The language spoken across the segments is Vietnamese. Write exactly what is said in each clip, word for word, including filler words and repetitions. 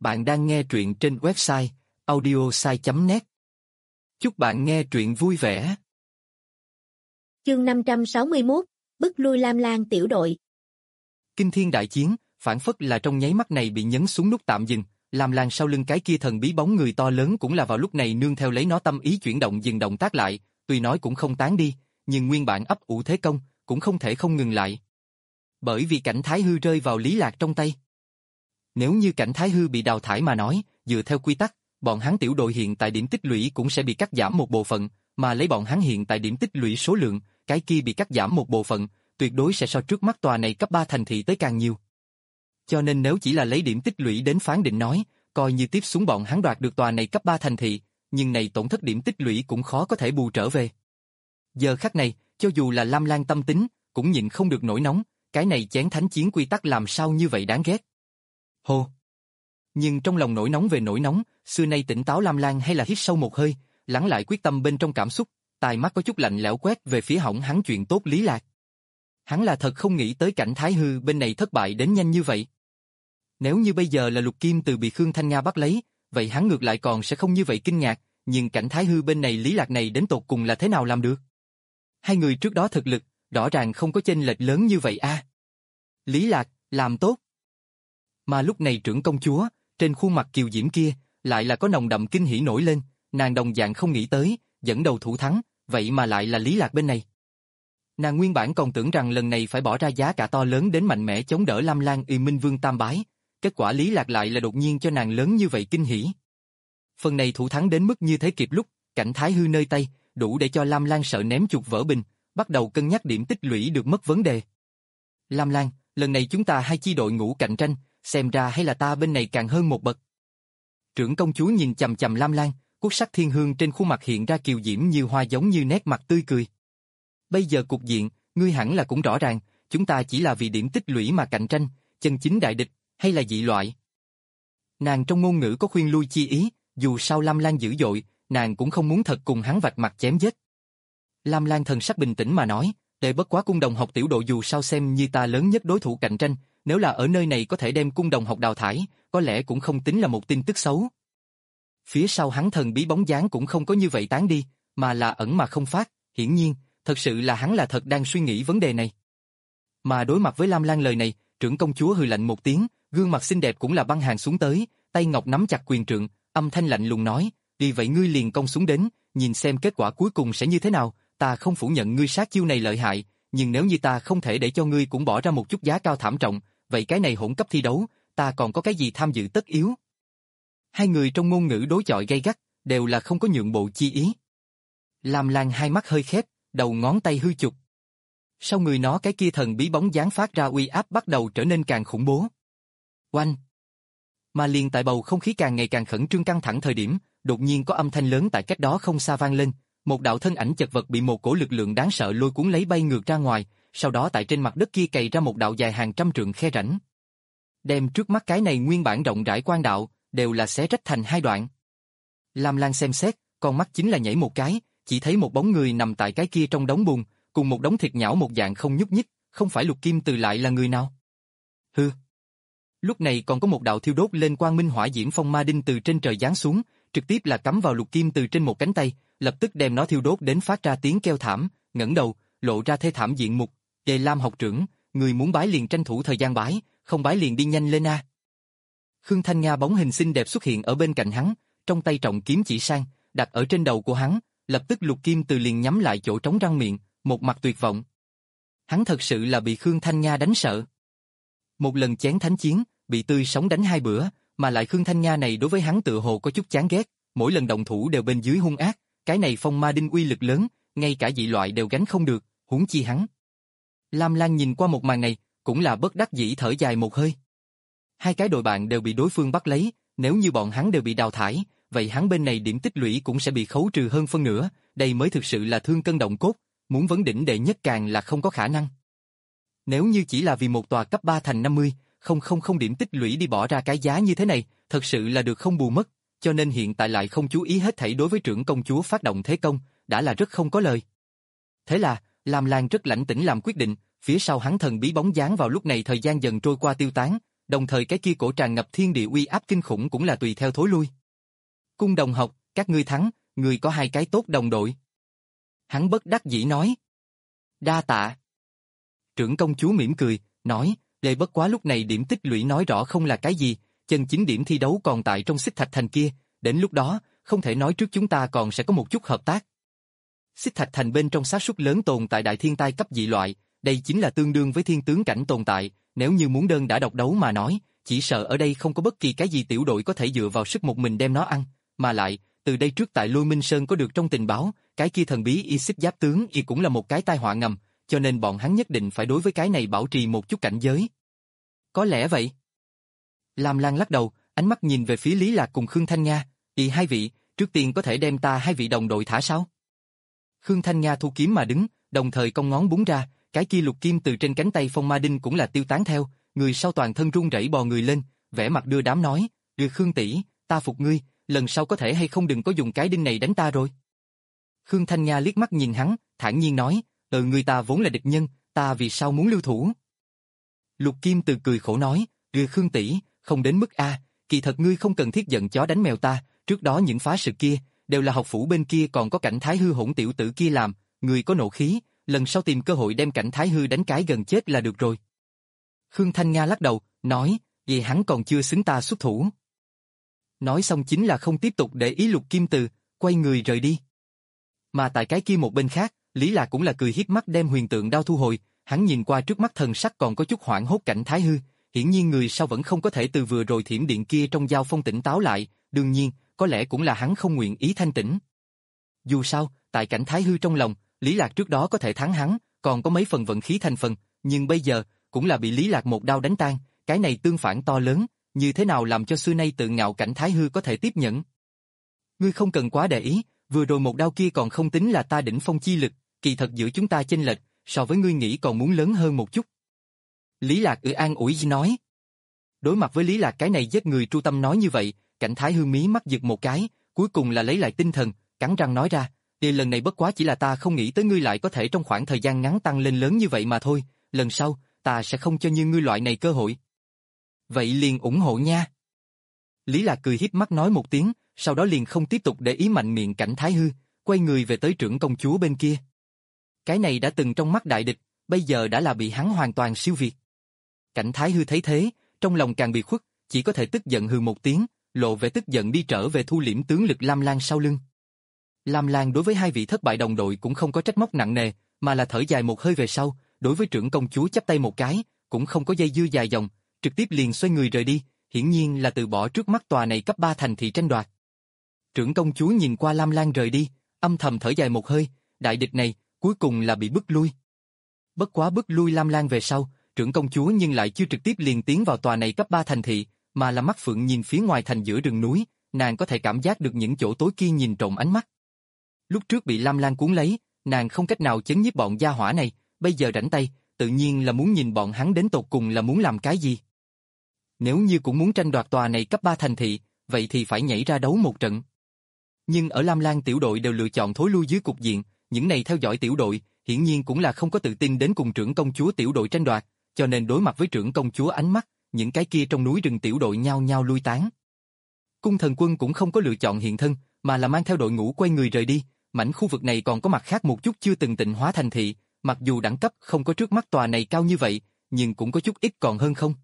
Bạn đang nghe truyện trên website audiosai chấm net. Chúc bạn nghe truyện vui vẻ. Chương năm trăm sáu mươi mốt, bức lui Lam Lang tiểu đội. Kinh thiên đại chiến, phản phất là trong nháy mắt này bị nhấn xuống nút tạm dừng, Lam Lang sau lưng cái kia thần bí bóng người to lớn cũng là vào lúc này nương theo lấy nó tâm ý chuyển động dừng động tác lại, tuy nói cũng không tán đi, nhưng nguyên bản ấp ủ thế công, cũng không thể không ngừng lại. Bởi vì cảnh Thái Hư rơi vào Lý Lạc trong tay. Nếu như cảnh Thái Hư bị đào thải mà nói, dựa theo quy tắc, bọn hắn tiểu đội hiện tại điểm tích lũy cũng sẽ bị cắt giảm một bộ phận, mà lấy bọn hắn hiện tại điểm tích lũy số lượng, cái kia bị cắt giảm một bộ phận, tuyệt đối sẽ so trước mắt tòa này cấp ba thành thị tới càng nhiều. Cho nên nếu chỉ là lấy điểm tích lũy đến phán định nói, coi như tiếp xuống bọn hắn đoạt được tòa này cấp ba thành thị, nhưng này tổn thất điểm tích lũy cũng khó có thể bù trở về. Giờ khắc này, cho dù là Lam Lang tâm tính, cũng nhịn không được nổi nóng, cái này chén thánh chiến quy tắc làm sao như vậy đáng ghét. Hô! Nhưng trong lòng nổi nóng về nổi nóng, xưa nay tỉnh táo Lam Lang hay là hít sâu một hơi, lắng lại quyết tâm bên trong cảm xúc, tai mắt có chút lạnh lẽo quét về phía hỏng hắn chuyện tốt Lý Lạc. Hắn là thật không nghĩ tới cảnh Thái Hư bên này thất bại đến nhanh như vậy. Nếu như bây giờ là Lục Kim Từ bị Khương Thanh Nga bắt lấy, vậy hắn ngược lại còn sẽ không như vậy kinh ngạc, nhưng cảnh Thái Hư bên này Lý Lạc này đến tột cùng là thế nào làm được? Hai người trước đó thực lực, rõ ràng không có chênh lệch lớn như vậy a. Lý Lạc, làm tốt. Mà lúc này trưởng công chúa, trên khuôn mặt kiều diễm kia, lại là có nồng đậm kinh hỉ nổi lên, nàng đồng dạng không nghĩ tới, dẫn đầu thủ thắng, vậy mà lại là Lý Lạc bên này. Nàng nguyên bản còn tưởng rằng lần này phải bỏ ra giá cả to lớn đến mạnh mẽ chống đỡ Lam Lang Y Minh Vương tam bái, kết quả Lý Lạc lại là đột nhiên cho nàng lớn như vậy kinh hỉ. Phần này thủ thắng đến mức như thế kịp lúc, cảnh Thái Hư nơi tay, đủ để cho Lam Lang sợ ném chuột vỡ bình, bắt đầu cân nhắc điểm tích lũy được mất vấn đề. Lam Lang, lần này chúng ta hai chi đội ngũ cạnh tranh, xem ra hay là ta bên này càng hơn một bậc. Trưởng công chúa nhìn chằm chằm Lam Lang, quốc sắc thiên hương trên khuôn mặt hiện ra kiều diễm như hoa giống như nét mặt tươi cười. Bây giờ cục diện, ngươi hẳn là cũng rõ ràng, chúng ta chỉ là vì điểm tích lũy mà cạnh tranh, chân chính đại địch, hay là dị loại. Nàng trong ngôn ngữ có khuyên lui chi ý, dù sao Lam Lang dữ dội, nàng cũng không muốn thật cùng hắn vạch mặt chém giết. Lam Lang thần sắc bình tĩnh mà nói, để bất quá cung đồng học tiểu đội dù sao xem như ta lớn nhất đối thủ cạnh tranh, nếu là ở nơi này có thể đem cung đồng học đào thải, có lẽ cũng không tính là một tin tức xấu. Phía sau hắn thần bí bóng dáng cũng không có như vậy tán đi, mà là ẩn mà không phát, hiển nhiên, thật sự là hắn là thật đang suy nghĩ vấn đề này. Mà đối mặt với Lam Lang lời này, trưởng công chúa hừ lạnh một tiếng, gương mặt xinh đẹp cũng là băng hàng xuống tới, tay ngọc nắm chặt quyền trượng, âm thanh lạnh lùng nói, vì vậy ngươi liền công xuống đến, nhìn xem kết quả cuối cùng sẽ như thế nào, ta không phủ nhận ngươi sát chiêu này lợi hại, nhưng nếu như ta không thể để cho ngươi cũng bỏ ra một chút giá cao thảm trọng, vậy cái này hỗn cấp thi đấu, ta còn có cái gì tham dự tất yếu. Hai người trong ngôn ngữ đối chọi gay gắt, đều là không có nhượng bộ chi ý. Lam Lang hai mắt hơi khép, đầu ngón tay hư chụp. Sau người nó cái kia thần bí bóng dáng phát ra uy áp bắt đầu trở nên càng khủng bố. Oanh! Mà liền tại bầu không khí càng ngày càng khẩn trương căng thẳng thời điểm, đột nhiên có âm thanh lớn tại cách đó không xa vang lên, một đạo thân ảnh chật vật bị một cổ lực lượng đáng sợ lôi cuốn lấy bay ngược ra ngoài, sau đó tại trên mặt đất kia cày ra một đạo dài hàng trăm trượng khe rãnh. Đem trước mắt cái này nguyên bản rộng rãi quan đạo, đều là xé rách thành hai đoạn. Lam Lang xem xét, con mắt chính là nhảy một cái, chỉ thấy một bóng người nằm tại cái kia trong đống bùn, cùng một đống thịt nhão một dạng không nhúc nhích, không phải Lục Kim Từ lại là người nào? Hừ. Lúc này còn có một đạo thiêu đốt lên quang minh hỏa diễm phong ma đinh từ trên trời giáng xuống, trực tiếp là cắm vào Lục Kim Từ trên một cánh tay, lập tức đem nó thiêu đốt đến phát ra tiếng kêu thảm, ngẩng đầu, lộ ra thê thảm diện mục, "Đề Lam học trưởng, người muốn bái liền tranh thủ thời gian bái, không bái liền đi nhanh lên a." Khương Thanh Nga bóng hình xinh đẹp xuất hiện ở bên cạnh hắn, trong tay trọng kiếm chỉ sang, đặt ở trên đầu của hắn, lập tức Lục Kim Từ liền nhắm lại chỗ trống răng miệng, một mặt tuyệt vọng. Hắn thật sự là bị Khương Thanh Nga đánh sợ. Một lần chén thánh chiến, bị tươi sống đánh hai bữa, mà lại Khương Thanh Nga này đối với hắn tựa hồ có chút chán ghét, mỗi lần động thủ đều bên dưới hung ác, cái này phong ma đinh uy lực lớn, ngay cả dị loại đều gánh không được, huống chi hắn. Lam Lang nhìn qua một màn này, cũng là bất đắc dĩ thở dài một hơi. Hai cái đội bạn đều bị đối phương bắt lấy, nếu như bọn hắn đều bị đào thải, vậy hắn bên này điểm tích lũy cũng sẽ bị khấu trừ hơn phân nửa, đây mới thực sự là thương cân động cốt, muốn vấn đỉnh đệ nhất càng là không có khả năng. Nếu như chỉ là vì một tòa cấp ba thành năm mươi, không không không điểm tích lũy đi bỏ ra cái giá như thế này, thật sự là được không bù mất, cho nên hiện tại lại không chú ý hết thảy đối với trưởng công chúa phát động thế công, đã là rất không có lời. Thế là, Lam Lang rất lãnh tĩnh làm quyết định, phía sau hắn thần bí bóng dáng vào lúc này thời gian dần trôi qua tiêu tán, đồng thời cái kia cổ tràn ngập thiên địa uy áp kinh khủng cũng là tùy theo thối lui. Cung đồng học, các ngươi thắng, ngươi có hai cái tốt đồng đội. Hắn bất đắc dĩ nói. Đa tạ. Trưởng công chúa mỉm cười, nói, Lê bất quá lúc này điểm tích lũy nói rõ không là cái gì, chân chính điểm thi đấu còn tại trong Xích Thạch Thành kia, đến lúc đó, không thể nói trước chúng ta còn sẽ có một chút hợp tác. Xích Thạch Thành bên trong xác suất lớn tồn tại đại thiên tai cấp dị loại, đây chính là tương đương với thiên tướng cảnh tồn tại, nếu như muốn đơn đã độc đấu mà nói, chỉ sợ ở đây không có bất kỳ cái gì tiểu đội có thể dựa vào sức một mình đem nó ăn, mà lại, từ đây trước tại Lôi Minh Sơn có được trong tình báo, cái kia thần bí y xích giáp tướng y cũng là một cái tai họa ngầm, cho nên bọn hắn nhất định phải đối với cái này bảo trì một chút cảnh giới. Có lẽ vậy. Lam Lan lắc đầu, ánh mắt nhìn về phía Lý Lạc cùng Khương Thanh Nga, y hai vị, trước tiên có thể đem ta hai vị đồng đội thả sao? Khương Thanh Nga thu kiếm mà đứng, đồng thời cong ngón búng ra, cái kia lục kim từ trên cánh tay Phong Ma Đinh cũng là tiêu tán theo, người sau toàn thân run rẩy bò người lên, vẻ mặt đưa đám nói, "Đưa Khương tỷ, ta phục ngươi, lần sau có thể hay không đừng có dùng cái đinh này đánh ta rồi." Khương Thanh Nga liếc mắt nhìn hắn, thản nhiên nói, "Ừ, người ta vốn là địch nhân, ta vì sao muốn lưu thủ?" Lục Kim từ cười khổ nói, "Đưa Khương tỷ, không đến mức a, kỳ thật ngươi không cần thiết giận chó đánh mèo ta, trước đó những phá sự kia đều là học phủ bên kia còn có Cảnh Thái Hư hỗn tiểu tử kia làm, người có nộ khí, lần sau tìm cơ hội đem Cảnh Thái Hư đánh cái gần chết là được rồi." Khương Thanh Nga lắc đầu, nói, "Vì hắn còn chưa xứng ta xuất thủ." Nói xong chính là không tiếp tục để ý Lục Kim Từ, quay người rời đi. Mà tại cái kia một bên khác, Lý Lạc cũng là cười hiếp mắt đem huyền tượng đao thu hồi, hắn nhìn qua trước mắt thần sắc còn có chút hoảng hốt Cảnh Thái Hư, hiển nhiên người sau vẫn không có thể từ vừa rồi thiểm điện kia trong giao phong tỉnh táo lại, đương nhiên, có lẽ cũng là hắn không nguyện ý thanh tĩnh. Dù sao, tại Cảnh Thái Hư trong lòng, Lý Lạc trước đó có thể thắng hắn, còn có mấy phần vận khí thành phần, nhưng bây giờ, cũng là bị Lý Lạc một đao đánh tan, cái này tương phản to lớn, như thế nào làm cho xưa nay tự ngạo Cảnh Thái Hư có thể tiếp nhận. Ngươi không cần quá để ý, vừa rồi một đao kia còn không tính là ta đỉnh phong chi lực, kỳ thật giữa chúng ta chênh lệch, so với ngươi nghĩ còn muốn lớn hơn một chút. Lý Lạc ư an ủi nói. Đối mặt với Lý Lạc cái này giết người tru tâm nói như vậy, Cảnh Thái Hư mí mắt giật một cái, cuối cùng là lấy lại tinh thần, cắn răng nói ra, "Thì lần này bất quá chỉ là ta không nghĩ tới ngươi lại có thể trong khoảng thời gian ngắn tăng lên lớn như vậy mà thôi, lần sau, ta sẽ không cho như ngươi loại này cơ hội." "Vậy liền ủng hộ nha." Lý Lạc cười hiếp mắt nói một tiếng, sau đó liền không tiếp tục để ý mạnh miệng Cảnh Thái Hư, quay người về tới trưởng công chúa bên kia. Cái này đã từng trong mắt đại địch, bây giờ đã là bị hắn hoàn toàn siêu việt. Cảnh Thái Hư thấy thế, trong lòng càng bị khuất, chỉ có thể tức giận hừ một tiếng, lộ vẻ tức giận đi trở về thu liễm tướng lực Lam Lan sau lưng. Lam Lan đối với hai vị thất bại đồng đội cũng không có trách móc nặng nề, mà là thở dài một hơi về sau, đối với trưởng công chúa chắp tay một cái, cũng không có dây dưa dài dòng, trực tiếp liền xoay người rời đi, hiển nhiên là từ bỏ trước mắt tòa này cấp ba thành thị tranh đoạt. Trưởng công chúa nhìn qua Lam Lan rời đi, âm thầm thở dài một hơi, đại địch này, cuối cùng là bị bức lui. Bất quá bức lui Lam Lan về sau, trưởng công chúa nhưng lại chưa trực tiếp liền tiến vào tòa này cấp ba thành thị, mà là mắt phượng nhìn phía ngoài thành giữa rừng núi, nàng có thể cảm giác được những chỗ tối kia nhìn trộm ánh mắt. Lúc trước bị Lam Lan cuốn lấy, nàng không cách nào chấn nhiếp bọn gia hỏa này, bây giờ rảnh tay, tự nhiên là muốn nhìn bọn hắn đến tột cùng là muốn làm cái gì. Nếu như cũng muốn tranh đoạt tòa này cấp ba thành thị, vậy thì phải nhảy ra đấu một trận. Nhưng ở Lam Lan tiểu đội đều lựa chọn thối lui dưới cục diện, những này theo dõi tiểu đội, hiển nhiên cũng là không có tự tin đến cùng trưởng công chúa tiểu đội tranh đoạt, cho nên đối mặt với trưởng công chúa ánh mắt, những cái kia trong núi rừng tiểu đội nhao nhao lui tán. Cung Thần Quân cũng không có lựa chọn hiện thân, mà là mang theo đội ngũ quay người rời đi, mảnh khu vực này còn có mặt khác một chút chưa từng tịnh hóa thành thị, mặc dù đẳng cấp không có trước mắt tòa này cao như vậy, nhưng cũng có chút ít còn hơn không.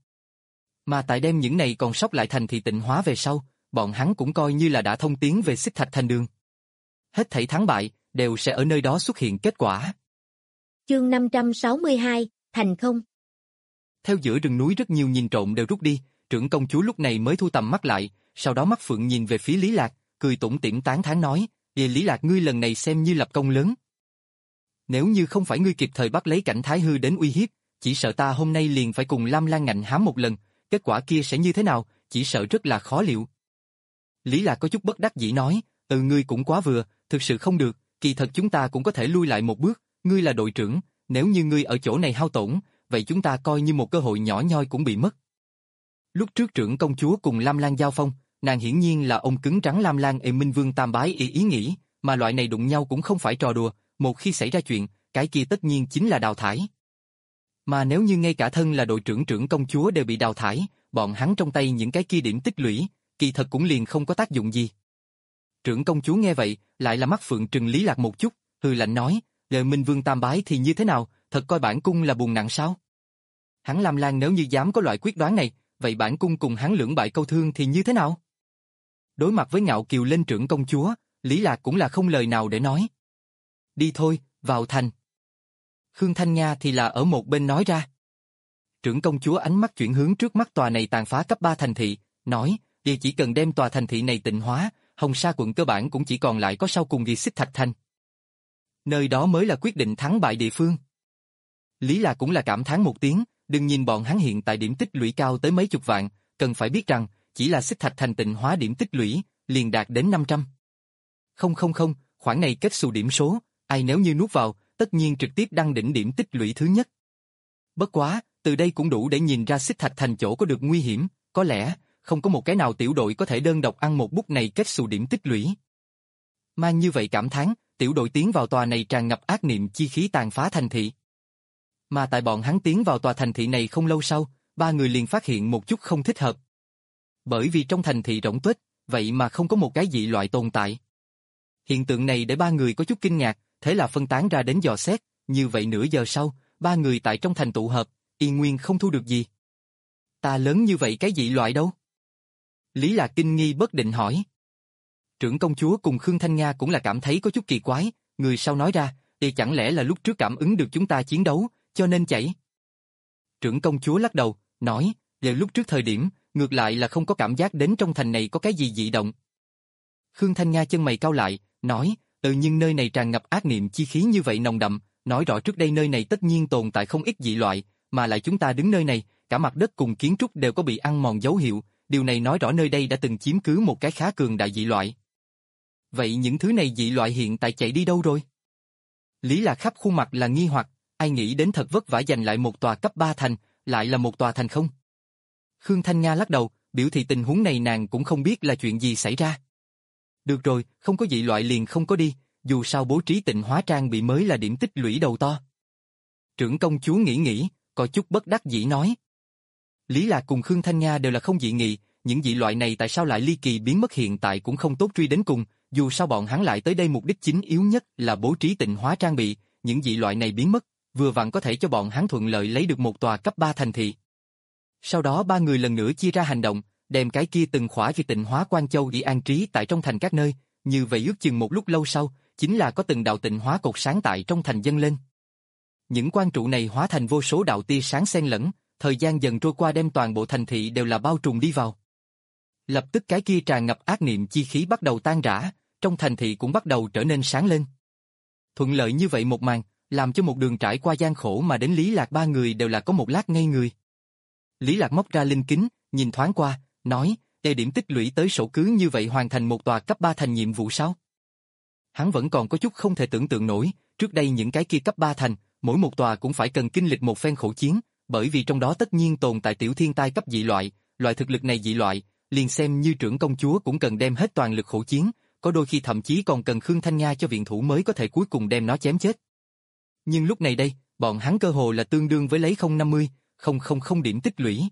Mà tại đem những này còn sót lại thành thị tịnh hóa về sau, bọn hắn cũng coi như là đã thông tiến về Xích Thạch Thành đường. Hết thảy thắng bại, đều sẽ ở nơi đó xuất hiện kết quả. Chương năm trăm sáu mươi hai, thành không. Theo giữa rừng núi rất nhiều nhìn trộm đều rút đi, trưởng công chúa lúc này mới thu tầm mắt lại, sau đó mắt phượng nhìn về phía Lý Lạc, cười tủm tỉm tán thán nói, "Ê Lý Lạc, ngươi lần này xem như lập công lớn. Nếu như không phải ngươi kịp thời bắt lấy Cảnh Thái Hư đến uy hiếp, chỉ sợ ta hôm nay liền phải cùng Lam Lan ngạnh hám một lần, kết quả kia sẽ như thế nào, chỉ sợ rất là khó liệu." Lý Lạc có chút bất đắc dĩ nói, "Ừ, ngươi cũng quá vừa, thực sự không được, kỳ thật chúng ta cũng có thể lui lại một bước, ngươi là đội trưởng, nếu như ngươi ở chỗ này hao tổn, vậy chúng ta coi như một cơ hội nhỏ nhoi cũng bị mất." Lúc trước trưởng công chúa cùng Lam Lan giao phong, nàng hiển nhiên là ôm cứng rắn Lam Lan ê Minh Vương Tam Bái ý ý nghĩ, mà loại này đụng nhau cũng không phải trò đùa, một khi xảy ra chuyện, cái kia tất nhiên chính là đào thải. Mà nếu như ngay cả thân là đội trưởng trưởng công chúa đều bị đào thải, bọn hắn trong tay những cái kia điểm tích lũy, kỳ thật cũng liền không có tác dụng gì. Trưởng công chúa nghe vậy, lại là mắt phượng trừng Lý Lạc một chút, hừ lạnh nói, lời Minh Vương tam bái thì như thế nào, thật coi bản cung là buồn nặng sao? Hắn Lam Lan nếu như dám có loại quyết đoán này, vậy bản cung cùng hắn lưỡng bại câu thương thì như thế nào? Đối mặt với ngạo kiều lên trưởng công chúa, Lý Lạc cũng là không lời nào để nói. Đi thôi, vào thành. Khương Thanh Nga thì là ở một bên nói ra. Trưởng công chúa ánh mắt chuyển hướng trước mắt tòa này tàn phá cấp ba thành thị, nói, vì chỉ cần đem tòa thành thị này tịnh hóa, Hồng Sa quận cơ bản cũng chỉ còn lại có sau cùng ghi Xích Thạch Thành. Nơi đó mới là quyết định thắng bại địa phương. Lý Lạc cũng là cảm thán một tiếng, đừng nhìn bọn hắn hiện tại điểm tích lũy cao tới mấy chục vạn, cần phải biết rằng, chỉ là Xích Thạch Thành tịnh hóa điểm tích lũy, liền đạt đến năm trăm. Không không không, khoản này kết xù điểm số, ai nếu như nuốt vào, tất nhiên trực tiếp đăng đỉnh điểm tích lũy thứ nhất. Bất quá, từ đây cũng đủ để nhìn ra Xích Thạch Thành chỗ có được nguy hiểm, có lẽ, không có một cái nào tiểu đội có thể đơn độc ăn một bút này kết xù điểm tích lũy. Mang như vậy cảm thán, tiểu đội tiến vào tòa này tràn ngập ác niệm chi khí tàn phá thành thị. Mà tại bọn hắn tiến vào tòa thành thị này không lâu sau, ba người liền phát hiện một chút không thích hợp. Bởi vì trong thành thị rỗng tuếch, vậy mà không có một cái dị loại tồn tại. Hiện tượng này để ba người có chút kinh ngạc, thế là phân tán ra đến dò xét, như vậy nửa giờ sau, ba người tại trong thành tụ hợp, yên nguyên không thu được gì. Ta lớn như vậy cái dị loại đâu? Lý Lạc kinh nghi bất định hỏi. Trưởng công chúa cùng Khương Thanh Nga cũng là cảm thấy có chút kỳ quái, người sau nói ra, thì chẳng lẽ là lúc trước cảm ứng được chúng ta chiến đấu, cho nên chạy. Trưởng công chúa lắc đầu, nói, giờ lúc trước thời điểm, ngược lại là không có cảm giác đến trong thành này có cái gì dị động. Khương Thanh Nga chân mày cau lại, nói, tự nhiên nơi này tràn ngập ác niệm chi khí như vậy nồng đậm, nói rõ trước đây nơi này tất nhiên tồn tại không ít dị loại, mà lại chúng ta đứng nơi này, cả mặt đất cùng kiến trúc đều có bị ăn mòn dấu hiệu, điều này nói rõ nơi đây đã từng chiếm cứ một cái khá cường đại dị loại. Vậy những thứ này dị loại hiện tại chạy đi đâu rồi? Lý Lạc khắp khuôn mặt là nghi hoặc, ai nghĩ đến thật vất vả giành lại một tòa cấp ba thành, lại là một tòa thành không? Khương Thanh Nga lắc đầu, biểu thị tình huống này nàng cũng không biết là chuyện gì xảy ra. Được rồi, không có dị loại liền không có đi, dù sao bố trí tịnh hóa trang bị mới là điểm tích lũy đầu to. Trưởng công chúa nghĩ nghĩ, có chút bất đắc dĩ nói. Lý Lạc cùng Khương Thanh Nga đều là không dị nghị, những dị loại này tại sao lại ly kỳ biến mất hiện tại cũng không tốt truy đến cùng, dù sao bọn hắn lại tới đây mục đích chính yếu nhất là bố trí tịnh hóa trang bị, những dị loại này biến mất, vừa vặn có thể cho bọn hắn thuận lợi lấy được một tòa cấp ba thành thị. Sau đó ba người lần nữa chia ra hành động, đem cái kia từng khỏa vì tịnh hóa quan châu đi an trí tại trong thành các nơi, như vậy ước chừng một lúc lâu sau, chính là có từng đạo tịnh hóa cột sáng tại trong thành dâng lên. Những quan trụ này hóa thành vô số đạo tia sáng xen lẫn, thời gian dần trôi qua đem toàn bộ thành thị đều là bao trùm đi vào. Lập tức cái kia tràn ngập ác niệm chi khí bắt đầu tan rã, trong thành thị cũng bắt đầu trở nên sáng lên. Thuận lợi như vậy một màn, làm cho một đường trải qua gian khổ mà đến Lý Lạc ba người đều là có một lát ngây người. Lý Lạc móc ra linh kính, nhìn thoáng qua, nói, đề điểm tích lũy tới sổ cứ như vậy hoàn thành một tòa cấp ba thành nhiệm vụ sao? Hắn vẫn còn có chút không thể tưởng tượng nổi, trước đây những cái kia cấp ba thành, mỗi một tòa cũng phải cần kinh lịch một phen khổ chiến, bởi vì trong đó tất nhiên tồn tại tiểu thiên tai cấp dị loại, loại thực lực này dị loại, liền xem như trưởng công chúa cũng cần đem hết toàn lực khổ chiến, có đôi khi thậm chí còn cần Khương Thanh Nga cho viện thủ mới có thể cuối cùng đem nó chém chết. Nhưng lúc này đây, bọn hắn cơ hồ là tương đương với lấy không năm mươi, không không không điểm tích lũy.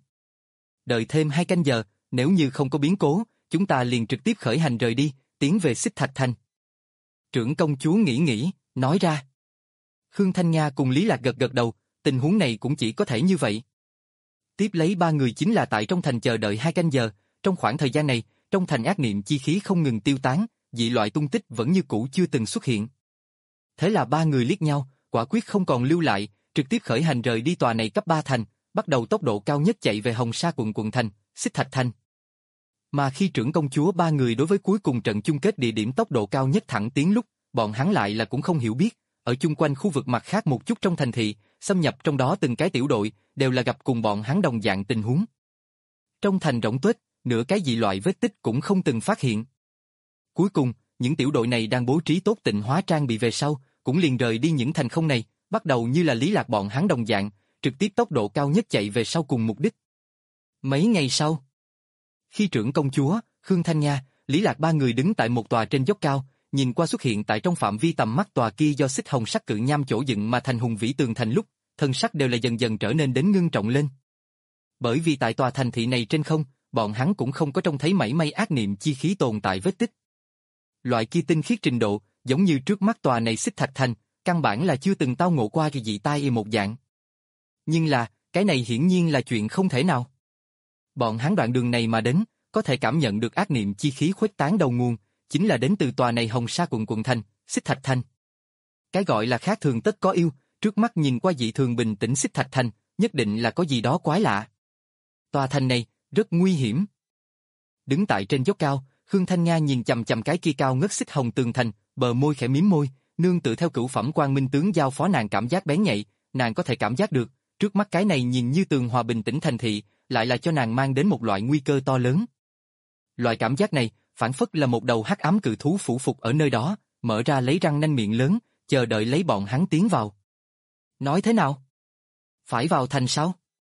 Đợi thêm hai canh giờ, nếu như không có biến cố, chúng ta liền trực tiếp khởi hành rời đi, tiến về Xích Thạch Thành. Trưởng công chúa nghĩ nghĩ, nói ra. Khương Thanh Nga cùng Lý Lạc gật gật đầu, tình huống này cũng chỉ có thể như vậy. Tiếp lấy ba người chính là tại trong thành chờ đợi hai canh giờ, trong khoảng thời gian này, trong thành ác niệm chi khí không ngừng tiêu tán, dị loại tung tích vẫn như cũ chưa từng xuất hiện. Thế là ba người liếc nhau, quả quyết không còn lưu lại, trực tiếp khởi hành rời đi tòa này cấp ba thành, bắt đầu tốc độ cao nhất chạy về Hồng Sa quận quận thành, Xích Thạch Thành. Mà khi trưởng công chúa ba người đối với cuối cùng trận chung kết địa điểm tốc độ cao nhất thẳng tiến lúc, bọn hắn lại là cũng không hiểu biết, ở chung quanh khu vực mặt khác một chút trong thành thị, xâm nhập trong đó từng cái tiểu đội, đều là gặp cùng bọn hắn đồng dạng tình huống. Trong thành rỗng tuếch, nửa cái dị loại vết tích cũng không từng phát hiện. Cuối cùng, những tiểu đội này đang bố trí tốt tịnh hóa trang bị về sau, cũng liền rời đi những thành không này, bắt đầu như là Lý Lạc bọn hắn đồng dạng, trực tiếp tốc độ cao nhất chạy về sau cùng mục đích. Mấy ngày sau, khi trưởng công chúa, Khương Thanh Nga, Lý Lạc ba người đứng tại một tòa trên dốc cao, nhìn qua xuất hiện tại trong phạm vi tầm mắt tòa kia do xích hồng sắc cự nham chỗ dựng mà thành hùng vĩ tường thành lúc, thân sắc đều là dần dần trở nên đến ngưng trọng lên. Bởi vì tại tòa thành thị này trên không, bọn hắn cũng không có trông thấy mảy may ác niệm chi khí tồn tại vết tích. Loại kia tinh khiết trình độ, giống như trước mắt tòa này Xích Thạch Thành, căn bản là chưa từng tao ngộ qua cái dị tai một dạng. Nhưng là, cái này hiển nhiên là chuyện không thể nào. Bọn hắn đoạn đường này mà đến, có thể cảm nhận được ác niệm chi khí khuếch tán đầu nguồn, chính là đến từ tòa này hồng sa quần quận thành, Xích Thạch Thành. Cái gọi là khác thường tất có yêu, trước mắt nhìn qua dị thường bình tĩnh Xích Thạch Thành, nhất định là có gì đó quái lạ. Tòa thành này, rất nguy hiểm. Đứng tại trên dốc cao, Khương Thanh Nga nhìn chằm chằm cái kia cao ngất xích hồng tường thành, bờ môi khẽ mím môi, nương tự theo cửu phẩm Quang Minh tướng giao phó nàng cảm giác bén nhạy, nàng có thể cảm giác được, trước mắt cái này nhìn như tường hòa bình tĩnh thành thị, lại là cho nàng mang đến một loại nguy cơ to lớn. Loại cảm giác này, phản phất là một đầu hắc ám cự thú phủ phục ở nơi đó, mở ra lấy răng nanh miệng lớn, chờ đợi lấy bọn hắn tiến vào. Nói thế nào? Phải vào thành sao?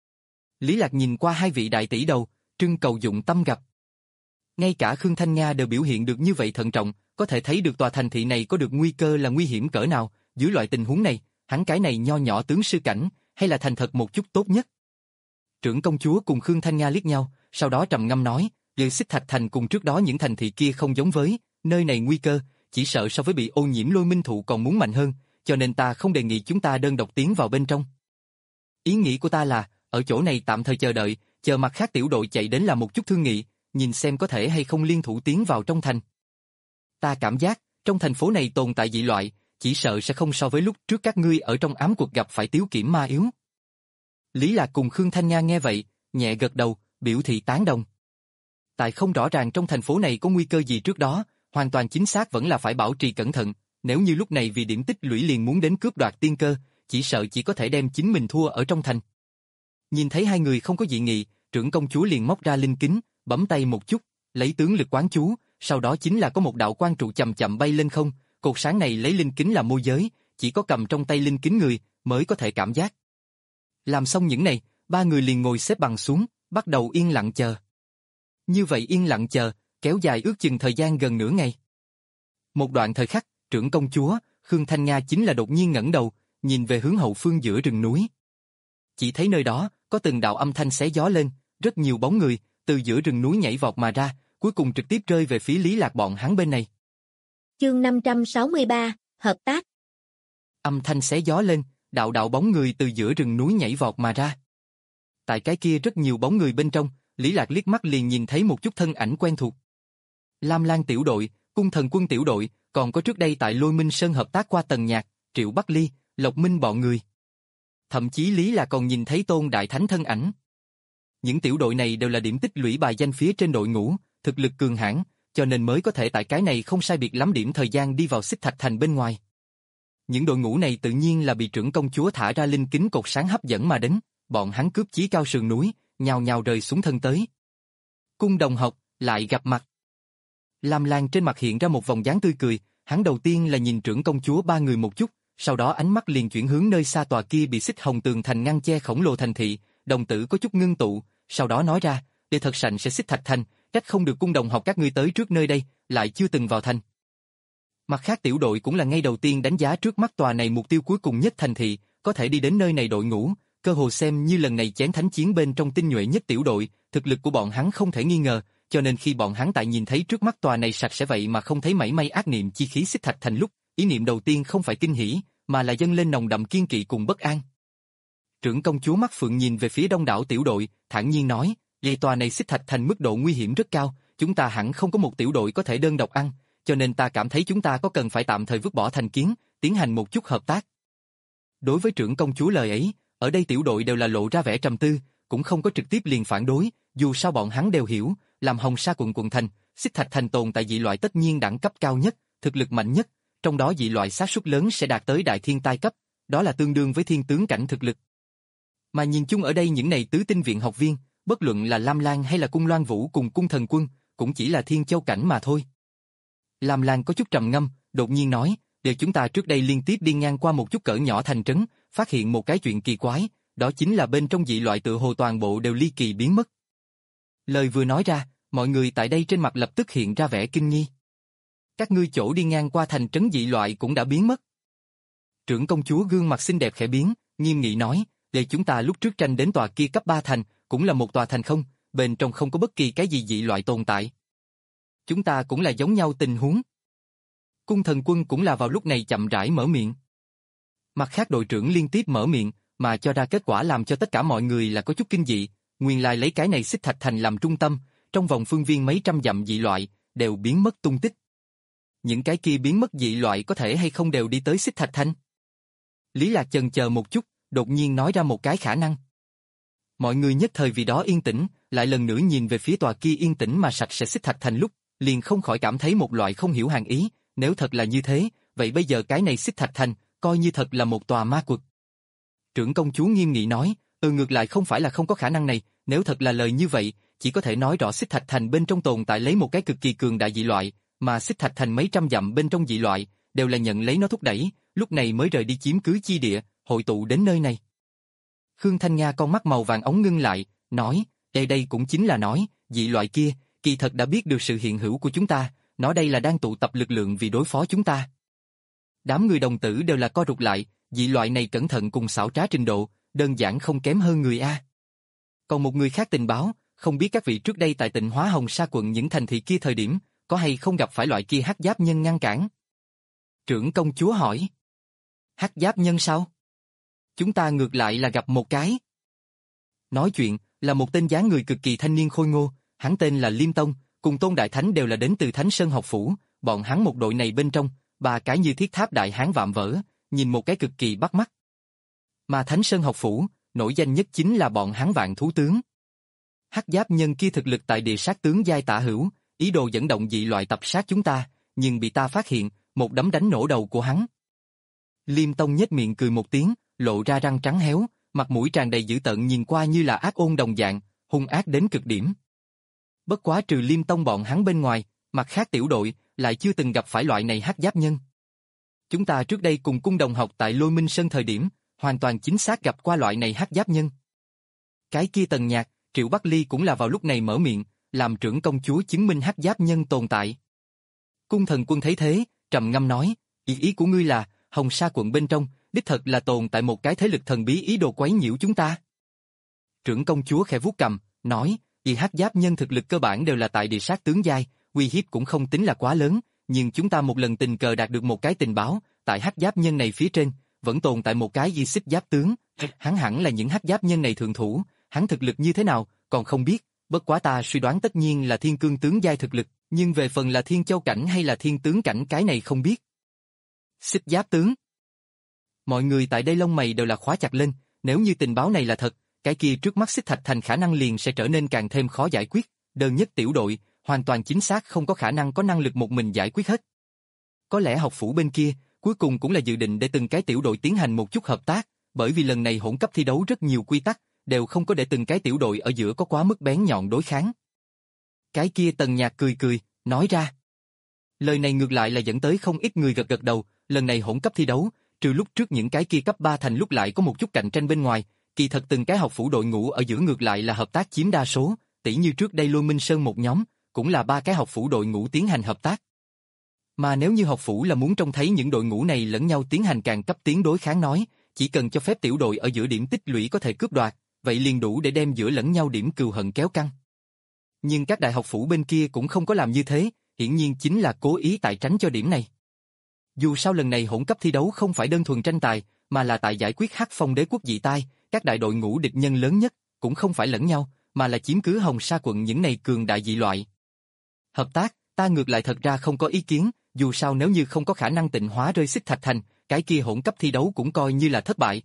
Lý Lạc nhìn qua hai vị đại tỷ đầu, trưng cầu dụng tâm gặp. Ngay cả Khương Thanh Nga đều biểu hiện được như vậy thận trọng, có thể thấy được tòa thành thị này có được nguy cơ là nguy hiểm cỡ nào, dưới loại tình huống này, hắn cái này nho nhỏ tướng sư cảnh, hay là thành thật một chút tốt nhất. Trưởng công chúa cùng Khương Thanh Nga liếc nhau, sau đó trầm ngâm nói, Dư Xích Thạch Thành cùng trước đó những thành thị kia không giống với, nơi này nguy cơ, chỉ sợ so với bị ô nhiễm lôi minh thụ còn muốn mạnh hơn, cho nên ta không đề nghị chúng ta đơn độc tiến vào bên trong. Ý nghĩ của ta là, ở chỗ này tạm thời chờ đợi, chờ mặt khác tiểu đội chạy đến làm một chút thương nghị, nhìn xem có thể hay không liên thủ tiến vào trong thành. Ta cảm giác, trong thành phố này tồn tại dị loại, chỉ sợ sẽ không so với lúc trước các ngươi ở trong ám cuộc gặp phải tiếu kiểm ma yếu. Lý Lạc cùng Khương Thanh Nga nghe vậy, nhẹ gật đầu, biểu thị tán đồng. Tại không rõ ràng trong thành phố này có nguy cơ gì trước đó, hoàn toàn chính xác vẫn là phải bảo trì cẩn thận, nếu như lúc này vì điểm tích lũy liền muốn đến cướp đoạt tiên cơ, chỉ sợ chỉ có thể đem chính mình thua ở trong thành. Nhìn thấy hai người không có dị nghị, trưởng công chúa liền móc ra linh kính, bấm tay một chút, lấy tướng lực quán chú, sau đó chính là có một đạo quang trụ chậm chậm bay lên không, cột sáng này lấy linh kính làm môi giới, chỉ có cầm trong tay linh kính người mới có thể cảm giác. Làm xong những này, ba người liền ngồi xếp bằng xuống, bắt đầu yên lặng chờ. Như vậy yên lặng chờ, kéo dài ước chừng thời gian gần nửa ngày. Một đoạn thời khắc, trưởng công chúa, Khương Thanh Nga chính là đột nhiên ngẩng đầu, nhìn về hướng hậu phương giữa rừng núi. Chỉ thấy nơi đó, có từng đạo âm thanh xé gió lên, rất nhiều bóng người, từ giữa rừng núi nhảy vọt mà ra, cuối cùng trực tiếp rơi về phía Lý Lạc bọn hắn bên này. Chương năm trăm sáu mươi ba, hợp tác. Âm thanh xé gió lên, đạo đạo bóng người từ giữa rừng núi nhảy vọt mà ra. Tại cái kia rất nhiều bóng người bên trong, Lý Lạc liếc mắt liền nhìn thấy một chút thân ảnh quen thuộc. Lam Lan tiểu đội, Cung Thần Quân tiểu đội, còn có trước đây tại Lôi Minh Sơn hợp tác qua Tần Nhạc, Triệu Bắc Ly, Lộc Minh bọn người. Thậm chí Lý Lạc còn nhìn thấy Tôn Đại Thánh thân ảnh. Những tiểu đội này đều là điểm tích lũy bài danh phía trên đội ngũ, thực lực cường hãn, cho nên mới có thể tại cái này không sai biệt lắm điểm thời gian đi vào Xích Thạch Thành bên ngoài. Những đội ngũ này tự nhiên là bị trưởng công chúa thả ra linh kính cột sáng hấp dẫn mà đến, bọn hắn cướp chí cao sườn núi, nhào nhào rơi xuống thân tới. Cung đồng học, lại gặp mặt. Lam Lan trên mặt hiện ra một vòng dáng tươi cười, hắn đầu tiên là nhìn trưởng công chúa ba người một chút, sau đó ánh mắt liền chuyển hướng nơi xa tòa kia bị xích hồng tường thành ngăn che khổng lồ thành thị, đồng tử có chút ngưng tụ, sau đó nói ra, để thật sạnh sẽ Xích Thạch Thành, trách không được cung đồng học các ngươi tới trước nơi đây, lại chưa từng vào thành. Mặt khác tiểu đội cũng là ngay đầu tiên đánh giá trước mắt tòa này mục tiêu cuối cùng nhất thành thị, có thể đi đến nơi này đội ngũ, cơ hồ xem như lần này chén thánh chiến bên trong tinh nhuệ nhất tiểu đội, thực lực của bọn hắn không thể nghi ngờ, cho nên khi bọn hắn tại nhìn thấy trước mắt tòa này sạch sẽ vậy mà không thấy mảy may ác niệm chi khí Xích Thạch Thành lúc, ý niệm đầu tiên không phải kinh hỉ, mà là dâng lên nồng đậm kiên kỵ cùng bất an. Trưởng công chúa mắt phượng nhìn về phía đông đảo tiểu đội, thản nhiên nói, "Vậy tòa này Xích Thạch Thành mức độ nguy hiểm rất cao, chúng ta hẳn không có một tiểu đội có thể đơn độc ăn, cho nên ta cảm thấy chúng ta có cần phải tạm thời vứt bỏ thành kiến, tiến hành một chút hợp tác." Đối với trưởng công chúa lời ấy, ở đây tiểu đội đều là lộ ra vẻ trầm tư, cũng không có trực tiếp liền phản đối, dù sao bọn hắn đều hiểu, làm Hồng Sa quận quận thành, Xích Thạch Thành tồn tại dị loại tất nhiên đẳng cấp cao nhất, thực lực mạnh nhất, trong đó dị loại xác suất lớn sẽ đạt tới đại thiên tai cấp, đó là tương đương với thiên tướng cảnh thực lực. Mà nhìn chung ở đây những này tứ tinh viện học viên, bất luận là Lam Lan hay là Cung Loan Vũ cùng Cung Thần Quân, cũng chỉ là thiên châu cảnh mà thôi. Lam Lan có chút trầm ngâm, đột nhiên nói, đều chúng ta trước đây liên tiếp đi ngang qua một chút cỡ nhỏ thành trấn, phát hiện một cái chuyện kỳ quái, đó chính là bên trong dị loại tự hồ toàn bộ đều ly kỳ biến mất. Lời vừa nói ra, mọi người tại đây trên mặt lập tức hiện ra vẻ kinh nghi. Các ngươi chỗ đi ngang qua thành trấn dị loại cũng đã biến mất. Trưởng công chúa gương mặt xinh đẹp khẽ biến, nghiêm nghị nói, Để chúng ta lúc trước tranh đến tòa kia cấp ba thành, cũng là một tòa thành không, bên trong không có bất kỳ cái gì dị loại tồn tại. Chúng ta cũng là giống nhau tình huống. Cung Thần Quân cũng là vào lúc này chậm rãi mở miệng. Mặt khác đội trưởng liên tiếp mở miệng, mà cho ra kết quả làm cho tất cả mọi người là có chút kinh dị, nguyên lai lấy cái này Xích Thạch Thành làm trung tâm, trong vòng phương viên mấy trăm dặm dị loại, đều biến mất tung tích. Những cái kia biến mất dị loại có thể hay không đều đi tới Xích Thạch Thành? Lý Lạc chần chờ một chút, đột nhiên nói ra một cái khả năng. Mọi người nhất thời vì đó yên tĩnh, lại lần nữa nhìn về phía tòa kia yên tĩnh mà sạch sẽ Xích Thạch Thành lúc, liền không khỏi cảm thấy một loại không hiểu hàng ý, nếu thật là như thế, vậy bây giờ cái này Xích Thạch Thành, coi như thật là một tòa ma quật. Trưởng công chúa nghiêm nghị nói, ừ ngược lại không phải là không có khả năng này, nếu thật là lời như vậy, chỉ có thể nói rõ Xích Thạch Thành bên trong tồn tại lấy một cái cực kỳ cường đại dị loại, mà Xích Thạch Thành mấy trăm dặm bên trong dị loại, đều là nhận lấy nó thúc đẩy, lúc này mới rời đi chiếm cứ chi địa, hội tụ đến nơi này. Khương Thanh Nga con mắt màu vàng ống ngưng lại, nói, đây đây cũng chính là nói, dị loại kia, kỳ thật đã biết được sự hiện hữu của chúng ta, nó đây là đang tụ tập lực lượng vì đối phó chúng ta. Đám người đồng tử đều là co rụt lại, dị loại này cẩn thận cùng xảo trá trình độ, đơn giản không kém hơn người A. Còn một người khác tình báo, không biết các vị trước đây tại Tịnh Hóa Hồng Sa quận những thành thị kia thời điểm, có hay không gặp phải loại kia hắc giáp nhân ngăn cản? Trưởng công chúa hỏi. Hắc giáp nhân sao? Chúng ta ngược lại là gặp một cái. Nói chuyện, là một tên dáng người cực kỳ thanh niên khôi ngô, hắn tên là Liêm Tông, cùng Tôn Đại Thánh đều là đến từ Thánh Sơn học phủ, bọn hắn một đội này bên trong, ba cái như thiết tháp đại hán vạm vỡ, nhìn một cái cực kỳ bắt mắt. Mà Thánh Sơn học phủ, nổi danh nhất chính là bọn hắn Vạn Thú Tướng. Hắc giáp nhân kia thực lực tại địa sát tướng giai tả hữu, ý đồ dẫn động dị loại tập sát chúng ta, nhưng bị ta phát hiện, một đấm đánh nổ đầu của hắn. Liêm Tông nhếch miệng cười một tiếng, lộ ra răng trắng héo, mặt mũi tràn đầy dữ tợn nhìn qua như là ác ôn đồng dạng, hung ác đến cực điểm. Bất quá trừ Liêm Tông bọn hắn bên ngoài, mặt khác tiểu đội lại chưa từng gặp phải loại này hắc giáp nhân. Chúng ta trước đây cùng cung đồng học tại Lôi Minh Sơn thời điểm, hoàn toàn chính xác gặp qua loại này hắc giáp nhân. Cái kia Tần Nhạc, Triệu Bắc Ly cũng là vào lúc này mở miệng, làm trưởng công chúa chứng minh hắc giáp nhân tồn tại. Cung Thần Quân thấy thế, trầm ngâm nói, ý ý của ngươi là, Hồng Sa quận bên trong, đích thật là tồn tại một cái thế lực thần bí ý đồ quấy nhiễu chúng ta. Trưởng công chúa khẽ vuốt cầm, nói, vì hắc giáp nhân thực lực cơ bản đều là tại địa sát tướng giai, uy hiếp cũng không tính là quá lớn, nhưng chúng ta một lần tình cờ đạt được một cái tình báo, tại hắc giáp nhân này phía trên, vẫn tồn tại một cái di xích giáp tướng, hắn hẳn là những hắc giáp nhân này thượng thủ, hắn thực lực như thế nào, còn không biết, bất quá ta suy đoán tất nhiên là thiên cương tướng giai thực lực, nhưng về phần là thiên châu cảnh hay là thiên tướng cảnh cái này không biết. Xích giáp tướng. Mọi người tại đây lông mày đều là khóa chặt lên, nếu như tình báo này là thật, cái kia trước mắt Xích Thạch Thành khả năng liền sẽ trở nên càng thêm khó giải quyết, đơn nhất tiểu đội, hoàn toàn chính xác không có khả năng có năng lực một mình giải quyết hết. Có lẽ học phủ bên kia, cuối cùng cũng là dự định để từng cái tiểu đội tiến hành một chút hợp tác, bởi vì lần này hỗn cấp thi đấu rất nhiều quy tắc, đều không có để từng cái tiểu đội ở giữa có quá mức bén nhọn đối kháng. Cái kia Tần Nhạc cười cười, nói ra. Lời này ngược lại là dẫn tới không ít người gật gật đầu, lần này hỗn cấp thi đấu, trừ lúc trước những cái kia cấp ba thành lúc lại có một chút cạnh tranh bên ngoài, kỳ thật từng cái học phủ đội ngũ ở giữa ngược lại là hợp tác chiếm đa số, tỉ như trước đây Lôi Minh Sơn một nhóm, cũng là ba cái học phủ đội ngũ tiến hành hợp tác. Mà nếu như học phủ là muốn trông thấy những đội ngũ này lẫn nhau tiến hành càng cấp tiến đối kháng nói, chỉ cần cho phép tiểu đội ở giữa điểm tích lũy có thể cướp đoạt, vậy liền đủ để đem giữa lẫn nhau điểm cừu hận kéo căng. Nhưng các đại học phủ bên kia cũng không có làm như thế, hiển nhiên chính là cố ý tại tránh cho điểm này. Dù sao lần này hỗn cấp thi đấu không phải đơn thuần tranh tài, mà là tại giải quyết Hắc Phong đế quốc dị tai, các đại đội ngũ địch nhân lớn nhất, cũng không phải lẫn nhau, mà là chiếm cứ Hồng Sa quận những này cường đại dị loại. Hợp tác, ta ngược lại thật ra không có ý kiến, dù sao nếu như không có khả năng tịnh hóa rơi Xích Thạch Thành, cái kia hỗn cấp thi đấu cũng coi như là thất bại.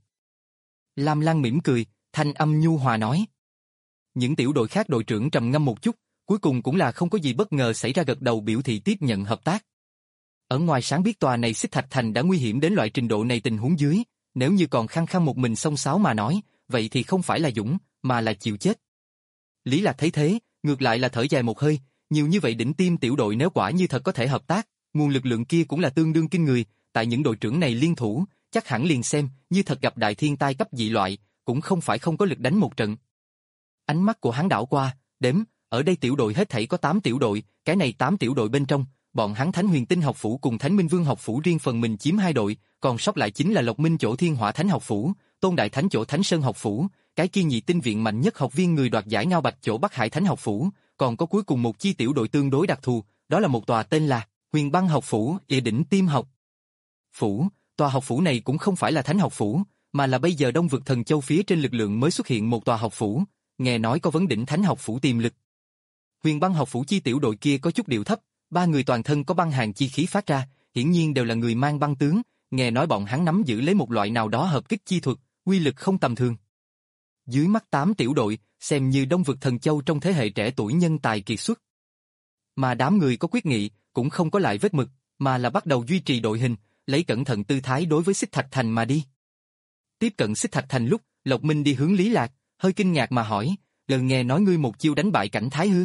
Lam Lan mỉm cười, thanh âm nhu hòa nói. Những tiểu đội khác đội trưởng trầm ngâm một chút, cuối cùng cũng là không có gì bất ngờ xảy ra gật đầu biểu thị tiếp nhận hợp tác. Ở ngoài sáng biết tòa này Xích Thạch Thành đã nguy hiểm đến loại trình độ này tình huống dưới, nếu như còn khăng khăng một mình xông xáo mà nói, vậy thì không phải là dũng, mà là chịu chết. Lý Lạc thấy thế, ngược lại là thở dài một hơi, nhiều như vậy đỉnh tim tiểu đội nếu quả như thật có thể hợp tác, nguồn lực lượng kia cũng là tương đương kinh người, tại những đội trưởng này liên thủ, chắc hẳn liền xem, như thật gặp đại thiên tai cấp dị loại, cũng không phải không có lực đánh một trận. Ánh mắt của hắn đảo qua, đếm, ở đây tiểu đội hết thảy có tám tiểu đội, cái này tám tiểu đội bên trong, bọn hắn Thánh Huyền Tinh học phủ cùng Thánh Minh Vương học phủ riêng phần mình chiếm hai đội, còn sót lại chính là Lộc Minh chỗ Thiên Hỏa Thánh học phủ, Tôn Đại Thánh chỗ Thánh Sơn học phủ, cái kia nhị tinh viện mạnh nhất học viên người đoạt giải Ngao Bạch chỗ Bắc Hải Thánh học phủ, còn có cuối cùng một chi tiểu đội tương đối đặc thù, đó là một tòa tên là Huyền Băng học phủ, Địa đỉnh Tiêm học phủ. Tòa học phủ này cũng không phải là Thánh học phủ, mà là bây giờ Đông vực Thần Châu phía trên lực lượng mới xuất hiện một tòa học phủ, nghe nói có vấn đỉnh Thánh học phủ tiềm lực. Huyền Băng học phủ chi tiểu đội kia có chút điệu thấp, ba người toàn thân có băng hàn chi khí phát ra, hiển nhiên đều là người mang băng tướng, nghe nói bọn hắn nắm giữ lấy một loại nào đó hợp kích chi thuật, uy lực không tầm thường. Dưới mắt tám tiểu đội, xem như Đông vực Thần Châu trong thế hệ trẻ tuổi nhân tài kiệt xuất. Mà đám người có quyết nghị, cũng không có lại vết mực, mà là bắt đầu duy trì đội hình, lấy cẩn thận tư thái đối với Xích Thạch Thành mà đi. Tiếp cận Xích Thạch Thành lúc, Lộc Minh đi hướng Lý Lạc, hơi kinh ngạc mà hỏi, lần nghe nói ngươi một chiêu đánh bại Cảnh Thái hư.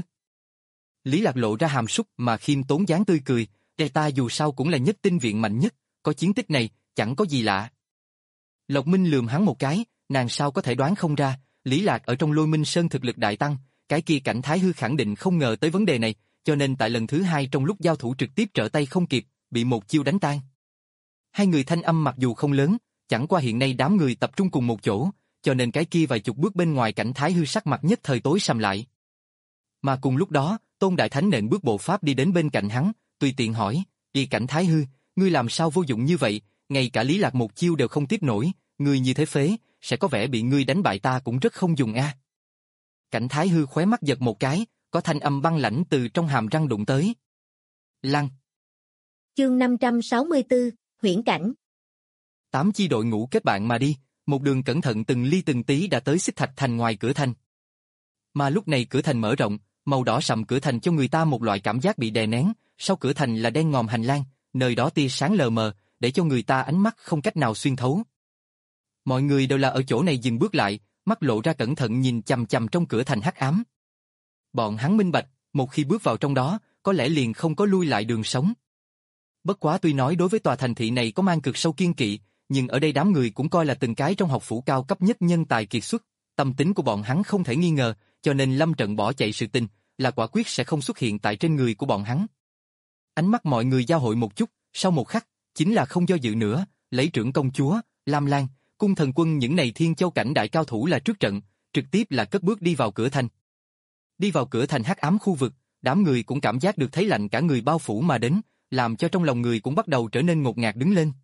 Lý Lạc lộ ra hàm súc mà khiêm tốn dáng tươi cười, để ta dù sao cũng là nhất tinh viện mạnh nhất, có chiến tích này, chẳng có gì lạ. Lộc Minh lườm hắn một cái, nàng sao có thể đoán không ra, Lý Lạc ở trong Lôi Minh Sơn thực lực đại tăng, cái kia Cảnh Thái hư khẳng định không ngờ tới vấn đề này, cho nên tại lần thứ hai trong lúc giao thủ trực tiếp trở tay không kịp, bị một chiêu đánh tan. Hai người thanh âm mặc dù không lớn, chẳng qua hiện nay đám người tập trung cùng một chỗ, cho nên cái kia vài chục bước bên ngoài Cảnh Thái hư sắc mặt nhất thời tối sầm lại. Mà cùng lúc đó, Tôn Đại Thánh nện bước bộ pháp đi đến bên cạnh hắn, tùy tiện hỏi, đi Cảnh Thái hư, ngươi làm sao vô dụng như vậy, ngay cả Lý Lạc một chiêu đều không tiếp nổi, ngươi như thế phế, sẽ có vẻ bị ngươi đánh bại ta cũng rất không dùng a. Cảnh Thái hư khóe mắt giật một cái, có thanh âm băng lãnh từ trong hàm răng đụng tới. Lăng. Chương năm trăm sáu mươi tư, Huyễn Cảnh. Tám chi đội ngũ kết bạn mà đi, một đường cẩn thận từng ly từng tí đã tới Xích Thạch Thành ngoài cửa thành. Mà lúc này cửa thành mở rộng, màu đỏ sậm cửa thành cho người ta một loại cảm giác bị đè nén, sau cửa thành là đen ngòm hành lang, nơi đó tia sáng lờ mờ, để cho người ta ánh mắt không cách nào xuyên thấu. Mọi người đều là ở chỗ này dừng bước lại, mắt lộ ra cẩn thận nhìn chằm chằm trong cửa thành hắc ám. Bọn hắn minh bạch, một khi bước vào trong đó, có lẽ liền không có lui lại đường sống. Bất quá tuy nói đối với tòa thành thị này có mang cực sâu kiên kỵ, nhưng ở đây đám người cũng coi là từng cái trong học phủ cao cấp nhất nhân tài kiệt xuất, tâm tính của bọn hắn không thể nghi ngờ, cho nên lâm trận bỏ chạy sự tình, là quả quyết sẽ không xuất hiện tại trên người của bọn hắn. Ánh mắt mọi người giao hội một chút, sau một khắc, chính là không do dự nữa, lấy trưởng công chúa, Lam Lan, cung thần quân những này thiên châu cảnh đại cao thủ là trước trận, trực tiếp là cất bước đi vào cửa thành. Đi vào cửa thành hắc ám khu vực, đám người cũng cảm giác được thấy lạnh cả người bao phủ mà đến, làm cho trong lòng người cũng bắt đầu trở nên ngột ngạt đứng lên.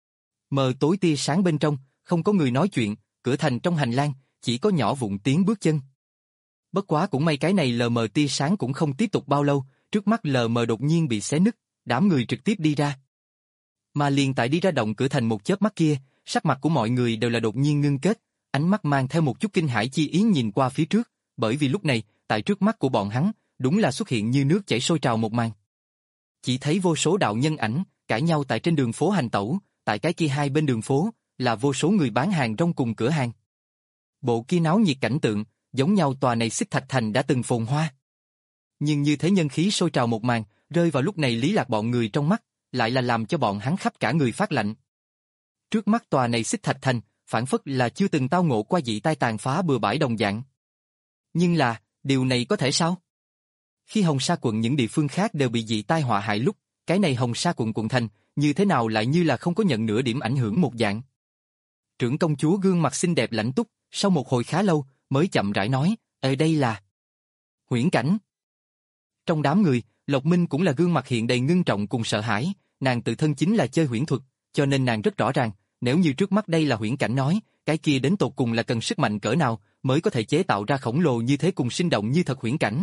Mờ tối tia sáng bên trong, không có người nói chuyện, cửa thành trong hành lang, chỉ có nhỏ vụn tiếng bước chân. Bất quá cũng may cái này lờ mờ tia sáng cũng không tiếp tục bao lâu, trước mắt lờ mờ đột nhiên bị xé nứt, đám người trực tiếp đi ra. Mà liền tại đi ra động cửa thành một chớp mắt kia, sắc mặt của mọi người đều là đột nhiên ngưng kết, ánh mắt mang theo một chút kinh hãi chi ý nhìn qua phía trước, bởi vì lúc này, tại trước mắt của bọn hắn, đúng là xuất hiện như nước chảy sôi trào một màn. Chỉ thấy vô số đạo nhân ảnh, cãi nhau tại trên đường phố hành tẩu, tại cái kia hai bên đường phố, là vô số người bán hàng rong cùng cửa hàng. Bộ kia náo nhiệt cảnh tượng, giống nhau tòa này Xích Thạch Thành đã từng phồn hoa. Nhưng như thế nhân khí sôi trào một màn, rơi vào lúc này Lý Lạc bọn người trong mắt, lại là làm cho bọn hắn khắp cả người phát lạnh. Trước mắt tòa này Xích Thạch Thành, phản phất là chưa từng tao ngộ qua dị tai tàn phá bừa bãi đồng dạng. Nhưng là, điều này có thể sao? Khi Hồng Sa quận những địa phương khác đều bị dị tai họa hại lúc, cái này Hồng Sa quận quận thành, như thế nào lại như là không có nhận nửa điểm ảnh hưởng một dạng. Trưởng công chúa gương mặt xinh đẹp lãnh túc, sau một hồi khá lâu, mới chậm rãi nói, ở đây là Huyễn Cảnh. Trong đám người, Lộc Minh cũng là gương mặt hiện đầy ngưng trọng cùng sợ hãi, nàng tự thân chính là chơi huyễn thuật, cho nên nàng rất rõ ràng, nếu như trước mắt đây là huyễn cảnh nói, cái kia đến tột cùng là cần sức mạnh cỡ nào mới có thể chế tạo ra khổng lồ như thế cùng sinh động như thật huyễn cảnh.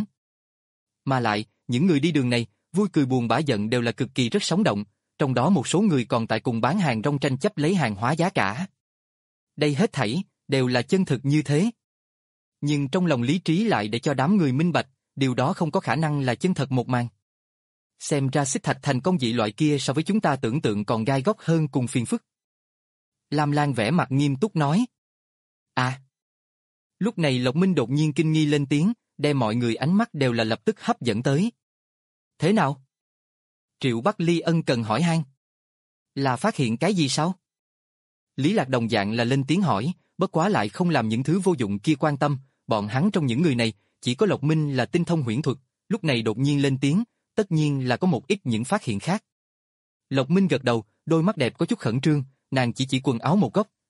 Mà lại, những người đi đường này, vui cười buồn bã giận đều là cực kỳ rất sống động, trong đó một số người còn tại cùng bán hàng rong tranh chấp lấy hàng hóa giá cả. Đây hết thảy, đều là chân thực như thế. Nhưng trong lòng lý trí lại để cho đám người minh bạch, điều đó không có khả năng là chân thật một màn. Xem ra Xích Thạch Thành công dị loại kia so với chúng ta tưởng tượng còn gai góc hơn cùng phiền phức. Lam Lan vẻ mặt nghiêm túc nói. À! Lúc này Lộc Minh đột nhiên kinh nghi lên tiếng, đem mọi người ánh mắt đều là lập tức hấp dẫn tới. Thế nào? Triệu Bắc Ly ân cần hỏi han. Là phát hiện cái gì sao? Lý Lạc đồng dạng là lên tiếng hỏi, bất quá lại không làm những thứ vô dụng kia quan tâm, bọn hắn trong những người này, chỉ có Lộc Minh là tinh thông huyễn thuật, lúc này đột nhiên lên tiếng, tất nhiên là có một ít những phát hiện khác. Lộc Minh gật đầu, đôi mắt đẹp có chút khẩn trương, nàng chỉ chỉ quần áo một góc,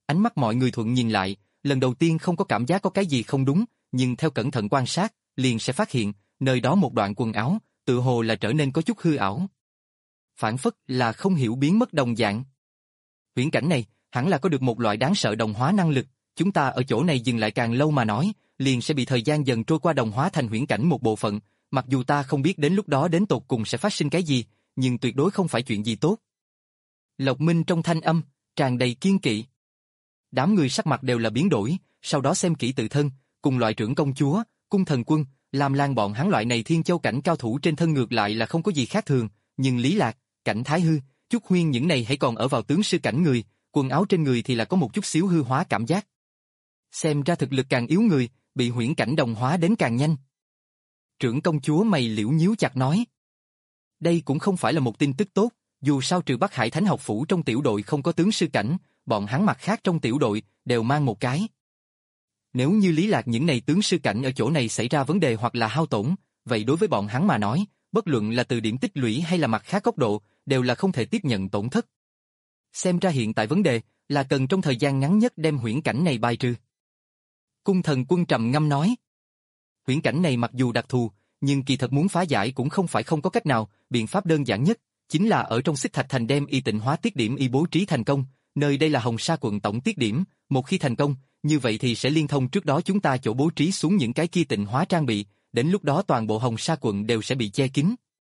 Ánh mắt mọi người thuận nhìn lại, lần đầu tiên không có cảm giác có cái gì không đúng, nhưng theo cẩn thận quan sát, liền sẽ phát hiện, nơi đó một đoạn quần áo, tự hồ là trở nên có chút hư ảo. Phản phất là không hiểu biến mất đồng dạng. Huyễn cảnh này, hẳn là có được một loại đáng sợ đồng hóa năng lực, chúng ta ở chỗ này dừng lại càng lâu mà nói, liền sẽ bị thời gian dần trôi qua đồng hóa thành huyễn cảnh một bộ phận, mặc dù ta không biết đến lúc đó đến tột cùng sẽ phát sinh cái gì, nhưng tuyệt đối không phải chuyện gì tốt. Lộc Minh trong thanh âm, tràn đầy kiên kỵ. Đám người sắc mặt đều là biến đổi, sau đó xem kỹ tự thân, cùng loại trưởng công chúa, cung thần quân, Lam Lan bọn hắn loại này thiên châu cảnh cao thủ trên thân ngược lại là không có gì khác thường, nhưng Lý Lạc, Cảnh Thái Hư, Trúc Huyên những này hãy còn ở vào tướng sư cảnh người, quần áo trên người thì là có một chút xíu hư hóa cảm giác. Xem ra thực lực càng yếu người, bị huyễn cảnh đồng hóa đến càng nhanh. Trưởng công chúa mày liễu nhíu chặt nói. Đây cũng không phải là một tin tức tốt, dù sao trừ Bắc Hải Thánh học phủ trong tiểu đội không có tướng sư cảnh, bọn hắn mặt khác trong tiểu đội đều mang một cái. Nếu như Lý Lạc những này tướng sư cảnh ở chỗ này xảy ra vấn đề hoặc là hao tổn, vậy đối với bọn hắn mà nói, bất luận là từ điểm tích lũy hay là mặt khác góc độ, đều là không thể tiếp nhận tổn thất. Xem ra hiện tại vấn đề là cần trong thời gian ngắn nhất đem huyễn cảnh này bài trừ. Cung thần quân trầm ngâm nói. Huyễn cảnh này mặc dù đặc thù, nhưng kỳ thật muốn phá giải cũng không phải không có cách nào, biện pháp đơn giản nhất, chính là ở trong Xích Thạch Thành đem y tịnh hóa tiết điểm y bố trí thành công, nơi đây là Hồng Sa quận tổng tiết điểm, một khi thành công, như vậy thì sẽ liên thông trước đó chúng ta chỗ bố trí xuống những cái kia tịnh hóa trang bị, đến lúc đó toàn bộ Hồng Sa quận đều sẽ bị che kín.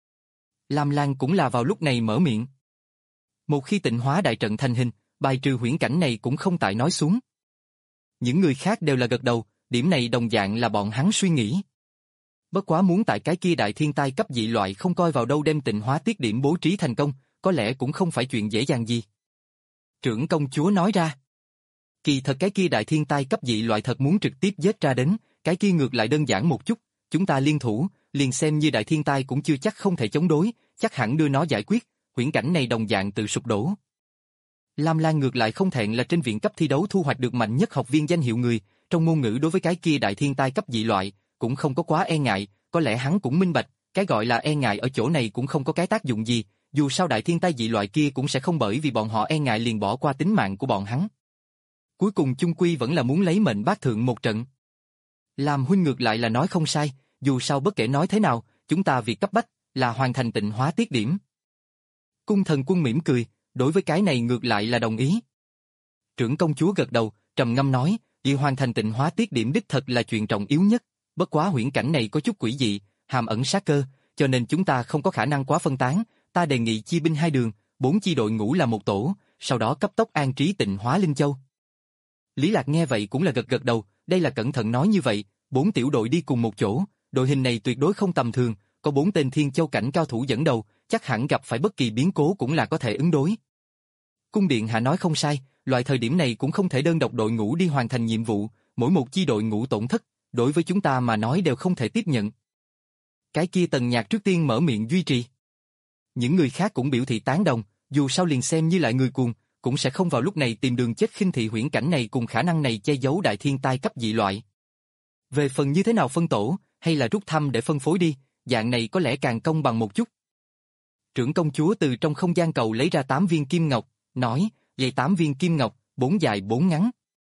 Lam Lan cũng là vào lúc này mở miệng. Một khi tịnh hóa đại trận thành hình, bài trừ huyễn cảnh này cũng không tại nói xuống. Những người khác đều là gật đầu, điểm này đồng dạng là bọn hắn suy nghĩ. Bất quá muốn tại cái kia đại thiên tai cấp dị loại không coi vào đâu đem tịnh hóa tiết điểm bố trí thành công, có lẽ cũng không phải chuyện dễ dàng gì. Trưởng công chúa nói ra. Kỳ thật cái kia đại thiên tai cấp dị loại thật muốn trực tiếp giết ra đến, cái kia ngược lại đơn giản một chút, chúng ta liên thủ, liền xem như đại thiên tai cũng chưa chắc không thể chống đối, chắc hẳn đưa nó giải quyết, huyễn cảnh này đồng dạng tự sụp đổ. Lam Lan ngược lại không thẹn là trên viện cấp thi đấu thu hoạch được mạnh nhất học viên danh hiệu người, trong ngôn ngữ đối với cái kia đại thiên tai cấp dị loại, cũng không có quá e ngại, có lẽ hắn cũng minh bạch, cái gọi là e ngại ở chỗ này cũng không có cái tác dụng gì, dù sao đại thiên tai dị loại kia cũng sẽ không bởi vì bọn họ e ngại liền bỏ qua tính mạng của bọn hắn. Cuối cùng chung quy vẫn là muốn lấy mệnh bác thượng một trận. Lam huynh ngược lại là nói không sai, dù sao bất kể nói thế nào, chúng ta việc cấp bách là hoàn thành tịnh hóa tiết điểm. Cung thần quân mỉm cười, đối với cái này ngược lại là đồng ý. Trưởng công chúa gật đầu, trầm ngâm nói, vì hoàn thành tịnh hóa tiết điểm đích thật là chuyện trọng yếu nhất, bất quá huyễn cảnh này có chút quỷ dị, hàm ẩn sát cơ, cho nên chúng ta không có khả năng quá phân tán, ta đề nghị chia binh hai đường, bốn chi đội ngũ là một tổ, sau đó cấp tốc an trí tịnh hóa Linh Châu. Lý Lạc nghe vậy cũng là gật gật đầu, đây là cẩn thận nói như vậy, bốn tiểu đội đi cùng một chỗ, đội hình này tuyệt đối không tầm thường, có bốn tên thiên châu cảnh cao thủ dẫn đầu, chắc hẳn gặp phải bất kỳ biến cố cũng là có thể ứng đối. Cung điện hạ nói không sai, loại thời điểm này cũng không thể đơn độc đội ngũ đi hoàn thành nhiệm vụ, mỗi một chi đội ngũ tổn thất, đối với chúng ta mà nói đều không thể tiếp nhận. Cái kia Tần Nhạc trước tiên mở miệng duy trì. Những người khác cũng biểu thị tán đồng, dù sao liền xem như lại người cuồng, cũng sẽ không vào lúc này tìm đường chết khinh thị huyễn cảnh này cùng khả năng này che giấu đại thiên tai cấp dị loại. Về phần như thế nào phân tổ, hay là rút thăm để phân phối đi, dạng này có lẽ càng công bằng một chút. Trưởng công chúa từ trong không gian cầu lấy ra tám viên kim ngọc, nói, vậy tám viên kim ngọc, bốn dài bốn ngắn.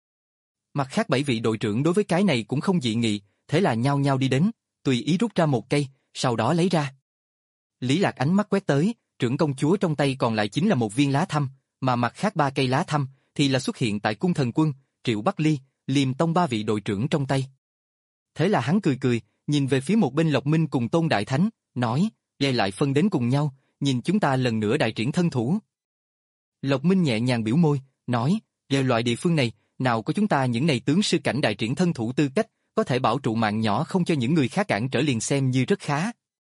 Mặt khác bảy vị đội trưởng đối với cái này cũng không dị nghị, thế là nhao nhao đi đến, tùy ý rút ra một cây, sau đó lấy ra. Lý Lạc ánh mắt quét tới, trưởng công chúa trong tay còn lại chính là một viên lá thăm, mà mặt khác ba cây lá thăm thì là xuất hiện tại cung thần quân, Triệu Bắc Ly, Liêm Tông ba vị đội trưởng trong tay. Thế là hắn cười cười, nhìn về phía một bên Lộc Minh cùng Tôn Đại Thánh, nói, dây lại phân đến cùng nhau, nhìn chúng ta lần nữa đại triển thân thủ. Lộc Minh nhẹ nhàng biểu môi, nói, về loại địa phương này, nào có chúng ta những này tướng sư cảnh đại triển thân thủ tư cách, có thể bảo trụ mạng nhỏ không cho những người khác cản trở liền xem như rất khá.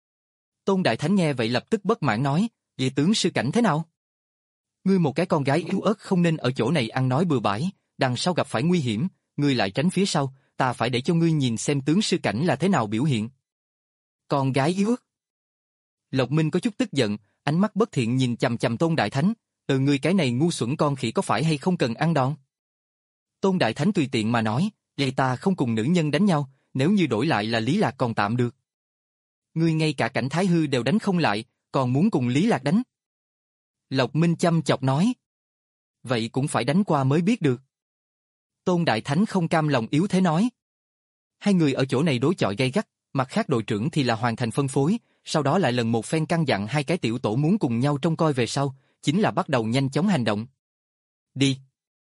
Tôn Đại Thánh nghe vậy lập tức bất mãn nói, vậy tướng sư cảnh thế nào? Ngươi một cái con gái yếu ớt không nên ở chỗ này ăn nói bừa bãi, đằng sau gặp phải nguy hiểm, ngươi lại tránh phía sau, ta phải để cho ngươi nhìn xem tướng sư cảnh là thế nào biểu hiện. Con gái yếu ớt. Lộc Minh có chút tức giận, ánh mắt bất thiện nhìn chằm chằm Tôn Đại Thánh, từ ngươi cái này ngu xuẩn con khỉ có phải hay không cần ăn đòn? Tôn Đại Thánh tùy tiện mà nói, vậy ta không cùng nữ nhân đánh nhau, nếu như đổi lại là Lý Lạc còn tạm được. Ngươi ngay cả Cảnh Thái Hư đều đánh không lại, còn muốn cùng Lý Lạc đánh. Lộc Minh chăm chọc nói. Vậy cũng phải đánh qua mới biết được. Tôn Đại Thánh không cam lòng yếu thế nói. Hai người ở chỗ này đối chọi gay gắt, mặt khác đội trưởng thì là hoàn thành phân phối, sau đó lại lần một phen căn dặn hai cái tiểu tổ muốn cùng nhau trông coi về sau, chính là bắt đầu nhanh chóng hành động. Đi.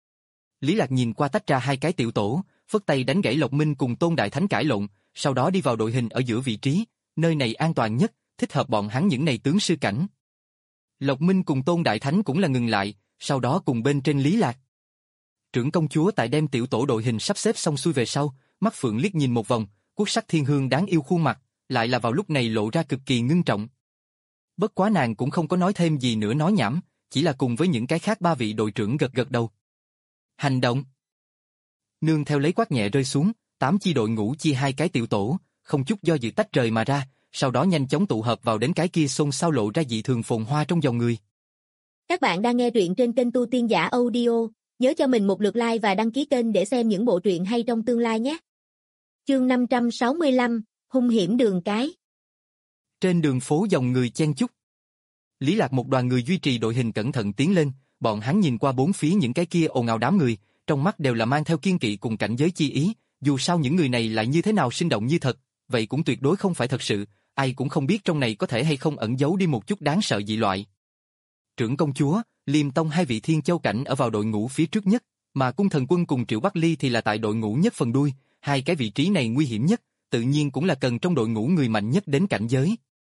Lý Lạc nhìn qua tách ra hai cái tiểu tổ, phất tay đánh gãy Lộc Minh cùng Tôn Đại Thánh cãi lộn, sau đó đi vào đội hình ở giữa vị trí, nơi này an toàn nhất, thích hợp bọn hắn những này tướng sư cảnh. Lộc Minh cùng Tôn Đại Thánh cũng là ngừng lại, sau đó cùng bên trên Lý Lạc. Trưởng công chúa tại đem tiểu tổ đội hình sắp xếp xong xuôi về sau, mắt phượng liếc nhìn một vòng, quốc sắc thiên hương đáng yêu khuôn mặt, lại là vào lúc này lộ ra cực kỳ ngưng trọng. Bất quá nàng cũng không có nói thêm gì nữa nói nhảm, chỉ là cùng với những cái khác ba vị đội trưởng gật gật đầu. Hành động. Nương theo lấy quát nhẹ rơi xuống, tám chi đội ngũ chia hai cái tiểu tổ, không chút do dự tách rời mà ra, sau đó nhanh chóng tụ hợp vào đến cái kia xôn xao lộ ra dị thường phồn hoa trong dòng người. Các bạn đang nghe truyện trên kênh Tu Tiên Giả Audio, nhớ cho mình một lượt like và đăng ký kênh để xem những bộ truyện hay trong tương lai nhé. Chương năm trăm sáu mươi lăm, hung hiểm đường cái. Trên đường phố dòng người chen chúc. Lý Lạc một đoàn người duy trì đội hình cẩn thận tiến lên, bọn hắn nhìn qua bốn phía những cái kia ồn ào đám người, trong mắt đều là mang theo kiên kỵ cùng cảnh giới chi ý, dù sao những người này lại như thế nào sinh động như thật, vậy cũng tuyệt đối không phải thật sự, ai cũng không biết trong này có thể hay không ẩn giấu đi một chút đáng sợ dị loại. Trưởng công chúa, Liêm Tông hai vị Thiên Châu cảnh ở vào đội ngũ phía trước nhất, mà Cung Thần Quân cùng Triệu Bắc Ly thì là tại đội ngũ nhất phần đuôi, hai cái vị trí này nguy hiểm nhất, tự nhiên cũng là cần trong đội ngũ người mạnh nhất đến cảnh giới.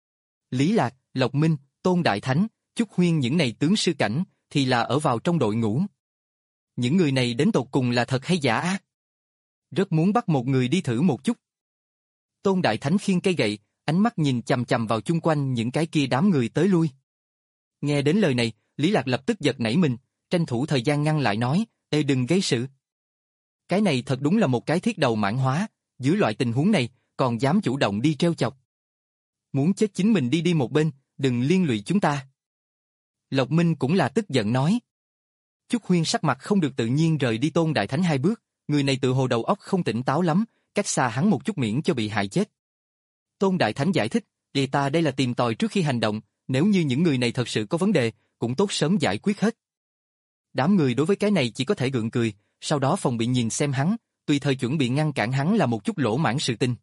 Lý Lạc, Lộc Minh, Tôn Đại Thánh, Chúc Huyên những này tướng sư cảnh thì là ở vào trong đội ngũ. Những người này đến tột cùng là thật hay giả ác? Rất muốn bắt một người đi thử một chút. Tôn Đại Thánh khiêng cây gậy, ánh mắt nhìn chằm chằm vào chung quanh những cái kia đám người tới lui. Nghe đến lời này, Lý Lạc lập tức giật nảy mình, tranh thủ thời gian ngăn lại nói, ê đừng gây sự. Cái này thật đúng là một cái thiết đầu mãn hóa, dưới loại tình huống này, còn dám chủ động đi treo chọc. Muốn chết chính mình đi đi một bên, đừng liên lụy chúng ta. Lộc Minh cũng là tức giận nói. Chúc Huyên sắc mặt không được tự nhiên rời đi Tôn Đại Thánh hai bước, người này tự hồ đầu óc không tỉnh táo lắm, cách xa hắn một chút miễn cho bị hại chết. Tôn Đại Thánh giải thích, vì ta đây là tìm tòi trước khi hành động, nếu như những người này thật sự có vấn đề, cũng tốt sớm giải quyết hết. Đám người đối với cái này chỉ có thể gượng cười, sau đó phòng bị nhìn xem hắn, tùy thời chuẩn bị ngăn cản hắn là một chút lỗ mãng sự tình.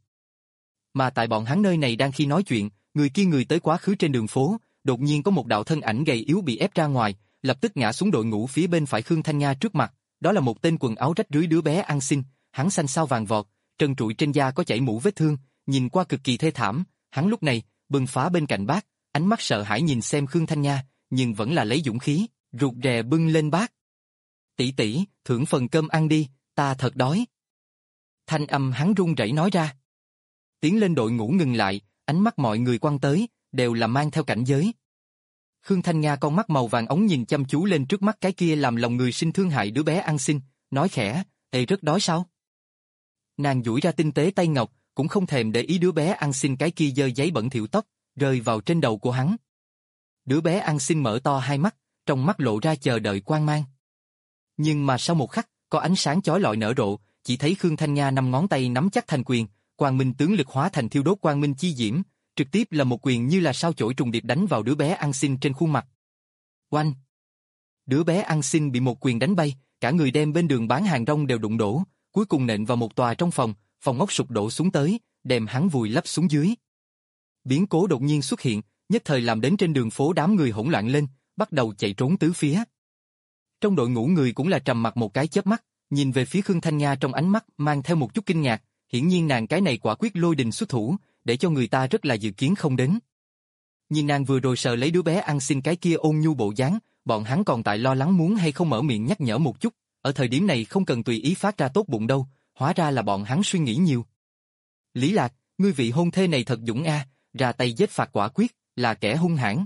Mà tại bọn hắn nơi này đang khi nói chuyện, người kia người tới quá khứ trên đường phố, đột nhiên có một đạo thân ảnh gầy yếu bị ép ra ngoài, lập tức ngã xuống đội ngũ phía bên phải Khương Thanh Nga trước mặt, đó là một tên quần áo rách rưới đứa bé ăn xin, hắn xanh xao vàng vọt, trần trụi trên da có chảy mũ vết thương, nhìn qua cực kỳ thê thảm, hắn lúc này bừng phá bên cạnh bát, ánh mắt sợ hãi nhìn xem Khương Thanh Nga, nhưng vẫn là lấy dũng khí, rụt rè bưng lên bát. Tỷ tỷ, thưởng phần cơm ăn đi, ta thật đói. Thanh âm hắn run rẩy nói ra. Tiến lên đội ngũ ngừng lại, ánh mắt mọi người quăng tới, đều là mang theo cảnh giới. Khương Thanh Nga con mắt màu vàng ống nhìn chăm chú lên trước mắt cái kia làm lòng người sinh thương hại đứa bé ăn xin, nói khẽ, ê rất đói sao? Nàng duỗi ra tinh tế tay ngọc, cũng không thèm để ý đứa bé ăn xin cái kia dơ giấy bẩn thỉu tóc, rơi vào trên đầu của hắn. Đứa bé ăn xin mở to hai mắt, trong mắt lộ ra chờ đợi quan mang. Nhưng mà sau một khắc, có ánh sáng chói lọi nở rộ, chỉ thấy Khương Thanh Nga năm ngón tay nắm chắc thành quyền, quang minh tướng lực hóa thành thiêu đốt quang minh chi diễm, trực tiếp là một quyền như là sao chổi trùng điệp đánh vào đứa bé ăn xin trên khuôn mặt. Oanh! Đứa bé ăn xin bị một quyền đánh bay, cả người đem bên đường bán hàng rong đều đụng đổ, cuối cùng nện vào một tòa trong phòng, phòng ốc sụp đổ xuống tới, đem hắn vùi lấp xuống dưới. Biến cố đột nhiên xuất hiện, nhất thời làm đến trên đường phố đám người hỗn loạn lên, bắt đầu chạy trốn tứ phía. Trong đội ngũ người cũng là trầm mặc một cái chớp mắt, nhìn về phía Khương Thanh Nga trong ánh mắt mang theo một chút kinh ngạc, hiển nhiên nàng cái này quả quyết lôi đình xuất thủ, để cho người ta rất là dự kiến không đến. Nhìn nàng vừa rồi sờ lấy đứa bé ăn xin cái kia ôn nhu bộ dáng, bọn hắn còn tại lo lắng muốn hay không mở miệng nhắc nhở một chút, ở thời điểm này không cần tùy ý phát ra tốt bụng đâu, hóa ra là bọn hắn suy nghĩ nhiều. Lý Lạc, ngươi vị hôn thê này thật dũng a, ra tay giết phạt quả quyết, là kẻ hung hãn.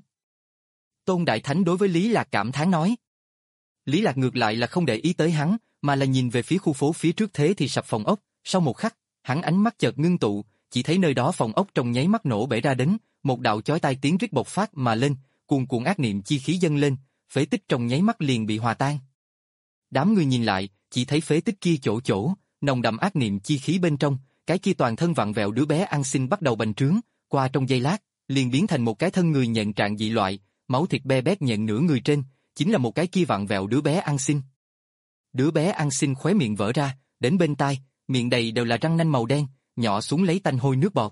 Tôn Đại Thánh đối với Lý Lạc cảm thán nói. Lý Lạc ngược lại là không để ý tới hắn, mà là nhìn về phía khu phố phía trước thế thì sập phòng ốc, sau một khắc, hắn ánh mắt chợt ngưng tụ, chỉ thấy nơi đó phòng ốc trong nháy mắt nổ bể ra đến, một đạo chói tai tiếng rít bộc phát mà lên, cuồn cuộn ác niệm chi khí dâng lên, phế tích trong nháy mắt liền bị hòa tan. Đám người nhìn lại, chỉ thấy phế tích kia chỗ chỗ, nồng đậm ác niệm chi khí bên trong, cái kia toàn thân vặn vẹo đứa bé ăn xin bắt đầu bành trướng, qua trong giây lát, liền biến thành một cái thân người nhện trạng dị loại, máu thịt be bét nhện nửa người trên, chính là một cái kia vặn vẹo đứa bé ăn xin. Đứa bé ăn xin khóe miệng vỡ ra, đến bên tai, miệng đầy đều là răng nanh màu đen, nhỏ xuống lấy tanh hôi nước bọt.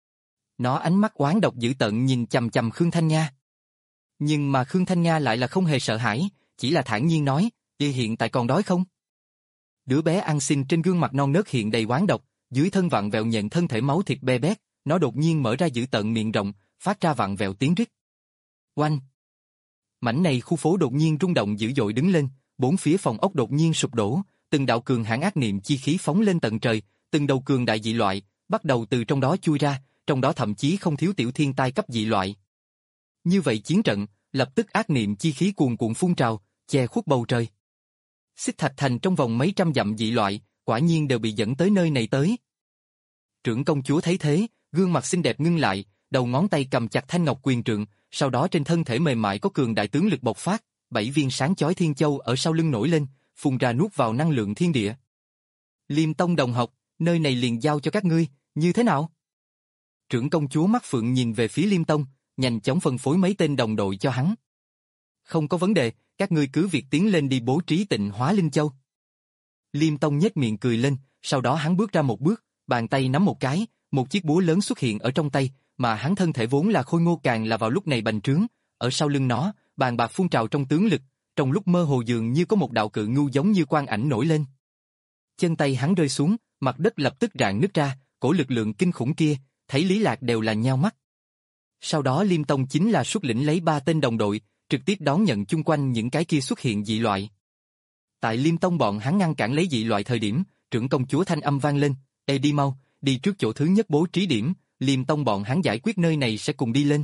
Nó ánh mắt oán độc dữ tợn nhìn chằm chằm Khương Thanh Nga. Nhưng mà Khương Thanh Nga lại là không hề sợ hãi, chỉ là thản nhiên nói, "Y hiện tại còn đói không?" Đứa bé ăn xin trên gương mặt non nớt hiện đầy oán độc, dưới thân vặn vẹo nhận thân thể máu thịt bê bét, nó đột nhiên mở ra dữ tợn miệng rộng, phát ra vặn vẹo tiếng rít. Oanh! Mảnh này khu phố đột nhiên rung động dữ dội đứng lên, bốn phía phòng ốc đột nhiên sụp đổ, từng đạo cường hãn ác niệm chi khí phóng lên tận trời, từng đầu cường đại dị loại bắt đầu từ trong đó chui ra, trong đó thậm chí không thiếu tiểu thiên tai cấp dị loại. Như vậy chiến trận, lập tức ác niệm chi khí cuồn cuộn phun trào, che khuất bầu trời. Xích Thạch Thành trong vòng mấy trăm dặm dị loại, quả nhiên đều bị dẫn tới nơi này tới. Trưởng công chúa thấy thế, gương mặt xinh đẹp ngưng lại, đầu ngón tay cầm chặt thanh ngọc quyền trượng, sau đó trên thân thể mềm mại có cường đại tướng lực bộc phát, bảy viên sáng chói thiên châu ở sau lưng nổi lên, phun ra nuốt vào năng lượng thiên địa. Liêm Tông đồng học, nơi này liền giao cho các ngươi, như thế nào? Trưởng công chúa mắt phượng nhìn về phía Liêm Tông, nhanh chóng phân phối mấy tên đồng đội cho hắn. Không có vấn đề, các ngươi cứ việc tiến lên đi bố trí Tịnh Hóa Linh Châu. Liêm Tông nhếch miệng cười lên, sau đó hắn bước ra một bước, bàn tay nắm một cái, một chiếc búa lớn xuất hiện ở trong tay, mà hắn thân thể vốn là khôi ngô càng là vào lúc này bành trướng, ở sau lưng nó, bàn bạc phun trào trong tướng lực, trong lúc mơ hồ dường như có một đạo cự ngưu giống như quang ảnh nổi lên. Chân tay hắn rơi xuống, mặt đất lập tức rạn nứt ra, cổ lực lượng kinh khủng kia, thấy Lý Lạc đều là nhao mắt. Sau đó Liêm Tông chính là xuất lĩnh lấy ba tên đồng đội, trực tiếp đón nhận chung quanh những cái kia xuất hiện dị loại. Tại Liêm Tông bọn hắn ngăn cản lấy dị loại thời điểm, trưởng công chúa thanh âm vang lên, "Ê đi mau, đi trước chỗ thứ nhất bố trí điểm, Liêm Tông bọn hắn giải quyết nơi này sẽ cùng đi lên."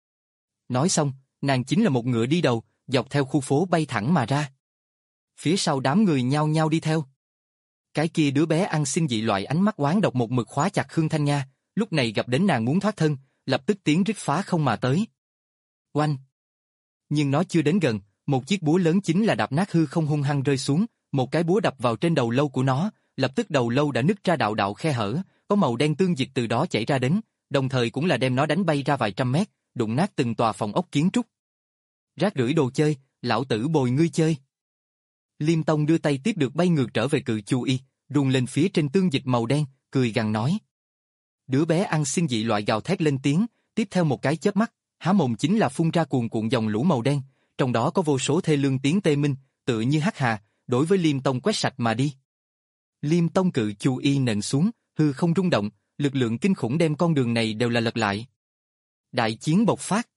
Nói xong, nàng chính là một ngựa đi đầu, dọc theo khu phố bay thẳng mà ra. Phía sau đám người nhao nhao đi theo. Cái kia đứa bé ăn xin dị loại ánh mắt oán độc một mực khóa chặt Khương Thanh Nga, lúc này gặp đến nàng muốn thoát thân, lập tức tiếng rít phá không mà tới. Oanh! Nhưng nó chưa đến gần, một chiếc búa lớn chính là đạp nát hư không hung hăng rơi xuống, một cái búa đập vào trên đầu lâu của nó, lập tức đầu lâu đã nứt ra đạo đạo khe hở, có màu đen tương dịch từ đó chảy ra đến, đồng thời cũng là đem nó đánh bay ra vài trăm mét, đụng nát từng tòa phòng ốc kiến trúc. Rác rưởi đồ chơi, lão tử bồi ngươi chơi. Liêm Tông đưa tay tiếp được bay ngược trở về cự chu y, rung lên phía trên tương dịch màu đen, cười gằn nói. Đứa bé ăn xin dị loại gào thét lên tiếng, tiếp theo một cái chớp mắt, há mồm chính là phun ra cuồn cuộn dòng lũ màu đen, trong đó có vô số thê lương tiếng tê minh, tựa như hắc hà, đối với Liêm Tông quét sạch mà đi. Liêm Tông cự chu y nện xuống, hư không rung động, lực lượng kinh khủng đem con đường này đều là lật lại. Đại chiến bộc phát.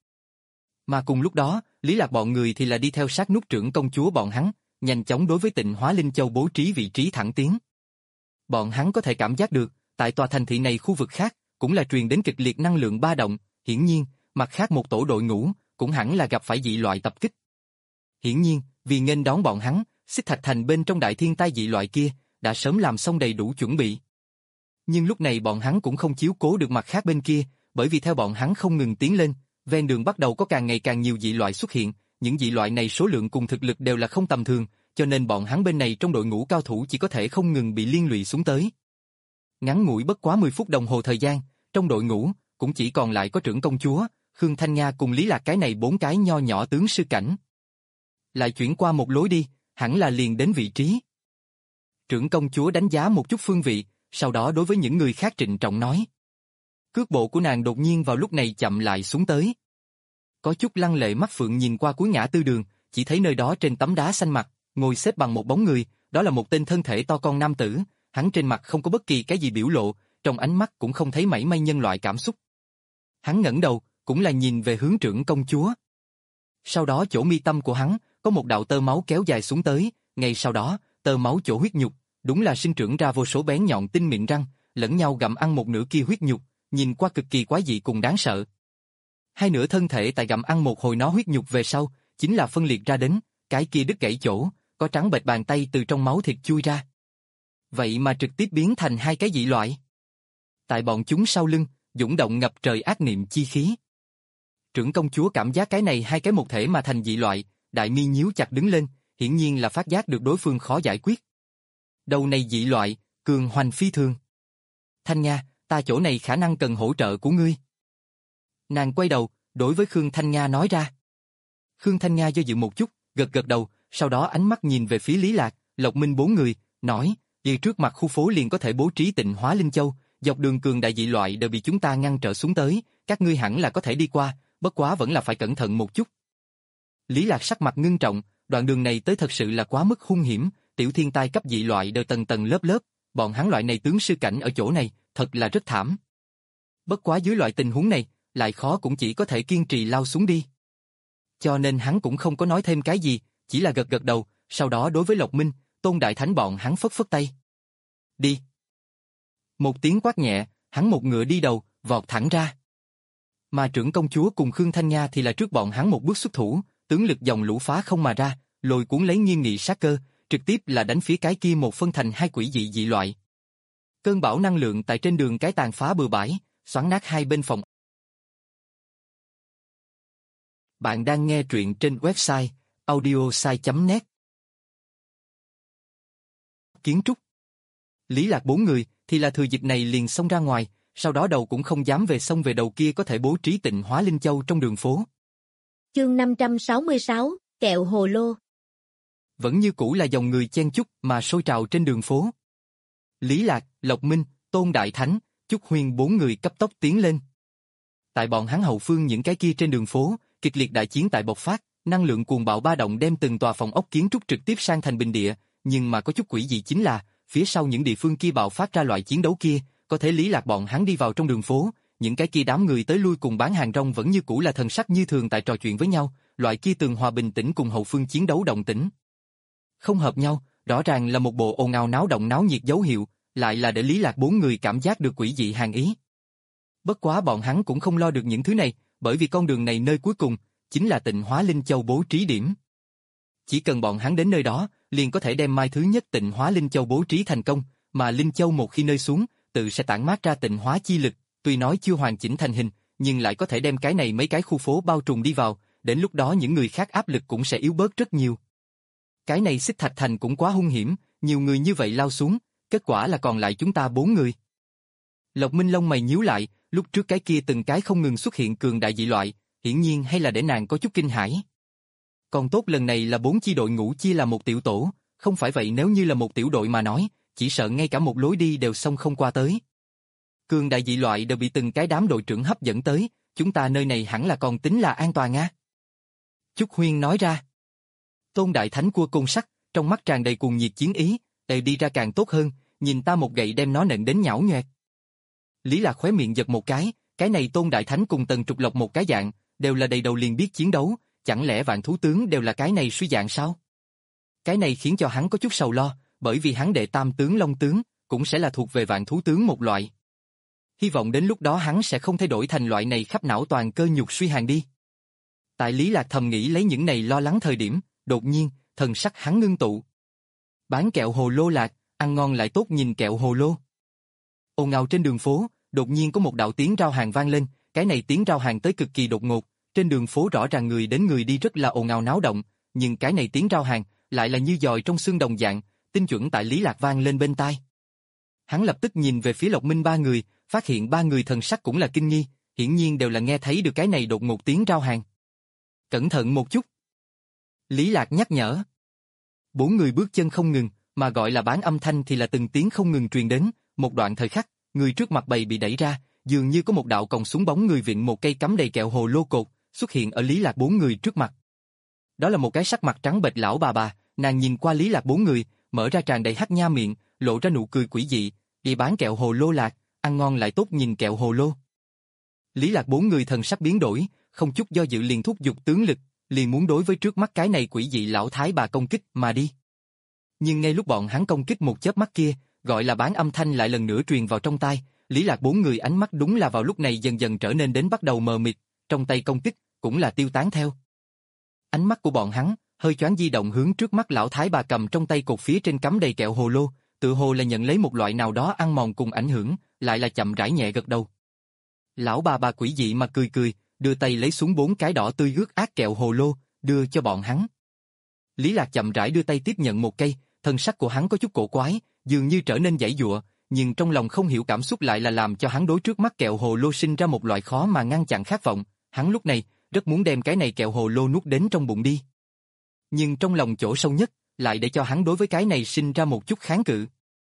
Mà cùng lúc đó, Lý Lạc bọn người thì là đi theo sát nút trưởng công chúa bọn hắn, nhanh chóng đối với Tịnh Hóa Linh Châu bố trí vị trí thẳng tiến. Bọn hắn có thể cảm giác được, tại tòa thành thị này khu vực khác, cũng là truyền đến kịch liệt năng lượng ba động, hiển nhiên, mặt khác một tổ đội ngũ, cũng hẳn là gặp phải dị loại tập kích. Hiển nhiên, vì nghênh đón bọn hắn, Xích Thạch Thành bên trong đại thiên tai dị loại kia, đã sớm làm xong đầy đủ chuẩn bị. Nhưng lúc này bọn hắn cũng không chiếu cố được mặt khác bên kia, bởi vì theo bọn hắn không ngừng tiến lên, ven đường bắt đầu có càng ngày càng nhiều dị loại xuất hiện, những dị loại này số lượng cùng thực lực đều là không tầm thường, cho nên bọn hắn bên này trong đội ngũ cao thủ chỉ có thể không ngừng bị liên lụy xuống tới. Ngắn ngủi bất quá mười phút đồng hồ thời gian, trong đội ngũ cũng chỉ còn lại có trưởng công chúa, Khương Thanh Nga cùng Lý Lạc cái này bốn cái nho nhỏ tướng sư cảnh. Lại chuyển qua một lối đi, hẳn là liền đến vị trí. Trưởng công chúa đánh giá một chút phương vị, sau đó đối với những người khác trịnh trọng nói. Cước bộ của nàng đột nhiên vào lúc này chậm lại xuống tới. Có chút lăng lệ mắt phượng nhìn qua cuối ngã tư đường, chỉ thấy nơi đó trên tấm đá xanh mặt, ngồi xếp bằng một bóng người, đó là một tên thân thể to con nam tử, hắn trên mặt không có bất kỳ cái gì biểu lộ, trong ánh mắt cũng không thấy mảy may nhân loại cảm xúc. Hắn ngẩng đầu, cũng là nhìn về hướng trưởng công chúa. Sau đó chỗ mi tâm của hắn, có một đạo tơ máu kéo dài xuống tới, ngay sau đó, tơ máu chỗ huyết nhục, đúng là sinh trưởng ra vô số bén nhọn tinh miệng răng, lẫn nhau gặm ăn một nửa kia huyết nhục, nhìn qua cực kỳ quái dị cùng đáng sợ. Hai nửa thân thể tại gặm ăn một hồi nó huyết nhục về sau, chính là phân liệt ra đến, cái kia đứt gãy chỗ, có trắng bệch bàn tay từ trong máu thịt chui ra. Vậy mà trực tiếp biến thành hai cái dị loại. Tại bọn chúng sau lưng, dũng động ngập trời ác niệm chi khí. Trưởng công chúa cảm giác cái này hai cái một thể mà thành dị loại, đại mi nhíu chặt đứng lên, hiển nhiên là phát giác được đối phương khó giải quyết. Đầu này dị loại, cường hoành phi thường. Thanh Nga, ta chỗ này khả năng cần hỗ trợ của ngươi. Nàng quay đầu, đối với Khương Thanh Nga nói ra. Khương Thanh Nga do dự một chút, gật gật đầu, sau đó ánh mắt nhìn về phía Lý Lạc, Lộc Minh bốn người, nói, vì trước mặt khu phố liền có thể bố trí Tịnh Hóa Linh Châu, dọc đường cường đại dị loại đều bị chúng ta ngăn trở xuống tới, các ngươi hẳn là có thể đi qua, bất quá vẫn là phải cẩn thận một chút. Lý Lạc sắc mặt ngưng trọng, đoạn đường này tới thật sự là quá mức hung hiểm, tiểu thiên tai cấp dị loại đều tầng tầng lớp lớp, bọn hắn loại này tướng sư cảnh ở chỗ này, thật là rất thảm. Bất quá dưới loại tình huống này, lại khó cũng chỉ có thể kiên trì lao xuống đi. Cho nên hắn cũng không có nói thêm cái gì, chỉ là gật gật đầu, sau đó đối với Lộc Minh, Tôn Đại Thánh bọn hắn phất phất tay. Đi. Một tiếng quát nhẹ, hắn một ngựa đi đầu, vọt thẳng ra. Mà trưởng công chúa cùng Khương Thanh Nha thì là trước bọn hắn một bước xuất thủ, tướng lực dòng lũ phá không mà ra, lôi cuốn lấy nghiêm nghị sát cơ, trực tiếp là đánh phía cái kia một phân thành hai quỷ dị dị loại. Cơn bão năng lượng tại trên đường cái tàn phá bừa bãi, xoắn nát hai bên phòng. Bạn đang nghe truyện trên website audiosai chấm net. Kiến trúc. Lý Lạc bốn người thì là thừa dịp này liền xông ra ngoài, sau đó đầu cũng không dám về sông về đầu kia có thể bố trí Tịnh Hóa Linh Châu trong đường phố. Chương năm trăm sáu mươi sáu, kẹo hồ lô. Vẫn như cũ là dòng người chen chúc mà sôi trào trên đường phố. Lý Lạc, Lộc Minh, Tôn Đại Thánh, Chúc Huyên bốn người cấp tốc tiến lên. Tại bọn hắn hậu phương những cái kia trên đường phố, kịch liệt đại chiến tại bộc phát, năng lượng cuồng bạo ba động đem từng tòa phòng ốc kiến trúc trực tiếp sang thành bình địa, nhưng mà có chút quỷ dị chính là, phía sau những địa phương kia bạo phát ra loại chiến đấu kia, có thể Lý Lạc bọn hắn đi vào trong đường phố, những cái kia đám người tới lui cùng bán hàng rong vẫn như cũ là thần sắc như thường tại trò chuyện với nhau, loại kia tường hòa bình tĩnh cùng hậu phương chiến đấu động tĩnh. Không hợp nhau, rõ ràng là một bộ ồn ào náo động náo nhiệt dấu hiệu, lại là để Lý Lạc bốn người cảm giác được quỷ dị hàng ý. Bất quá bọn hắn cũng không lo được những thứ này, bởi vì con đường này nơi cuối cùng chính là Tịnh Hóa Linh Châu bố trí điểm. Chỉ cần bọn hắn đến nơi đó, liền có thể đem mai thứ nhất Tịnh Hóa Linh Châu bố trí thành công, mà Linh Châu một khi nơi xuống, tự sẽ tản mát ra tịnh hóa chi lực, tuy nói chưa hoàn chỉnh thành hình, nhưng lại có thể đem cái này mấy cái khu phố bao trùm đi vào, đến lúc đó những người khác áp lực cũng sẽ yếu bớt rất nhiều. Cái này Xích Thạch Thành cũng quá hung hiểm, nhiều người như vậy lao xuống, kết quả là còn lại chúng ta bốn người. Lộc Minh lông mày nhíu lại, lúc trước cái kia từng cái không ngừng xuất hiện cường đại dị loại, hiển nhiên hay là để nàng có chút kinh hãi. Còn tốt lần này là bốn chi đội ngũ chia là một tiểu tổ, không phải vậy nếu như là một tiểu đội mà nói, chỉ sợ ngay cả một lối đi đều xông không qua tới. Cường đại dị loại đều bị từng cái đám đội trưởng hấp dẫn tới, chúng ta nơi này hẳn là còn tính là an toàn á. Chúc Huyên nói ra. Tôn Đại Thánh cua côn sắt, trong mắt tràn đầy cuồng nhiệt chiến ý, đều đi ra càng tốt hơn, nhìn ta một gậy đem nó nện đến nhão nhoẹt. Lý Lạc khóe miệng giật một cái, cái này Tôn Đại Thánh cùng Tần Trục Lộc một cái dạng, đều là đầy đầu liền biết chiến đấu, chẳng lẽ vạn thú tướng đều là cái này suy dạng sao? Cái này khiến cho hắn có chút sầu lo, bởi vì hắn đệ tam tướng Long tướng, cũng sẽ là thuộc về vạn thú tướng một loại. Hy vọng đến lúc đó hắn sẽ không thay đổi thành loại này khắp não toàn cơ nhục suy hàn đi. Tại Lý Lạc thầm nghĩ lấy những này lo lắng thời điểm, đột nhiên, thần sắc hắn ngưng tụ. Bán kẹo hồ lô Lạc, ăn ngon lại tốt nhìn kẹo hồ lô. Ồn ào trên đường phố, đột nhiên có một đạo tiếng rao hàng vang lên, cái này tiếng rao hàng tới cực kỳ đột ngột, trên đường phố rõ ràng người đến người đi rất là ồn ào náo động, nhưng cái này tiếng rao hàng lại là như dòi trong xương đồng dạng, tinh chuẩn tại Lý Lạc vang lên bên tai. Hắn lập tức nhìn về phía Lộc Minh ba người, phát hiện ba người thần sắc cũng là kinh nghi, hiển nhiên đều là nghe thấy được cái này đột ngột tiếng rao hàng. Cẩn thận một chút. Lý Lạc nhắc nhở. Bốn người bước chân không ngừng, mà gọi là bán âm thanh thì là từng tiếng không ngừng truyền đến, một đoạn thời khắc, người trước mặt bầy bị đẩy ra, dường như có một đạo còng súng bóng người vịn một cây cắm đầy kẹo hồ lô cột, xuất hiện ở Lý Lạc bốn người trước mặt. Đó là một cái sắc mặt trắng bệch lão bà bà, nàng nhìn qua Lý Lạc bốn người, mở ra tràn đầy hắc nha miệng, lộ ra nụ cười quỷ dị, đi bán kẹo hồ lô Lạc, ăn ngon lại tốt nhìn kẹo hồ lô. Lý Lạc bốn người thần sắc biến đổi, không chút do dự liền thúc giục tướng lực, liền muốn đối với trước mắt cái này quỷ dị lão thái bà công kích mà đi. Nhưng ngay lúc bọn hắn công kích một chớp mắt kia, gọi là bán âm thanh lại lần nữa truyền vào trong tai, Lý Lạc bốn người ánh mắt đúng là vào lúc này dần dần trở nên đến bắt đầu mờ mịt, trong tay công kích cũng là tiêu tán theo. Ánh mắt của bọn hắn hơi choáng di động hướng trước mắt lão thái bà cầm trong tay cột phía trên cắm đầy kẹo hồ lô, tự hồ là nhận lấy một loại nào đó ăn mòn cùng ảnh hưởng, lại là chậm rãi nhẹ gật đầu. Lão bà bà quỷ dị mà cười cười, đưa tay lấy xuống bốn cái đỏ tươi ướt át kẹo hồ lô, đưa cho bọn hắn. Lý Lạc chậm rãi đưa tay tiếp nhận một cây, thân sắc của hắn có chút cổ quái, dường như trở nên giãy giụa, nhưng trong lòng không hiểu cảm xúc lại là làm cho hắn đối trước mắt kẹo hồ lô sinh ra một loại khó mà ngăn chặn khát vọng, hắn lúc này rất muốn đem cái này kẹo hồ lô nuốt đến trong bụng đi. Nhưng trong lòng chỗ sâu nhất lại để cho hắn đối với cái này sinh ra một chút kháng cự.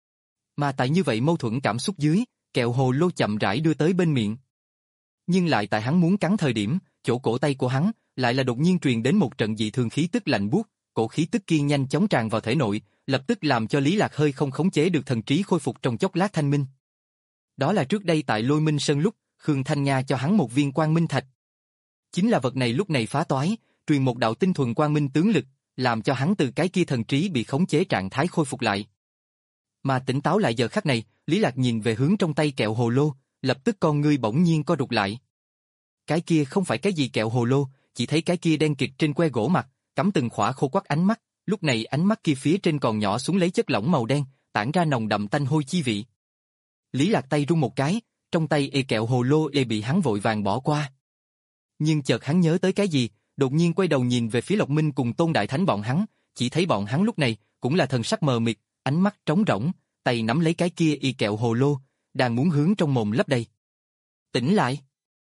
Mà tại như vậy mâu thuẫn cảm xúc dưới, kẹo hồ lô chậm rãi đưa tới bên miệng. Nhưng lại tại hắn muốn cắn thời điểm, chỗ cổ tay của hắn, lại là đột nhiên truyền đến một trận dị thường khí tức lạnh buốt, cổ khí tức kia nhanh chóng tràn vào thể nội, lập tức làm cho Lý Lạc hơi không khống chế được thần trí khôi phục trong chốc lát thanh minh. Đó là trước đây tại Lôi Minh Sơn lúc, Khương Thanh Nga cho hắn một viên quang minh thạch. Chính là vật này lúc này phá toái, truyền một đạo tinh thuần quang minh tướng lực, làm cho hắn từ cái kia thần trí bị khống chế trạng thái khôi phục lại. Mà tỉnh táo lại giờ khắc này, Lý Lạc nhìn về hướng trong tay kẹo hồ lô, lập tức con ngươi bỗng nhiên co rụt lại. Cái kia không phải cái gì kẹo hồ lô, chỉ thấy cái kia đen kịt trên que gỗ mặt, cắm từng khỏa khô quắt ánh mắt, lúc này ánh mắt kia phía trên còn nhỏ xuống lấy chất lỏng màu đen, tản ra nồng đậm tanh hôi chi vị. Lý Lạc tay rung một cái, trong tay ê kẹo hồ lô ê bị hắn vội vàng bỏ qua. Nhưng chợt hắn nhớ tới cái gì, đột nhiên quay đầu nhìn về phía Lộc Minh cùng Tôn Đại Thánh bọn hắn, chỉ thấy bọn hắn lúc này cũng là thần sắc mờ mịt, ánh mắt trống rỗng, tay nắm lấy cái kia y kẹo hồ lô, đang muốn hướng trong mồm lấp đầy. Tỉnh lại!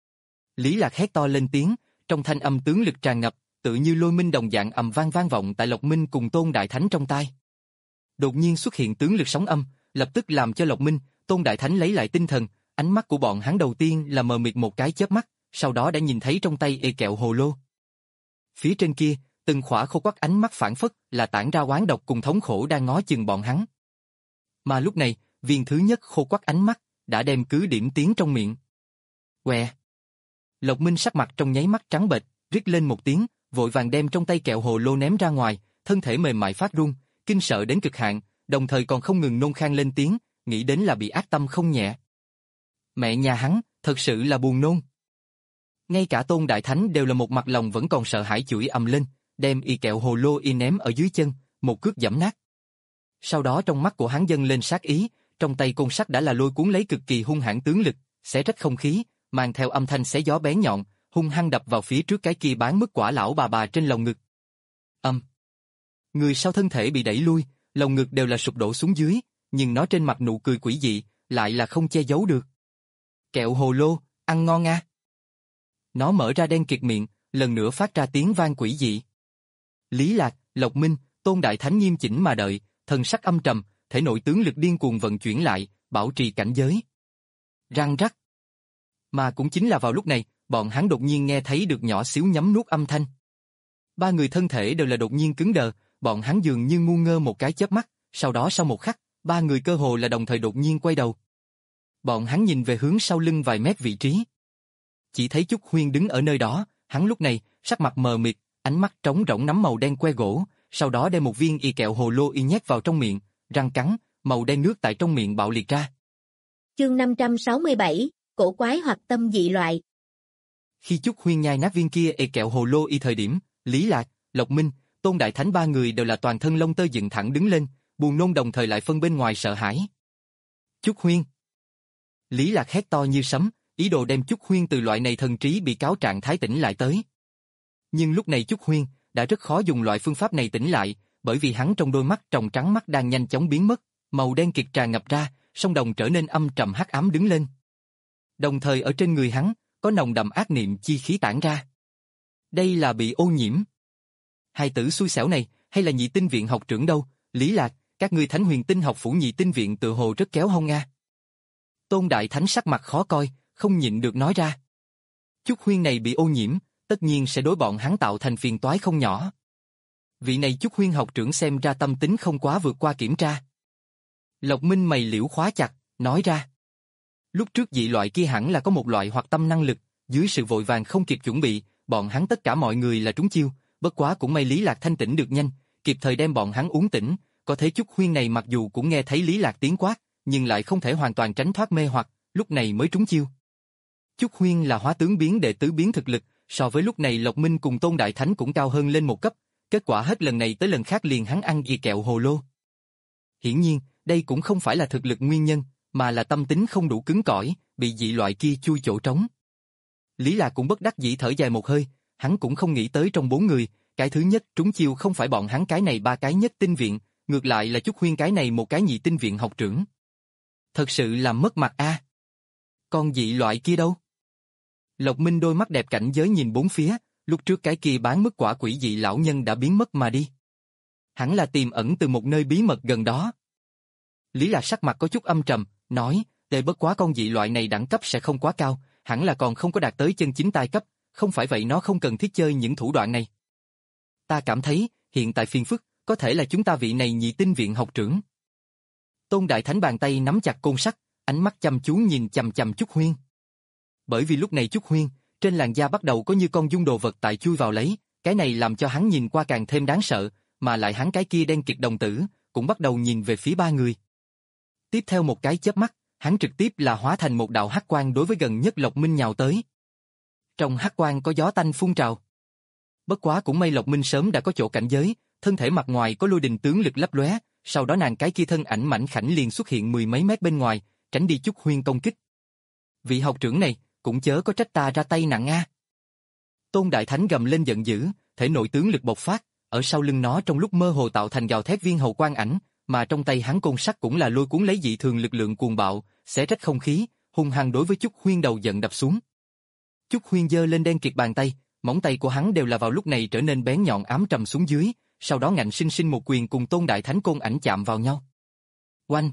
Lý Lạc hét to lên tiếng, trong thanh âm tướng lực tràn ngập, tự như lôi minh đồng dạng ầm vang vang vọng tại Lộc Minh cùng Tôn Đại Thánh trong tai. Đột nhiên xuất hiện tướng lực sóng âm, lập tức làm cho Lộc Minh, Tôn Đại Thánh lấy lại tinh thần, ánh mắt của bọn hắn đầu tiên là mờ mịt một cái chớp mắt, sau đó đã nhìn thấy trong tay ê kẹo hồ lô. Phía trên kia, từng khỏa khô quắt ánh mắt phản phất là tản ra oán độc cùng thống khổ đang ngó chừng bọn hắn. Mà lúc này, viên thứ nhất khô quắt ánh mắt đã đem cứ điểm tiến trong miệng. Què! Lộc Minh sắc mặt trong nháy mắt trắng bệch, rít lên một tiếng, vội vàng đem trong tay kẹo hồ lô ném ra ngoài, thân thể mềm mại phát run, kinh sợ đến cực hạn, đồng thời còn không ngừng nôn khan lên tiếng, nghĩ đến là bị ác tâm không nhẹ. Mẹ nhà hắn, thật sự là buồn nôn. Ngay cả Tôn Đại Thánh đều là một mặt lòng vẫn còn sợ hãi chửi ầm lên, đem y kẹo hồ lô y ném ở dưới chân, một cước giẫm nát. Sau đó trong mắt của hắn dâng lên sát ý, trong tay côn sắt đã là lôi cuốn lấy cực kỳ hung hãn tướng lực, xé rách không khí, mang theo âm thanh xé gió bén nhọn, hung hăng đập vào phía trước cái kia bán mức quả lão bà bà trên lồng ngực. Âm. Người sau thân thể bị đẩy lui, lồng ngực đều là sụp đổ xuống dưới, nhưng nó trên mặt nụ cười quỷ dị, lại là không che giấu được. Kẹo hồ lô, ăn ngon à? Nó mở ra đen kịt miệng, lần nữa phát ra tiếng vang quỷ dị. Lý Lạc, Lộc Minh, Tôn Đại Thánh nghiêm chỉnh mà đợi, thần sắc âm trầm, thể nội tướng lực điên cuồng vận chuyển lại, bảo trì cảnh giới. Răng rắc. Mà cũng chính là vào lúc này, bọn hắn đột nhiên nghe thấy được nhỏ xíu nhấm nuốt âm thanh. Ba người thân thể đều là đột nhiên cứng đờ, bọn hắn dường như ngu ngơ một cái chớp mắt, sau đó sau một khắc, ba người cơ hồ là đồng thời đột nhiên quay đầu. Bọn hắn nhìn về hướng sau lưng vài mét vị trí. Chỉ thấy Chúc Huyên đứng ở nơi đó, hắn lúc này, sắc mặt mờ mịt, ánh mắt trống rỗng nắm màu đen que gỗ, sau đó đem một viên y kẹo hồ lô y nhét vào trong miệng, răng cắn, màu đen nước tại trong miệng bạo liệt ra. Chương năm trăm sáu mươi bảy, cổ quái hoặc tâm dị loại. Khi Chúc Huyên nhai nát viên kia y kẹo hồ lô y thời điểm, Lý Lạc, Lộc Minh, Tôn Đại Thánh ba người đều là toàn thân lông tơ dựng thẳng đứng lên, buồn nôn đồng thời lại phân bên ngoài sợ hãi. Chúc Huyên! Lý Lạc hét to như sấm, ý đồ đem Chúc Huyên từ loại này thần trí bị cáo trạng thái tỉnh lại tới. Nhưng lúc này Chúc Huyên đã rất khó dùng loại phương pháp này tỉnh lại, bởi vì hắn trong đôi mắt tròng trắng mắt đang nhanh chóng biến mất, màu đen kịt tràn ngập ra, song đồng trở nên âm trầm hắc ám đứng lên. Đồng thời ở trên người hắn có nồng đậm ác niệm chi khí tản ra. Đây là bị ô nhiễm. Hai tử xui xẻo này, hay là nhị tinh viện học trưởng đâu? Lý Lạc, các ngươi Thánh Huyền Tinh học phủ nhị tinh viện tự hồ rất kéo hông nga. Tôn Đại Thánh sắc mặt khó coi, không nhịn được nói ra. Chúc Huyên này bị ô nhiễm, tất nhiên sẽ đối bọn hắn tạo thành phiền toái không nhỏ. Vị này Chúc Huyên học trưởng xem ra tâm tính không quá vượt qua kiểm tra. Lộc Minh mày liễu khóa chặt, nói ra. Lúc trước dị loại kia hẳn là có một loại hoạt tâm năng lực, dưới sự vội vàng không kịp chuẩn bị, bọn hắn tất cả mọi người là trúng chiêu, bất quá cũng may Lý Lạc thanh tỉnh được nhanh, kịp thời đem bọn hắn uống tỉnh, có thể Chúc Huyên này mặc dù cũng nghe thấy Lý Lạc tiếng quát, nhưng lại không thể hoàn toàn tránh thoát mê hoặc, lúc này mới trúng chiêu. Chúc Huyên là hóa tướng biến đệ tứ biến thực lực, so với lúc này Lộc Minh cùng Tôn Đại Thánh cũng cao hơn lên một cấp, kết quả hết lần này tới lần khác liền hắn ăn gì kẹo hồ lô. Hiển nhiên, đây cũng không phải là thực lực nguyên nhân, mà là tâm tính không đủ cứng cỏi, bị dị loại kia chui chỗ trống. Lý Lạc cũng bất đắc dĩ thở dài một hơi, hắn cũng không nghĩ tới trong bốn người, cái thứ nhất trúng chiêu không phải bọn hắn cái này ba cái nhất tinh viện, ngược lại là Chúc Huyên cái này một cái nhị tinh viện học trưởng. Thật sự là mất mặt a. À. Con dị loại kia đâu? Lộc Minh đôi mắt đẹp cảnh giới nhìn bốn phía, lúc trước cái kia bán mức quả quỷ dị lão nhân đã biến mất mà đi. Hẳn là tiềm ẩn từ một nơi bí mật gần đó. Lý Lạc sắc mặt có chút âm trầm, nói, tệ bất quá con dị loại này đẳng cấp sẽ không quá cao, hẳn là còn không có đạt tới chân chính tai cấp, không phải vậy nó không cần thiết chơi những thủ đoạn này. Ta cảm thấy, hiện tại phiền phức, có thể là chúng ta vị này nhị tinh viện học trưởng. Tôn Đại Thánh bàn tay nắm chặt côn sắt, ánh mắt chăm chú nhìn chằm chằm Chúc Huyên. Bởi vì lúc này Chúc Huyên, trên làn da bắt đầu có như con giun đồ vật tại chui vào lấy, cái này làm cho hắn nhìn qua càng thêm đáng sợ, mà lại hắn cái kia đen kịt đồng tử, cũng bắt đầu nhìn về phía ba người. Tiếp theo một cái chớp mắt, hắn trực tiếp là hóa thành một đạo hắc quang đối với gần nhất Lộc Minh nhào tới. Trong hắc quang có gió tanh phun trào. Bất quá cũng may Lộc Minh sớm đã có chỗ cảnh giới, thân thể mặt ngoài có lôi đình tướng lực lấp lóe, sau đó nàng cái kia thân ảnh mảnh khảnh liền xuất hiện mười mấy mét bên ngoài, tránh đi Chúc Huyên công kích. Vị học trưởng này, cũng chớ có trách ta ra tay nặng a. Tôn Đại Thánh gầm lên giận dữ, thể nội tướng lực bộc phát, ở sau lưng nó trong lúc mơ hồ tạo thành gào thét viên hầu quang ảnh, mà trong tay hắn côn sắt cũng là lôi cuốn lấy dị thường lực lượng cuồng bạo, xé rách không khí, hung hăng đối với Chúc Huyên đầu giận đập xuống. Chúc Huyên giơ lên đen kiệt bàn tay, móng tay của hắn đều là vào lúc này trở nên bén nhọn ám trầm xuống dưới, sau đó ngạnh sinh sinh một quyền cùng Tôn Đại Thánh côn ảnh chạm vào nhau. Oanh!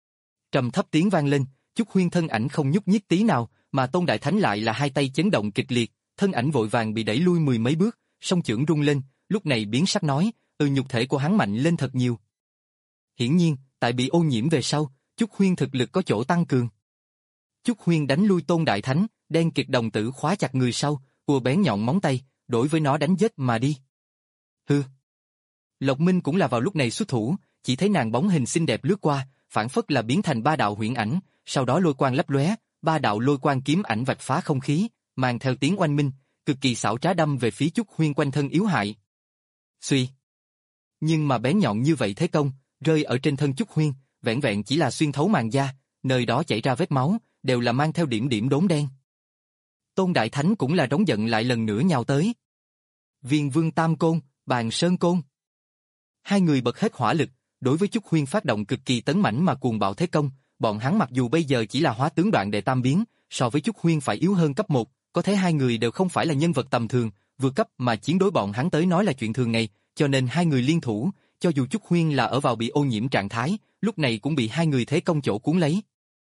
Trầm thấp tiếng vang lên, Chúc Huyên thân ảnh không nhúc nhích tí nào, mà Tôn Đại Thánh lại là hai tay chấn động kịch liệt, thân ảnh vội vàng bị đẩy lui mười mấy bước, song chưởng rung lên, lúc này biến sắc nói, ừ nhục thể của hắn mạnh lên thật nhiều. Hiển nhiên, tại bị ô nhiễm về sau, Chúc Huyên thực lực có chỗ tăng cường. Chúc Huyên đánh lui Tôn Đại Thánh, đen kịt đồng tử khóa chặt người sau, ùa bén nhọn móng tay, đối với nó đánh giết mà đi. Hừ. Lộc Minh cũng là vào lúc này xuất thủ, chỉ thấy nàng bóng hình xinh đẹp lướt qua, phản phất là biến thành ba đạo huyễn ảnh, sau đó lôi quang lấp lóe, ba đạo lôi quang kiếm ảnh vạch phá không khí, mang theo tiếng oanh minh, cực kỳ xảo trá đâm về phía Chúc Huyên quanh thân yếu hại. Suy. Nhưng mà bén nhọn như vậy thế công, rơi ở trên thân Chúc Huyên, vẹn vẹn chỉ là xuyên thấu màng da, nơi đó chảy ra vết máu, đều là mang theo điểm điểm đốm đen. Tôn Đại Thánh cũng là trống giận lại lần nữa nhào tới. Viên Vương Tam Côn, Bàn Sơn Côn. Hai người bật hết hỏa lực, đối với Chúc Huyên phát động cực kỳ tấn mãnh mà cuồng bạo thế công, bọn hắn mặc dù bây giờ chỉ là hóa tướng đoạn đệ tam biến, so với Chúc Huyên phải yếu hơn cấp một, có thể hai người đều không phải là nhân vật tầm thường, vượt cấp mà chiến đối bọn hắn tới nói là chuyện thường ngày, cho nên hai người liên thủ, cho dù Chúc Huyên là ở vào bị ô nhiễm trạng thái, lúc này cũng bị hai người thế công chỗ cuốn lấy.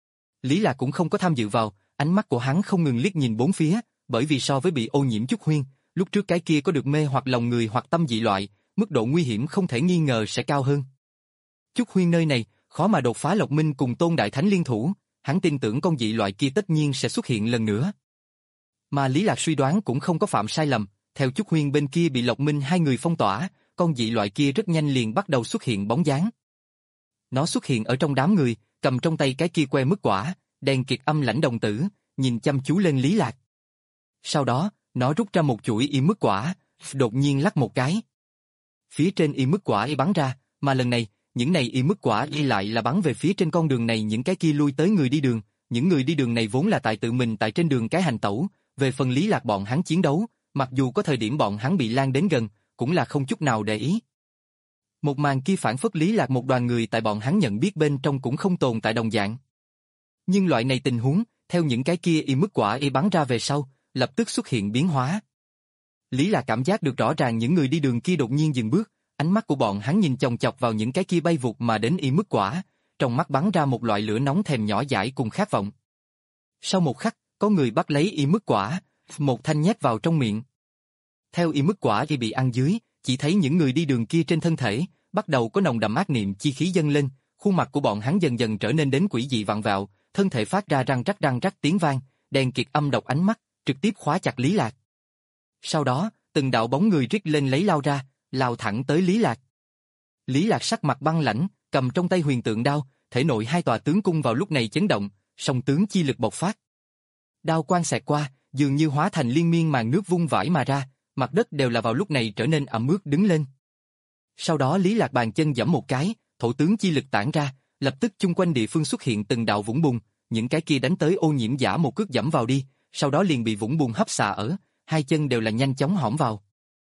Lý Lạc cũng không có tham dự vào, ánh mắt của hắn không ngừng liếc nhìn bốn phía, bởi vì so với bị ô nhiễm Chúc Huyên, lúc trước cái kia có được mê hoặc lòng người hoặc tâm dị loại, mức độ nguy hiểm không thể nghi ngờ sẽ cao hơn. Chúc Huyên nơi này, khó mà đột phá Lộc Minh cùng Tôn Đại Thánh liên thủ, hắn tin tưởng con dị loại kia tất nhiên sẽ xuất hiện lần nữa. Mà Lý Lạc suy đoán cũng không có phạm sai lầm, theo Chúc Huyên bên kia bị Lộc Minh hai người phong tỏa, con dị loại kia rất nhanh liền bắt đầu xuất hiện bóng dáng. Nó xuất hiện ở trong đám người, cầm trong tay cái kia que mứt quả, đen kịt âm lãnh đồng tử, nhìn chăm chú lên Lý Lạc. Sau đó, nó rút ra một chuỗi y mứt quả, đột nhiên lắc một cái. Phía trên y mứt quả y bắn ra, mà lần này, những này y mứt quả y lại là bắn về phía trên con đường này những cái kia lui tới người đi đường, những người đi đường này vốn là tại tự mình tại trên đường cái hành tẩu, về phần Lý Lạc bọn hắn chiến đấu, mặc dù có thời điểm bọn hắn bị lan đến gần, cũng là không chút nào để ý. Một màn kia phản phất Lý Lạc một đoàn người tại bọn hắn nhận biết bên trong cũng không tồn tại đồng dạng. Nhưng loại này tình huống, theo những cái kia y mứt quả y bắn ra về sau, lập tức xuất hiện biến hóa. Lý Lạc cảm giác được rõ ràng những người đi đường kia đột nhiên dừng bước, ánh mắt của bọn hắn nhìn chòng chọc vào những cái kia bay vụt mà đến y mứt quả, trong mắt bắn ra một loại lửa nóng thèm nhỏ dãi cùng khát vọng. Sau một khắc, có người bắt lấy y mứt quả, một thanh nhét vào trong miệng. Theo y mứt quả y bị ăn dưới, chỉ thấy những người đi đường kia trên thân thể, bắt đầu có nồng đậm ác niệm chi khí dâng lên, khuôn mặt của bọn hắn dần dần trở nên đến quỷ dị vặn vẹo, thân thể phát ra răng rắc răng rắc tiếng vang, đen kịt âm độc ánh mắt, trực tiếp khóa chặt Lý Lạc. Sau đó, từng đạo bóng người rít lên lấy lao ra, lao thẳng tới Lý Lạc. Lý Lạc sắc mặt băng lãnh, cầm trong tay huyền tượng đao, thể nội hai tòa tướng cung vào lúc này chấn động, song tướng chi lực bộc phát. Đao quang xẹt qua, dường như hóa thành liên miên màn nước vung vãi mà ra, mặt đất đều là vào lúc này trở nên ẩm ướt đứng lên. Sau đó Lý Lạc bàn chân giẫm một cái, thổ tướng chi lực tản ra, lập tức chung quanh địa phương xuất hiện từng đạo vũng bùn, những cái kia đánh tới ô nhiễm giả một cước giẫm vào đi, sau đó liền bị vũng bùn hấp xà ở, hai chân đều là nhanh chóng hõm vào.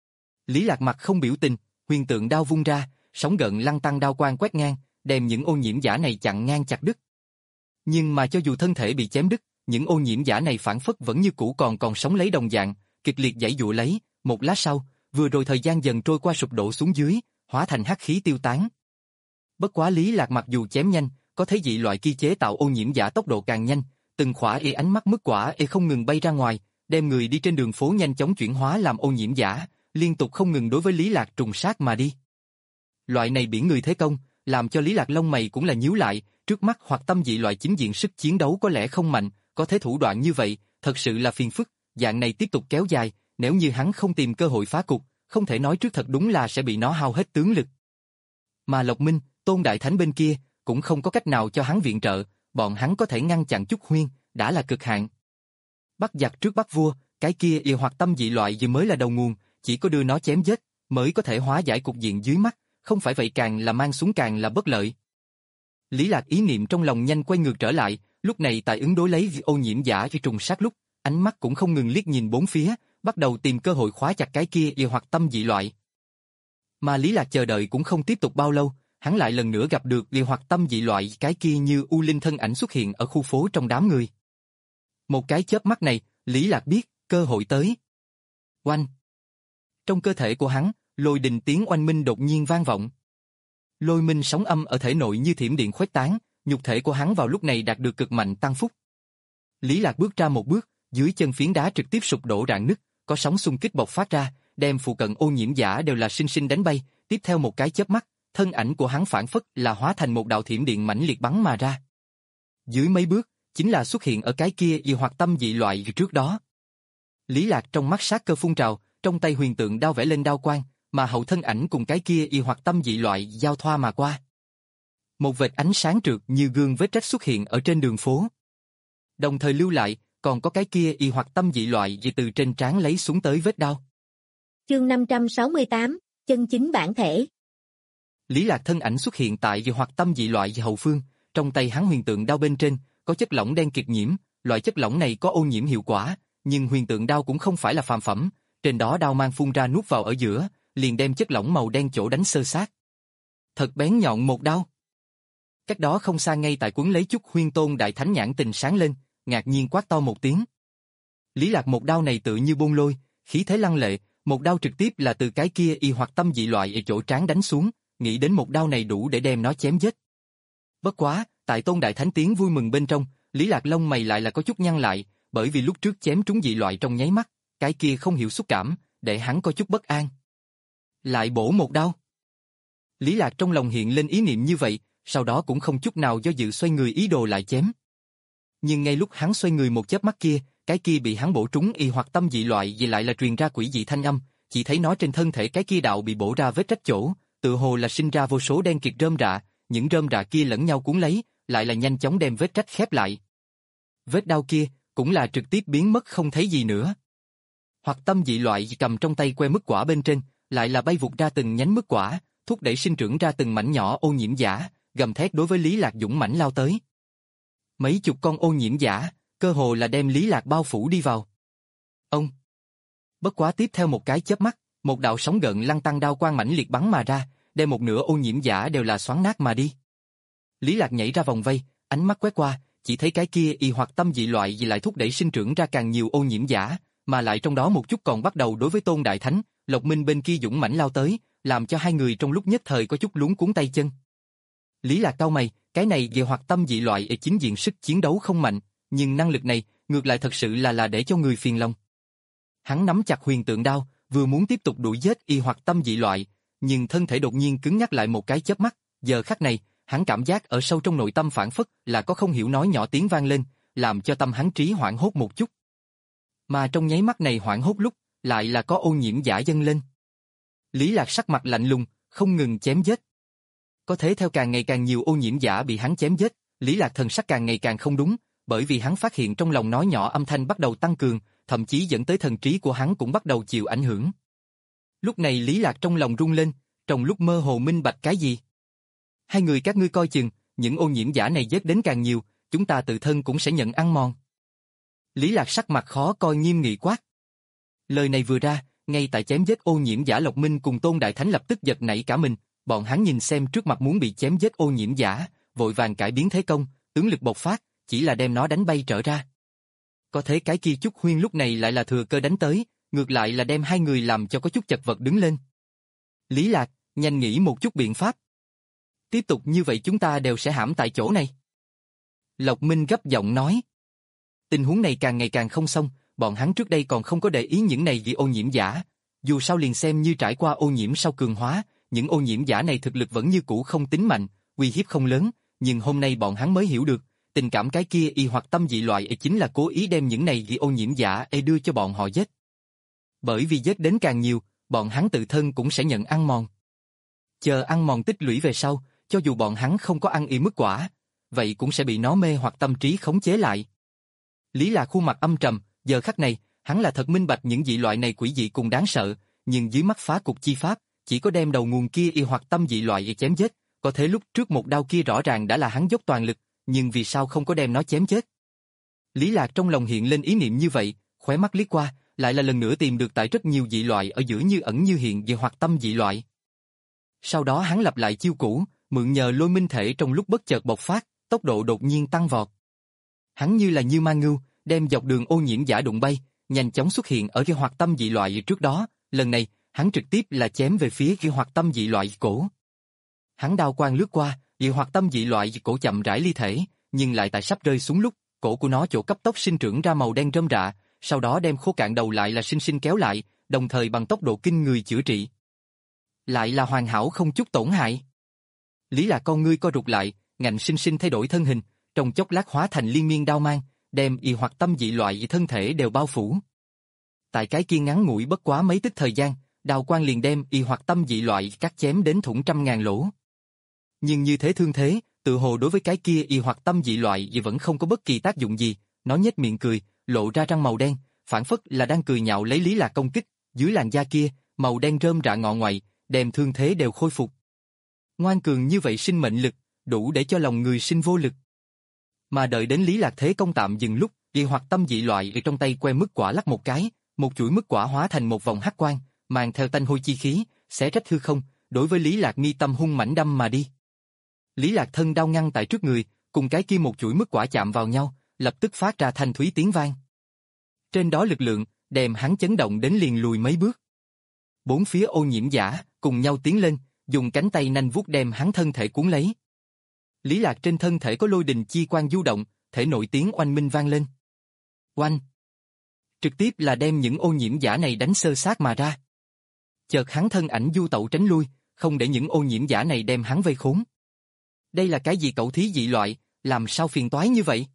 Lý Lạc mặt không biểu tình, huyền tượng đao vung ra, sóng gợn lăng tăng đao quang quét ngang, đem những ô nhiễm giả này chặn ngang chặt đứt. Nhưng mà cho dù thân thể bị chém đứt, những ô nhiễm giả này phản phất vẫn như cũ còn còn sống lấy đồng dạng, kịch liệt giãy giụa lấy, một lát sau, vừa rồi thời gian dần trôi qua sụp đổ xuống dưới, hóa thành hắc khí tiêu tán. Bất quá Lý Lạc mặc dù chém nhanh, có thấy dị loại kia chế tạo ô nhiễm giả tốc độ càng nhanh, từng khỏa y ánh mắt mức quả y không ngừng bay ra ngoài, đem người đi trên đường phố nhanh chóng chuyển hóa làm ô nhiễm giả, liên tục không ngừng đối với Lý Lạc trùng sát mà đi. Loại này biển người thế công, làm cho Lý Lạc lông mày cũng là nhíu lại, trước mắt hoặc tâm dị loại chính diện sức chiến đấu có lẽ không mạnh, có thế thủ đoạn như vậy, thật sự là phiền phức, dạng này tiếp tục kéo dài, nếu như hắn không tìm cơ hội phá cục, không thể nói trước thật đúng là sẽ bị nó hao hết tướng lực. Mà Lộc Minh, Tôn Đại Thánh bên kia, cũng không có cách nào cho hắn viện trợ, bọn hắn có thể ngăn chặn Chúc Huyên, đã là cực hạn. Bắt giặc trước bắt vua, cái kia y hoặc tâm dị loại vừa mới là đầu nguồn, chỉ có đưa nó chém giết, mới có thể hóa giải cục diện dưới mắt, không phải vậy càng là mang xuống càng là bất lợi. Lý Lạc ý niệm trong lòng nhanh quay ngược trở lại, lúc này tại ứng đối lấy ô nhiễm giả với trùng sát lúc, ánh mắt cũng không ngừng liếc nhìn bốn phía, bắt đầu tìm cơ hội khóa chặt cái kia y hoặc tâm dị loại. Mà Lý Lạc chờ đợi cũng không tiếp tục bao lâu, hắn lại lần nữa gặp được y hoặc tâm dị loại, cái kia như u linh thân ảnh xuất hiện ở khu phố trong đám người. Một cái chớp mắt này, Lý Lạc biết, cơ hội tới. Oanh! Trong cơ thể của hắn, lôi đình tiếng oanh minh đột nhiên vang vọng. Lôi minh sóng âm ở thể nội như thiểm điện khuếch tán, nhục thể của hắn vào lúc này đạt được cực mạnh tăng phúc. Lý Lạc bước ra một bước, dưới chân phiến đá trực tiếp sụp đổ rạn nứt, có sóng xung kích bộc phát ra, đem phụ cận ô nhiễm giả đều là sinh sinh đánh bay, tiếp theo một cái chớp mắt, thân ảnh của hắn phản phất là hóa thành một đạo thiểm điện mãnh liệt bắn mà ra. Dưới mấy bước, chính là xuất hiện ở cái kia y hoặc tâm dị loại trước đó. Lý Lạc trong mắt sát cơ phun trào, trong tay huyền tượng đao vẽ lên đao quang, mà hậu thân ảnh cùng cái kia y hoặc tâm dị loại giao thoa mà qua. Một vệt ánh sáng trượt như gương vết rách xuất hiện ở trên đường phố. Đồng thời lưu lại, còn có cái kia y hoặc tâm dị loại dị từ trên trán lấy xuống tới vết đao. Chương năm trăm sáu mươi tám, chân chính bản thể. Lý Lạc thân ảnh xuất hiện tại dị hoặc tâm dị loại hậu phương, trong tay hắn huyền tượng đao bên trên, có chất lỏng đen kịt nhiễm, loại chất lỏng này có ô nhiễm hiệu quả, nhưng huyền tượng đao cũng không phải là phàm phẩm, trên đó đao mang phun ra nuốt vào ở giữa, liền đem chất lỏng màu đen chỗ đánh sơ sát. Thật bén nhọn một đao. Cách đó không xa ngay tại quấn lấy Chúc Huyên Tôn Đại Thánh nhãn tình sáng lên, ngạc nhiên quát to một tiếng. Lý Lạc một đao này tự như bôn lôi, khí thế lăng lệ, một đao trực tiếp là từ cái kia y hoặc tâm dị loại ở chỗ trán đánh xuống, nghĩ đến một đao này đủ để đem nó chém giết. Bất quá, tại Tôn Đại Thánh tiếng vui mừng bên trong, Lý Lạc lông mày lại là có chút nhăn lại, bởi vì lúc trước chém trúng dị loại trong nháy mắt, cái kia không hiểu xúc cảm, để hắn có chút bất an. Lại bổ một đao. Lý Lạc trong lòng hiện lên ý niệm như vậy, sau đó cũng không chút nào do dự xoay người ý đồ lại chém. Nhưng ngay lúc hắn xoay người một chớp mắt kia, cái kia bị hắn bổ trúng y hoặc tâm dị loại vì lại là truyền ra quỷ dị thanh âm, chỉ thấy nó trên thân thể cái kia đạo bị bổ ra vết rách chỗ, tự hồ là sinh ra vô số đen kịt rơm rạ, những rơm rạ kia lẫn nhau cuốn lấy, lại là nhanh chóng đem vết rách khép lại. Vết đau kia cũng là trực tiếp biến mất không thấy gì nữa. Hoặc tâm dị loại cầm trong tay que mứt quả bên trên, lại là bay vụt ra từng nhánh mứt quả, thúc đẩy sinh trưởng ra từng mảnh nhỏ ô nhiễm giả, gầm thét đối với Lý Lạc dũng mãnh lao tới. Mấy chục con ô nhiễm giả, cơ hồ là đem Lý Lạc bao phủ đi vào. Ông. Bất quá tiếp theo một cái chớp mắt, một đạo sóng gợn lăng tăng đao quang mãnh liệt bắn mà ra, đem một nửa ô nhiễm giả đều là xoắn nát mà đi. Lý Lạc nhảy ra vòng vây, ánh mắt quét qua, chỉ thấy cái kia y hoặc tâm dị loại gì lại thúc đẩy sinh trưởng ra càng nhiều ô nhiễm giả, mà lại trong đó một chút còn bắt đầu đối với Tôn Đại Thánh, Lộc Minh bên kia dũng mãnh lao tới, làm cho hai người trong lúc nhất thời có chút luống cuống tay chân. Lý Lạc cau mày, cái này về hoặc tâm dị loại ở chính diện sức chiến đấu không mạnh, nhưng năng lực này ngược lại thật sự là là để cho người phiền lòng. Hắn nắm chặt huyền tượng đao, vừa muốn tiếp tục đuổi giết y hoặc tâm dị loại, nhưng thân thể đột nhiên cứng nhắc lại một cái chớp mắt, giờ khắc này, hắn cảm giác ở sâu trong nội tâm phản phất là có không hiểu nói nhỏ tiếng vang lên, làm cho tâm hắn trí hoảng hốt một chút. Mà trong nháy mắt này hoảng hốt lúc, lại là có ô nhiễm giả dâng lên. Lý Lạc sắc mặt lạnh lùng, không ngừng chém giết. Có thể theo càng ngày càng nhiều ô nhiễm giả bị hắn chém giết, Lý Lạc thần sắc càng ngày càng không đúng, bởi vì hắn phát hiện trong lòng nói nhỏ âm thanh bắt đầu tăng cường, thậm chí dẫn tới thần trí của hắn cũng bắt đầu chịu ảnh hưởng. Lúc này Lý Lạc trong lòng rung lên, trong lúc mơ hồ minh bạch cái gì. Hai người các ngươi coi chừng, những ô nhiễm giả này giết đến càng nhiều, chúng ta tự thân cũng sẽ nhận ăn mòn. Lý Lạc sắc mặt khó coi nghiêm nghị quát. Lời này vừa ra, ngay tại chém giết ô nhiễm giả Lộc Minh cùng Tôn Đại Thánh lập tức giật nảy cả mình, bọn hắn nhìn xem trước mặt muốn bị chém giết ô nhiễm giả, vội vàng cải biến thế công, tướng lực bộc phát, chỉ là đem nó đánh bay trở ra. Có thế cái kia Chúc Huyên lúc này lại là thừa cơ đánh tới, ngược lại là đem hai người làm cho có chút chật vật đứng lên. Lý Lạc, Nhanh nghĩ một chút biện pháp. Tiếp tục như vậy chúng ta đều sẽ hãm tại chỗ này. Lộc Minh gấp giọng nói. Tình huống này càng ngày càng không xong, bọn hắn trước đây còn không có để ý những này vì ô nhiễm giả. Dù sao liền xem như trải qua ô nhiễm sau cường hóa, những ô nhiễm giả này thực lực vẫn như cũ không tính mạnh, uy hiếp không lớn, nhưng hôm nay bọn hắn mới hiểu được, tình cảm cái kia y hoặc tâm dị loại ấy chính là cố ý đem những này vì ô nhiễm giả ấy đưa cho bọn họ giết. Bởi vì giết đến càng nhiều, bọn hắn tự thân cũng sẽ nhận ăn mòn. Chờ ăn mòn tích lũy về sau, cho dù bọn hắn không có ăn y mức quả, vậy cũng sẽ bị nó mê hoặc tâm trí khống chế lại. Lý Lạc khuôn mặt âm trầm, giờ khắc này, hắn là thật minh bạch những dị loại này quỷ dị cùng đáng sợ, nhưng dưới mắt phá cục chi pháp, chỉ có đem đầu nguồn kia y hoặc tâm dị loại chém giết, có thể lúc trước một đao kia rõ ràng đã là hắn dốc toàn lực, nhưng vì sao không có đem nó chém chết? Lý Lạc trong lòng hiện lên ý niệm như vậy, khóe mắt liếc qua, lại là lần nữa tìm được tại rất nhiều dị loại ở giữa như ẩn như hiện về hoặc tâm dị loại. Sau đó hắn lặp lại chiêu cũ, mượn nhờ lôi minh thể trong lúc bất chợt bộc phát, tốc độ đột nhiên tăng vọt. Hắn như là như ma ngưu, đem dọc đường ô nhiễm giả đụng bay, nhanh chóng xuất hiện ở cái hoặc tâm dị loại trước đó, lần này, hắn trực tiếp là chém về phía cái hoặc tâm dị loại cổ. Hắn đao quang lướt qua, dị hoặc tâm dị loại cổ chậm rãi ly thể, nhưng lại tại sắp rơi xuống lúc, cổ của nó chỗ cấp tốc sinh trưởng ra màu đen rơm rạ, sau đó đem khô cạn đầu lại là sinh sinh kéo lại, đồng thời bằng tốc độ kinh người chữa trị. Lại là hoàn hảo không chút tổn hại. Lý Lạc con ngươi co rụt lại, ngạnh sinh sinh thay đổi thân hình, trong chốc lát hóa thành liên miên đao mang, đem y hoặc tâm dị loại thân thể đều bao phủ. Tại cái kia ngắn ngủi bất quá mấy tức thời gian, đao quang liền đem y hoặc tâm dị loại cắt chém đến thủng trăm ngàn lỗ. Nhưng như thế thương thế, tự hồ đối với cái kia y hoặc tâm dị loại gì vẫn không có bất kỳ tác dụng gì, nó nhếch miệng cười, lộ ra răng màu đen, phản phất là đang cười nhạo lấy Lý Lạc công kích, dưới làn da kia, màu đen rơm rạ ngọ ngoại, đem thương thế đều khôi phục. Ngoan cường như vậy sinh mệnh lực, đủ để cho lòng người sinh vô lực. Mà đợi đến Lý Lạc thế công tạm dừng lúc, y hoặc tâm dị loại ở trong tay que mứt quả lắc một cái, một chuỗi mứt quả hóa thành một vòng hắc quang, mang theo tanh hôi chi khí, xé rách hư không, đối với Lý Lạc mi tâm hung mãnh đâm mà đi. Lý Lạc thân đao ngăn tại trước người, cùng cái kia một chuỗi mứt quả chạm vào nhau, lập tức phát ra thanh thúy tiếng vang. Trên đó lực lượng, đem hắn chấn động đến liền lùi mấy bước. Bốn phía ô nhiễm giả, cùng nhau tiến lên, dùng cánh tay nanh vuốt đem hắn thân thể cuốn lấy. Lý Lạc trên thân thể có lôi đình chi quang du động, thể nội tiếng oanh minh vang lên. Oanh! Trực tiếp là đem những ô nhiễm giả này đánh sơ sát mà ra. Chợt hắn thân ảnh du tẩu tránh lui, không để những ô nhiễm giả này đem hắn vây khốn. Đây là cái gì cẩu thí dị loại, làm sao phiền toái như vậy?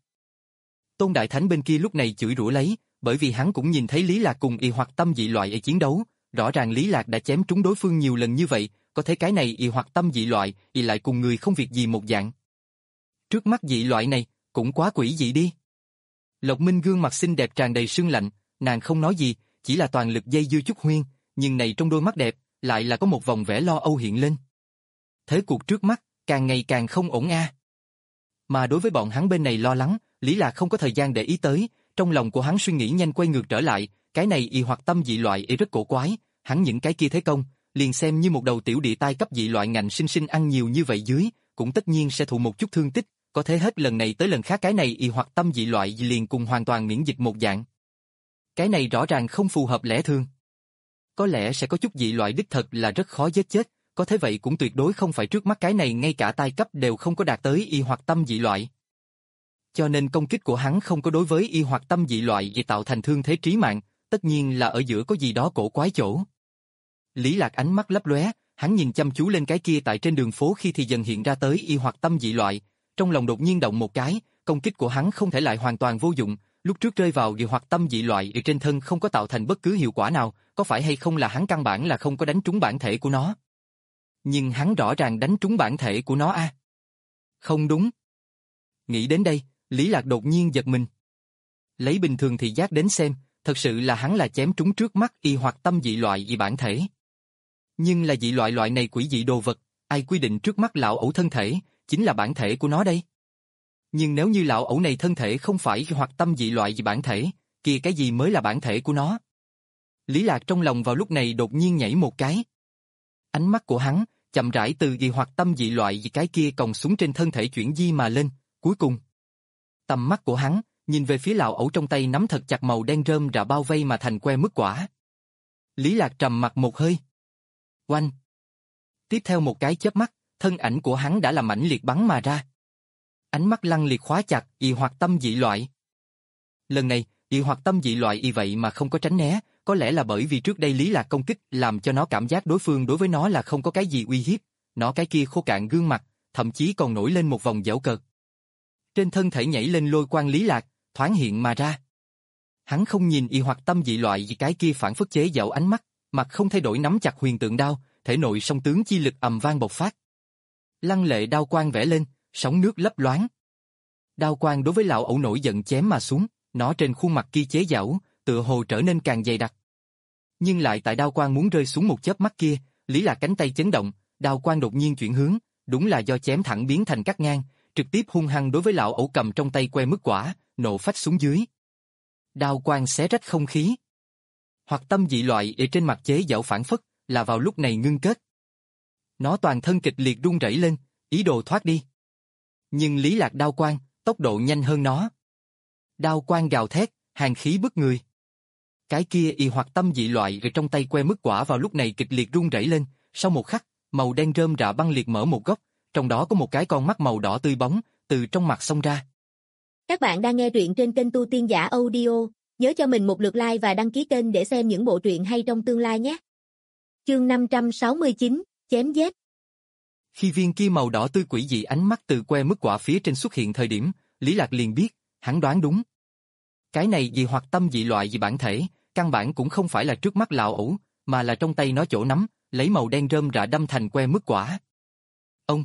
Tôn Đại Thánh bên kia lúc này chửi rủa lấy, bởi vì hắn cũng nhìn thấy Lý Lạc cùng y hoặc tâm dị loại ở chiến đấu, rõ ràng Lý Lạc đã chém trúng đối phương nhiều lần như vậy, có thể cái này y hoặc tâm dị loại, y lại cùng người không việc gì một dạng. Trước mắt dị loại này, cũng quá quỷ dị đi. Lộc Minh gương mặt xinh đẹp tràn đầy sương lạnh, nàng không nói gì, chỉ là toàn lực dây dưa chút huyên, nhưng này trong đôi mắt đẹp, lại là có một vòng vẻ lo âu hiện lên. Thế cuộc trước mắt, càng ngày càng không ổn a. Mà đối với bọn hắn bên này lo lắng, Lý Lạc không có thời gian để ý tới, trong lòng của hắn suy nghĩ nhanh quay ngược trở lại, cái này y hoặc tâm dị loại y rất cổ quái, hắn những cái kia thế công, liền xem như một đầu tiểu địa tai cấp dị loại ngạnh sinh sinh ăn nhiều như vậy dưới, cũng tất nhiên sẽ thụ một chút thương tích, có thể hết lần này tới lần khác cái này y hoặc tâm dị loại liền cùng hoàn toàn miễn dịch một dạng. Cái này rõ ràng không phù hợp lẽ thường. Có lẽ sẽ có chút dị loại đích thật là rất khó giết chết, có thế vậy cũng tuyệt đối không phải trước mắt cái này ngay cả tai cấp đều không có đạt tới y hoặc tâm dị loại. Cho nên công kích của hắn không có đối với y hoặc tâm dị loại vì tạo thành thương thế trí mạng, tất nhiên là ở giữa có gì đó cổ quái chỗ. Lý Lạc ánh mắt lấp lóe, hắn nhìn chăm chú lên cái kia tại trên đường phố khi thì dần hiện ra tới y hoặc tâm dị loại, trong lòng đột nhiên động một cái, công kích của hắn không thể lại hoàn toàn vô dụng, lúc trước rơi vào y hoặc tâm dị loại ở trên thân không có tạo thành bất cứ hiệu quả nào, có phải hay không là hắn căn bản là không có đánh trúng bản thể của nó. Nhưng hắn rõ ràng đánh trúng bản thể của nó a. À? Không đúng. Nghĩ đến đây, Lý Lạc đột nhiên giật mình. Lấy bình thường thì giác đến xem, thật sự là hắn là chém trúng trước mắt y hoặc tâm dị loại vì bản thể. Nhưng là dị loại loại này quỷ dị đồ vật, ai quy định trước mắt lão ẩu thân thể, chính là bản thể của nó đây. Nhưng nếu như lão ẩu này thân thể không phải hoặc tâm dị loại vì bản thể, kia cái gì mới là bản thể của nó? Lý Lạc trong lòng vào lúc này đột nhiên nhảy một cái. Ánh mắt của hắn, chậm rãi từ dị hoặc tâm dị loại vì cái kia còng xuống trên thân thể chuyển di mà lên, cuối cùng. Tầm mắt của hắn, nhìn về phía lão ẩu trong tay nắm thật chặt màu đen rơm rạ bao vây mà thành que mứt quả. Lý Lạc trầm mặt một hơi. Oanh! Tiếp theo một cái chớp mắt, thân ảnh của hắn đã làm mãnh liệt bắn mà ra. Ánh mắt lăng liệt khóa chặt, y hoặc tâm dị loại. Lần này, y hoặc tâm dị loại y vậy mà không có tránh né, có lẽ là bởi vì trước đây Lý Lạc công kích làm cho nó cảm giác đối phương đối với nó là không có cái gì uy hiếp, nó cái kia khô cạn gương mặt, thậm chí còn nổi lên một vòng giễu cợt. Trên thân thể nhảy lên lôi quang Lý Lạc, thoáng hiện mà ra. Hắn không nhìn y hoặc tâm dị loại gì cái kia phản phất chế giễu ánh mắt, mặt không thay đổi nắm chặt huyền tượng đao, thể nội song tướng chi lực ầm vang bộc phát. Lăng lệ đao quang vẽ lên, sóng nước lấp loáng. Đao quang đối với lão ẩu nổi giận chém mà xuống, nó trên khuôn mặt kia chế giễu, tựa hồ trở nên càng dày đặc. Nhưng lại tại đao quang muốn rơi xuống một chớp mắt kia, Lý Lạc cánh tay chấn động, đao quang đột nhiên chuyển hướng, đúng là do chém thẳng biến thành cắt ngang, trực tiếp hung hăng đối với lão ẩu cầm trong tay que mứt quả, nộ phách xuống dưới. Đao quang xé rách không khí. Hoặc tâm dị loại ở trên mặt chế giễu phản phất, là vào lúc này ngưng kết. Nó toàn thân kịch liệt run rẩy lên, ý đồ thoát đi. Nhưng Lý Lạc đao quang, tốc độ nhanh hơn nó. Đao quang gào thét, hàn khí bức người. Cái kia y hoặc tâm dị loại ở trong tay que mứt quả vào lúc này kịch liệt run rẩy lên, sau một khắc, màu đen rơm rạ băng liệt mở một góc, trong đó có một cái con mắt màu đỏ tươi bóng, từ trong mặt xông ra. Các bạn đang nghe truyện trên kênh Tu Tiên Giả Audio, nhớ cho mình một lượt like và đăng ký kênh để xem những bộ truyện hay trong tương lai nhé. Chương năm trăm sáu mươi chín, chém giết. Khi viên kia màu đỏ tươi quỷ dị ánh mắt từ que mứt quả phía trên xuất hiện thời điểm, Lý Lạc liền biết, hắn đoán đúng. Cái này gì hoặc tâm dị loại gì bản thể, căn bản cũng không phải là trước mắt lão ẩu, mà là trong tay nó chỗ nắm, lấy màu đen rơm rạ đâm thành que mứt quả. Ông!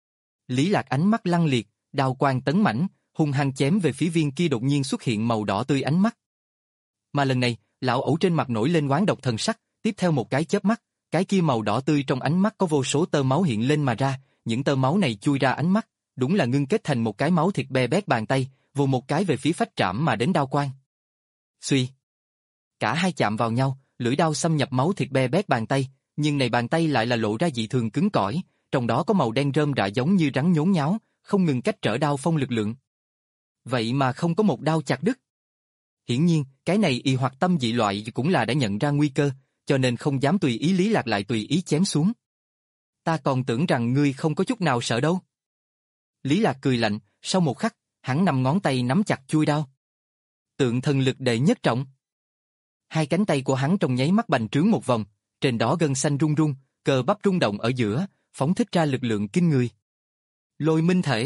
Lý Lạc ánh mắt lăng liệt, đao quang tấn mãnh, hung hăng chém về phía viên kia đột nhiên xuất hiện màu đỏ tươi ánh mắt. Mà lần này, lão ẩu trên mặt nổi lên oán độc thần sắc, tiếp theo một cái chớp mắt, cái kia màu đỏ tươi trong ánh mắt có vô số tơ máu hiện lên mà ra, những tơ máu này chui ra ánh mắt, đúng là ngưng kết thành một cái máu thịt be bét bàn tay, vồ một cái về phía phách trảm mà đến đao quang. Xuy! Cả hai chạm vào nhau, lưỡi đao xâm nhập máu thịt be bét bàn tay, nhưng này bàn tay lại là lộ ra dị thường cứng cỏi, trong đó có màu đen rơm rạ giống như rắn nhốn nháo, không ngừng cách trở đao phong lực lượng. Vậy mà không có một đao chặt đứt. Hiển nhiên, cái này y hoặc tâm dị loại cũng là đã nhận ra nguy cơ, cho nên không dám tùy ý Lý Lạc lại tùy ý chém xuống. Ta còn tưởng rằng ngươi không có chút nào sợ đâu. Lý Lạc cười lạnh, sau một khắc, hắn nằm ngón tay nắm chặt chuôi đao. Tượng thần lực đệ nhất trọng. Hai cánh tay của hắn trong nháy mắt bành trướng một vòng, trên đó gân xanh rung rung, cơ bắp rung động ở giữa, phóng thích ra lực lượng kinh người. Lôi minh thể.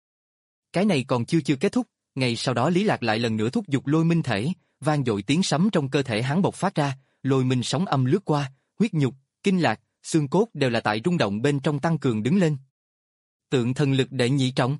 Cái này còn chưa chưa kết thúc, ngày sau đó Lý Lạc lại lần nữa thúc giục lôi minh thể, vang dội tiếng sấm trong cơ thể hắn bộc phát ra, lôi minh sóng âm lướt qua, huyết nhục, kinh lạc, xương cốt đều là tại rung động bên trong tăng cường đứng lên. Tượng thần lực đệ nhị trọng.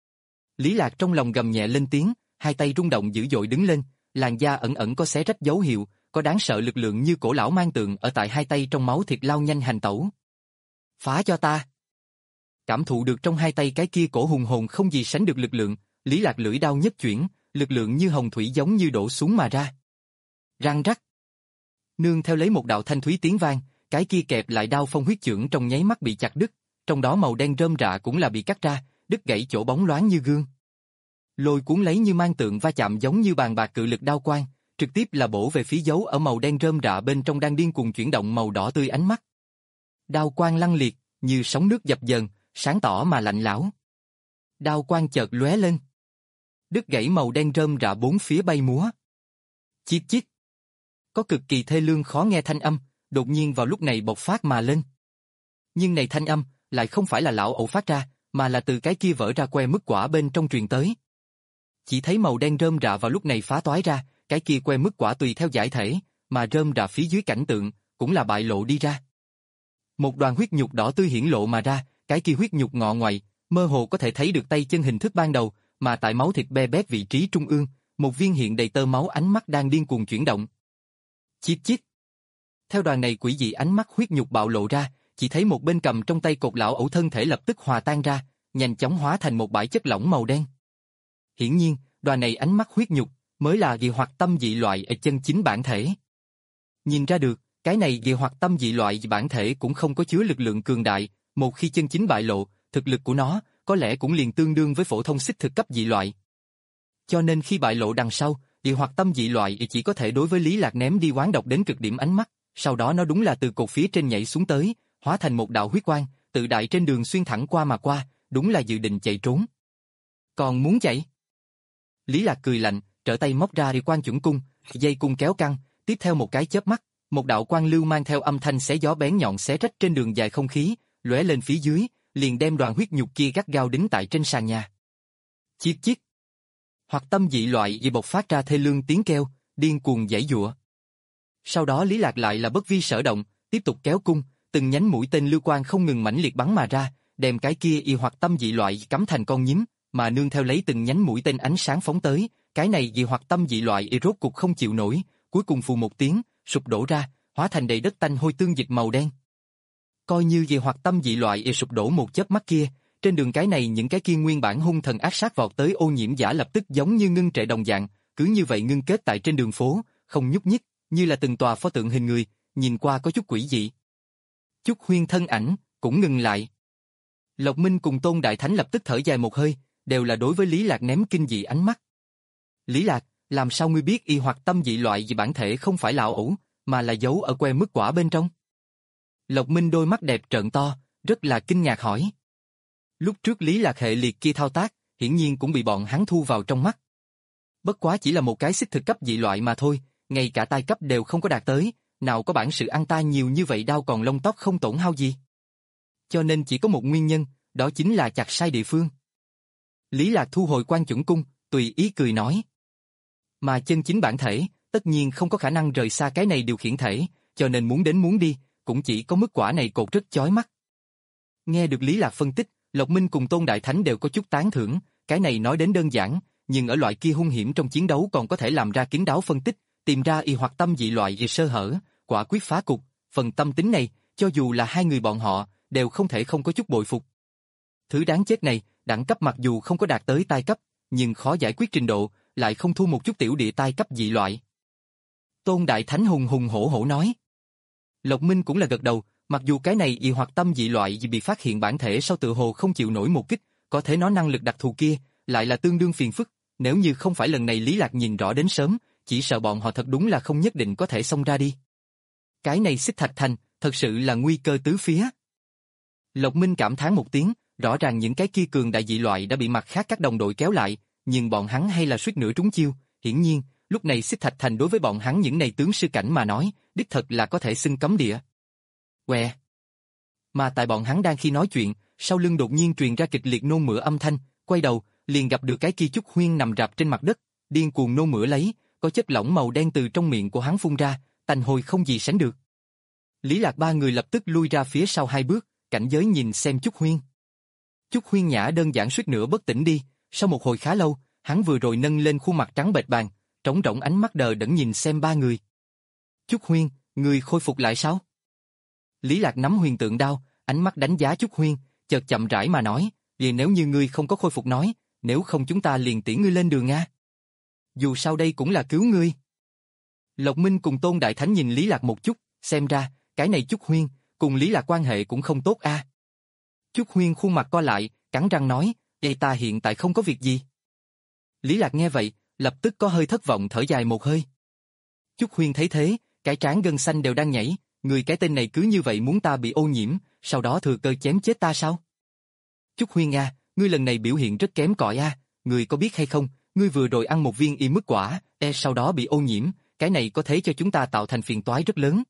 Lý Lạc trong lòng gầm nhẹ lên tiếng, hai tay rung động dữ dội đứng lên, làn da ẩn ẩn có xé rách dấu hiệu, có đáng sợ lực lượng như cổ lão mang tượng ở tại hai tay trong máu thịt lao nhanh hành tẩu. Phá cho ta! Cảm thụ được trong hai tay cái kia cổ hùng hồn không gì sánh được lực lượng, Lý Lạc lưỡi đao nhất chuyển, lực lượng như hồng thủy giống như đổ xuống mà ra. Răng rắc. Nương theo lấy một đạo thanh thúy tiếng vang, cái kia kẹp lại đao phong huyết chưởng trong nháy mắt bị chặt đứt, trong đó màu đen rơm rạ cũng là bị cắt ra, đứt gãy chỗ bóng loáng như gương. Lôi cuốn lấy như mang tượng va chạm giống như bàn bạc cự lực đao quang, trực tiếp là bổ về phía dấu ở màu đen rơm rạ bên trong đang điên cuồng chuyển động màu đỏ tươi ánh mắt. Đao quang lăng liệt, như sóng nước dập dờn, sáng tỏ mà lạnh lẽo. Đao quang chợt lóe lên. Đứt gãy màu đen rơm rạ bốn phía bay múa. Chít chít. Có cực kỳ thê lương khó nghe thanh âm, đột nhiên vào lúc này bộc phát mà lên. Nhưng này thanh âm, lại không phải là lão ẩu phát ra, mà là từ cái kia vỡ ra que mứt quả bên trong truyền tới. Chỉ thấy màu đen rơm rạ vào lúc này phá toái ra, cái kia que mứt quả tùy theo giải thể, mà rơm rạ phía dưới cảnh tượng, cũng là bại lộ đi ra. Một đoàn huyết nhục đỏ tươi hiển lộ mà ra, cái kia huyết nhục ngọ ngoại, mơ hồ có thể thấy được tay chân hình thức ban đầu, mà tại máu thịt be bét vị trí trung ương, một viên hiện đầy tơ máu ánh mắt đang điên cuồng chuyển động. Chít chít. Theo đoàn này quỷ dị ánh mắt huyết nhục bạo lộ ra, chỉ thấy một bên cầm trong tay cột lão ẩu thân thể lập tức hòa tan ra, nhanh chóng hóa thành một bãi chất lỏng màu đen. Hiển nhiên, đoàn này ánh mắt huyết nhục mới là dị hoặc tâm dị loại ở chân chính bản thể. Nhìn ra được, cái này dị hoặc tâm dị loại bản thể cũng không có chứa lực lượng cường đại, một khi chân chính bại lộ, thực lực của nó có lẽ cũng liền tương đương với phổ thông xích thực cấp dị loại. Cho nên khi bại lộ đằng sau, dị hoặc tâm dị loại chỉ có thể đối với Lý Lạc ném đi oán độc đến cực điểm ánh mắt, sau đó nó đúng là từ cột phía trên nhảy xuống tới, hóa thành một đạo huyết quang, tự đại trên đường xuyên thẳng qua mà qua, đúng là dự định chạy trốn. Còn muốn chạy? Lý Lạc cười lạnh, trở tay móc ra đi quan chuẩn cung, dây cung kéo căng, tiếp theo một cái chớp mắt, một đạo quang lưu mang theo âm thanh xé gió bén nhọn xé rách trên đường dài không khí, lóe lên phía dưới, liền đem đoàn huyết nhục kia gắt gao đính tại trên sàn nhà. Chiết chiết. Hoặc tâm dị loại dị bộc phát ra thê lương tiếng kêu, điên cuồng giãy giụa. Sau đó Lý Lạc lại là bất vi sở động, tiếp tục kéo cung, từng nhánh mũi tên lưu quang không ngừng mãnh liệt bắn mà ra, đem cái kia y hoặc tâm dị loại cắm thành con nhím, mà nương theo lấy từng nhánh mũi tên ánh sáng phóng tới, cái này dị hoặc tâm dị loại y rốt cục không chịu nổi, cuối cùng phù một tiếng, sụp đổ ra, hóa thành đầy đất tanh hôi tương dịch màu đen. Coi như dị hoặc tâm dị loại y sụp đổ một chớp mắt kia, trên đường cái này những cái kia nguyên bản hung thần ác sát vọt tới ô nhiễm giả lập tức giống như ngưng trệ đồng dạng, cứ như vậy ngưng kết tại trên đường phố, không nhúc nhích, như là từng tòa pho tượng hình người, nhìn qua có chút quỷ dị. Chúc Huyên thân ảnh cũng ngừng lại. Lộc Minh cùng Tôn Đại Thánh lập tức thở dài một hơi, đều là đối với Lý Lạc ném kinh dị ánh mắt. Lý Lạc, làm sao ngươi biết y hoặc tâm dị loại gì bản thể không phải là ảo, mà là giấu ở que mứt quả bên trong? Lộc Minh đôi mắt đẹp trợn to, rất là kinh ngạc hỏi. Lúc trước Lý Lạc hệ liệt kia thao tác, hiển nhiên cũng bị bọn hắn thu vào trong mắt. Bất quá chỉ là một cái xích thực cấp dị loại mà thôi, ngay cả tai cấp đều không có đạt tới, nào có bản sự ăn ta nhiều như vậy đau còn lông tóc không tổn hao gì. Cho nên chỉ có một nguyên nhân, đó chính là chặt sai địa phương. Lý Lạc thu hồi quan chuẩn cung, tùy ý cười nói. Mà chân chính bản thể, tất nhiên không có khả năng rời xa cái này điều khiển thể, cho nên muốn đến muốn đi, cũng chỉ có mức quả này cột rất chói mắt. Nghe được Lý Lạc phân tích, Lộc Minh cùng Tôn Đại Thánh đều có chút tán thưởng, cái này nói đến đơn giản, nhưng ở loại kia hung hiểm trong chiến đấu còn có thể làm ra kín đáo phân tích, tìm ra y hoặc tâm dị loại y sơ hở, quả quyết phá cục, phần tâm tính này, cho dù là hai người bọn họ, đều không thể không có chút bội phục. Thứ đáng chết này, đẳng cấp mặc dù không có đạt tới tai cấp, nhưng khó giải quyết trình độ, lại không thua một chút tiểu địa tai cấp dị loại. Tôn Đại Thánh hùng hùng hổ hổ nói. Lộc Minh cũng là gật đầu, mặc dù cái này y hoặc tâm dị loại gì bị phát hiện bản thể sau tự hồ không chịu nổi một kích, có thể nó năng lực đặc thù kia, lại là tương đương phiền phức, nếu như không phải lần này Lý Lạc nhìn rõ đến sớm, chỉ sợ bọn họ thật đúng là không nhất định có thể xông ra đi. Cái này Xích Thạch Thành, thật sự là nguy cơ tứ phía. Lộc Minh cảm thán một tiếng, rõ ràng những cái kia cường đại dị loại đã bị mặt khác các đồng đội kéo lại, nhưng bọn hắn hay là suýt nữa trúng chiêu, hiển nhiên, lúc này Xích Thạch Thành đối với bọn hắn những này tướng sư cảnh mà nói, đích thật là có thể xưng cấm địa. Què. Mà tại bọn hắn đang khi nói chuyện, sau lưng đột nhiên truyền ra kịch liệt nôn mửa âm thanh, quay đầu, liền gặp được cái kia Chúc Huyên nằm rạp trên mặt đất, điên cuồng nôn mửa lấy, có chất lỏng màu đen từ trong miệng của hắn phun ra, tanh hôi không gì sánh được. Lý Lạc ba người lập tức lui ra phía sau hai bước, cảnh giới nhìn xem Chúc Huyên. Chúc Huyên nhã đơn giản suýt nữa bất tỉnh đi, sau một hồi khá lâu, hắn vừa rồi nâng lên khuôn mặt trắng bệch bàn, trống rỗng ánh mắt đờ đẫn nhìn xem ba người. Chúc Huyên, người khôi phục lại sao? Lý Lạc nắm huyền tượng đao, ánh mắt đánh giá Chúc Huyên, chợt chậm rãi mà nói, vì nếu như ngươi không có khôi phục nói, nếu không chúng ta liền tiễn ngươi lên đường nga. Dù sao đây cũng là cứu ngươi. Lộc Minh cùng Tôn Đại Thánh nhìn Lý Lạc một chút, xem ra, cái này Chúc Huyên, cùng Lý Lạc quan hệ cũng không tốt a. À. Chúc Huyên khuôn mặt co lại, cắn răng nói, vậy ta hiện tại không có việc gì. Lý Lạc nghe vậy, lập tức có hơi thất vọng thở dài một hơi. Chúc Huyên thấy thế, cái trán gân xanh đều đang nhảy, người cái tên này cứ như vậy muốn ta bị ô nhiễm, sau đó thừa cơ chém chết ta sao? Chúc Huyên a, ngươi lần này biểu hiện rất kém cỏi a, ngươi có biết hay không, ngươi vừa rồi ăn một viên y mứt quả, e sau đó bị ô nhiễm, cái này có thể cho chúng ta tạo thành phiền toái rất lớn.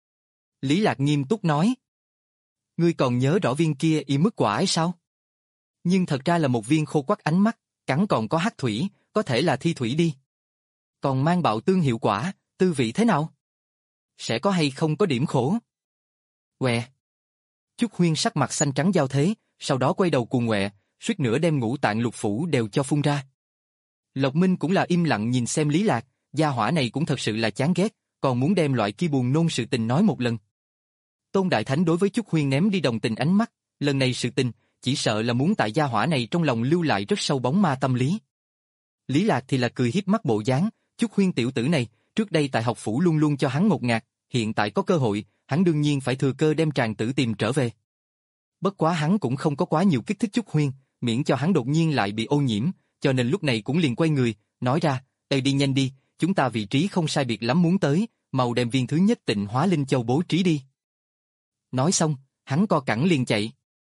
Lý Lạc nghiêm túc nói. Ngươi còn nhớ rõ viên kia y mứt quả ấy sao? Nhưng thật ra là một viên khô quắc ánh mắt, cắn còn có hắc thủy, có thể là thi thủy đi. Còn mang bạo tương hiệu quả, tư vị thế nào? Sẽ có hay không có điểm khổ? Quẹ. Chúc Huyên sắc mặt xanh trắng giao thế, sau đó quay đầu cuồng quẹ, suýt nữa đem ngũ tạng lục phủ đều cho phun ra. Lộc Minh cũng là im lặng nhìn xem Lý Lạc, gia hỏa này cũng thật sự là chán ghét, còn muốn đem loại kia buồn nôn sự tình nói một lần. Tôn Đại Thánh đối với Chúc Huyên ném đi đồng tình ánh mắt, lần này sự tình, chỉ sợ là muốn tại gia hỏa này trong lòng lưu lại rất sâu bóng ma tâm lý. Lý Lạc thì là cười hiếp mắt bộ dáng, Chúc Huyên tiểu tử này, trước đây tại học phủ luôn luôn cho hắn ngột ngạt, hiện tại có cơ hội, hắn đương nhiên phải thừa cơ đem tràng tử tìm trở về. Bất quá hắn cũng không có quá nhiều kích thích Chúc Huyên, miễn cho hắn đột nhiên lại bị ô nhiễm, cho nên lúc này cũng liền quay người, nói ra, "Ê đi nhanh đi, chúng ta vị trí không sai biệt lắm muốn tới, mau đem viên thứ nhất Tịnh Hóa Linh Châu bố trí đi." Nói xong, hắn co cẳng liền chạy.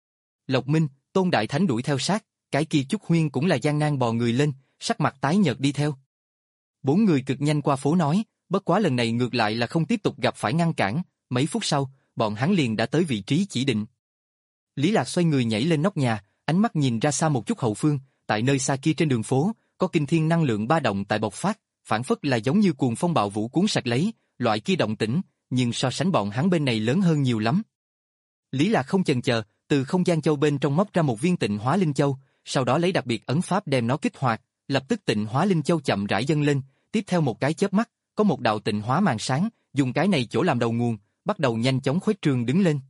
Lộc Minh, Tôn Đại Thánh đuổi theo sát, cái kia Chúc Huyên cũng là gian nan bò người lên, sắc mặt tái nhợt đi theo. Bốn người cực nhanh qua phố nói, bất quá lần này ngược lại là không tiếp tục gặp phải ngăn cản, mấy phút sau, bọn hắn liền đã tới vị trí chỉ định. Lý Lạc xoay người nhảy lên nóc nhà, ánh mắt nhìn ra xa một chút hậu phương, tại nơi xa kia trên đường phố, có kinh thiên năng lượng ba động tại bộc phát, phản phất là giống như cuồng phong bạo vũ cuốn sạch lấy, loại kia động tĩnh, nhưng so sánh bọn hắn bên này lớn hơn nhiều lắm. Lý Lạc không chần chờ, từ không gian châu bên trong móc ra một viên tịnh hóa linh châu, sau đó lấy đặc biệt ấn pháp đem nó kích hoạt, lập tức tịnh hóa linh châu chậm rãi dâng lên, tiếp theo một cái chớp mắt, có một đạo tịnh hóa màn sáng, dùng cái này chỗ làm đầu nguồn, bắt đầu nhanh chóng khuếch trương đứng lên.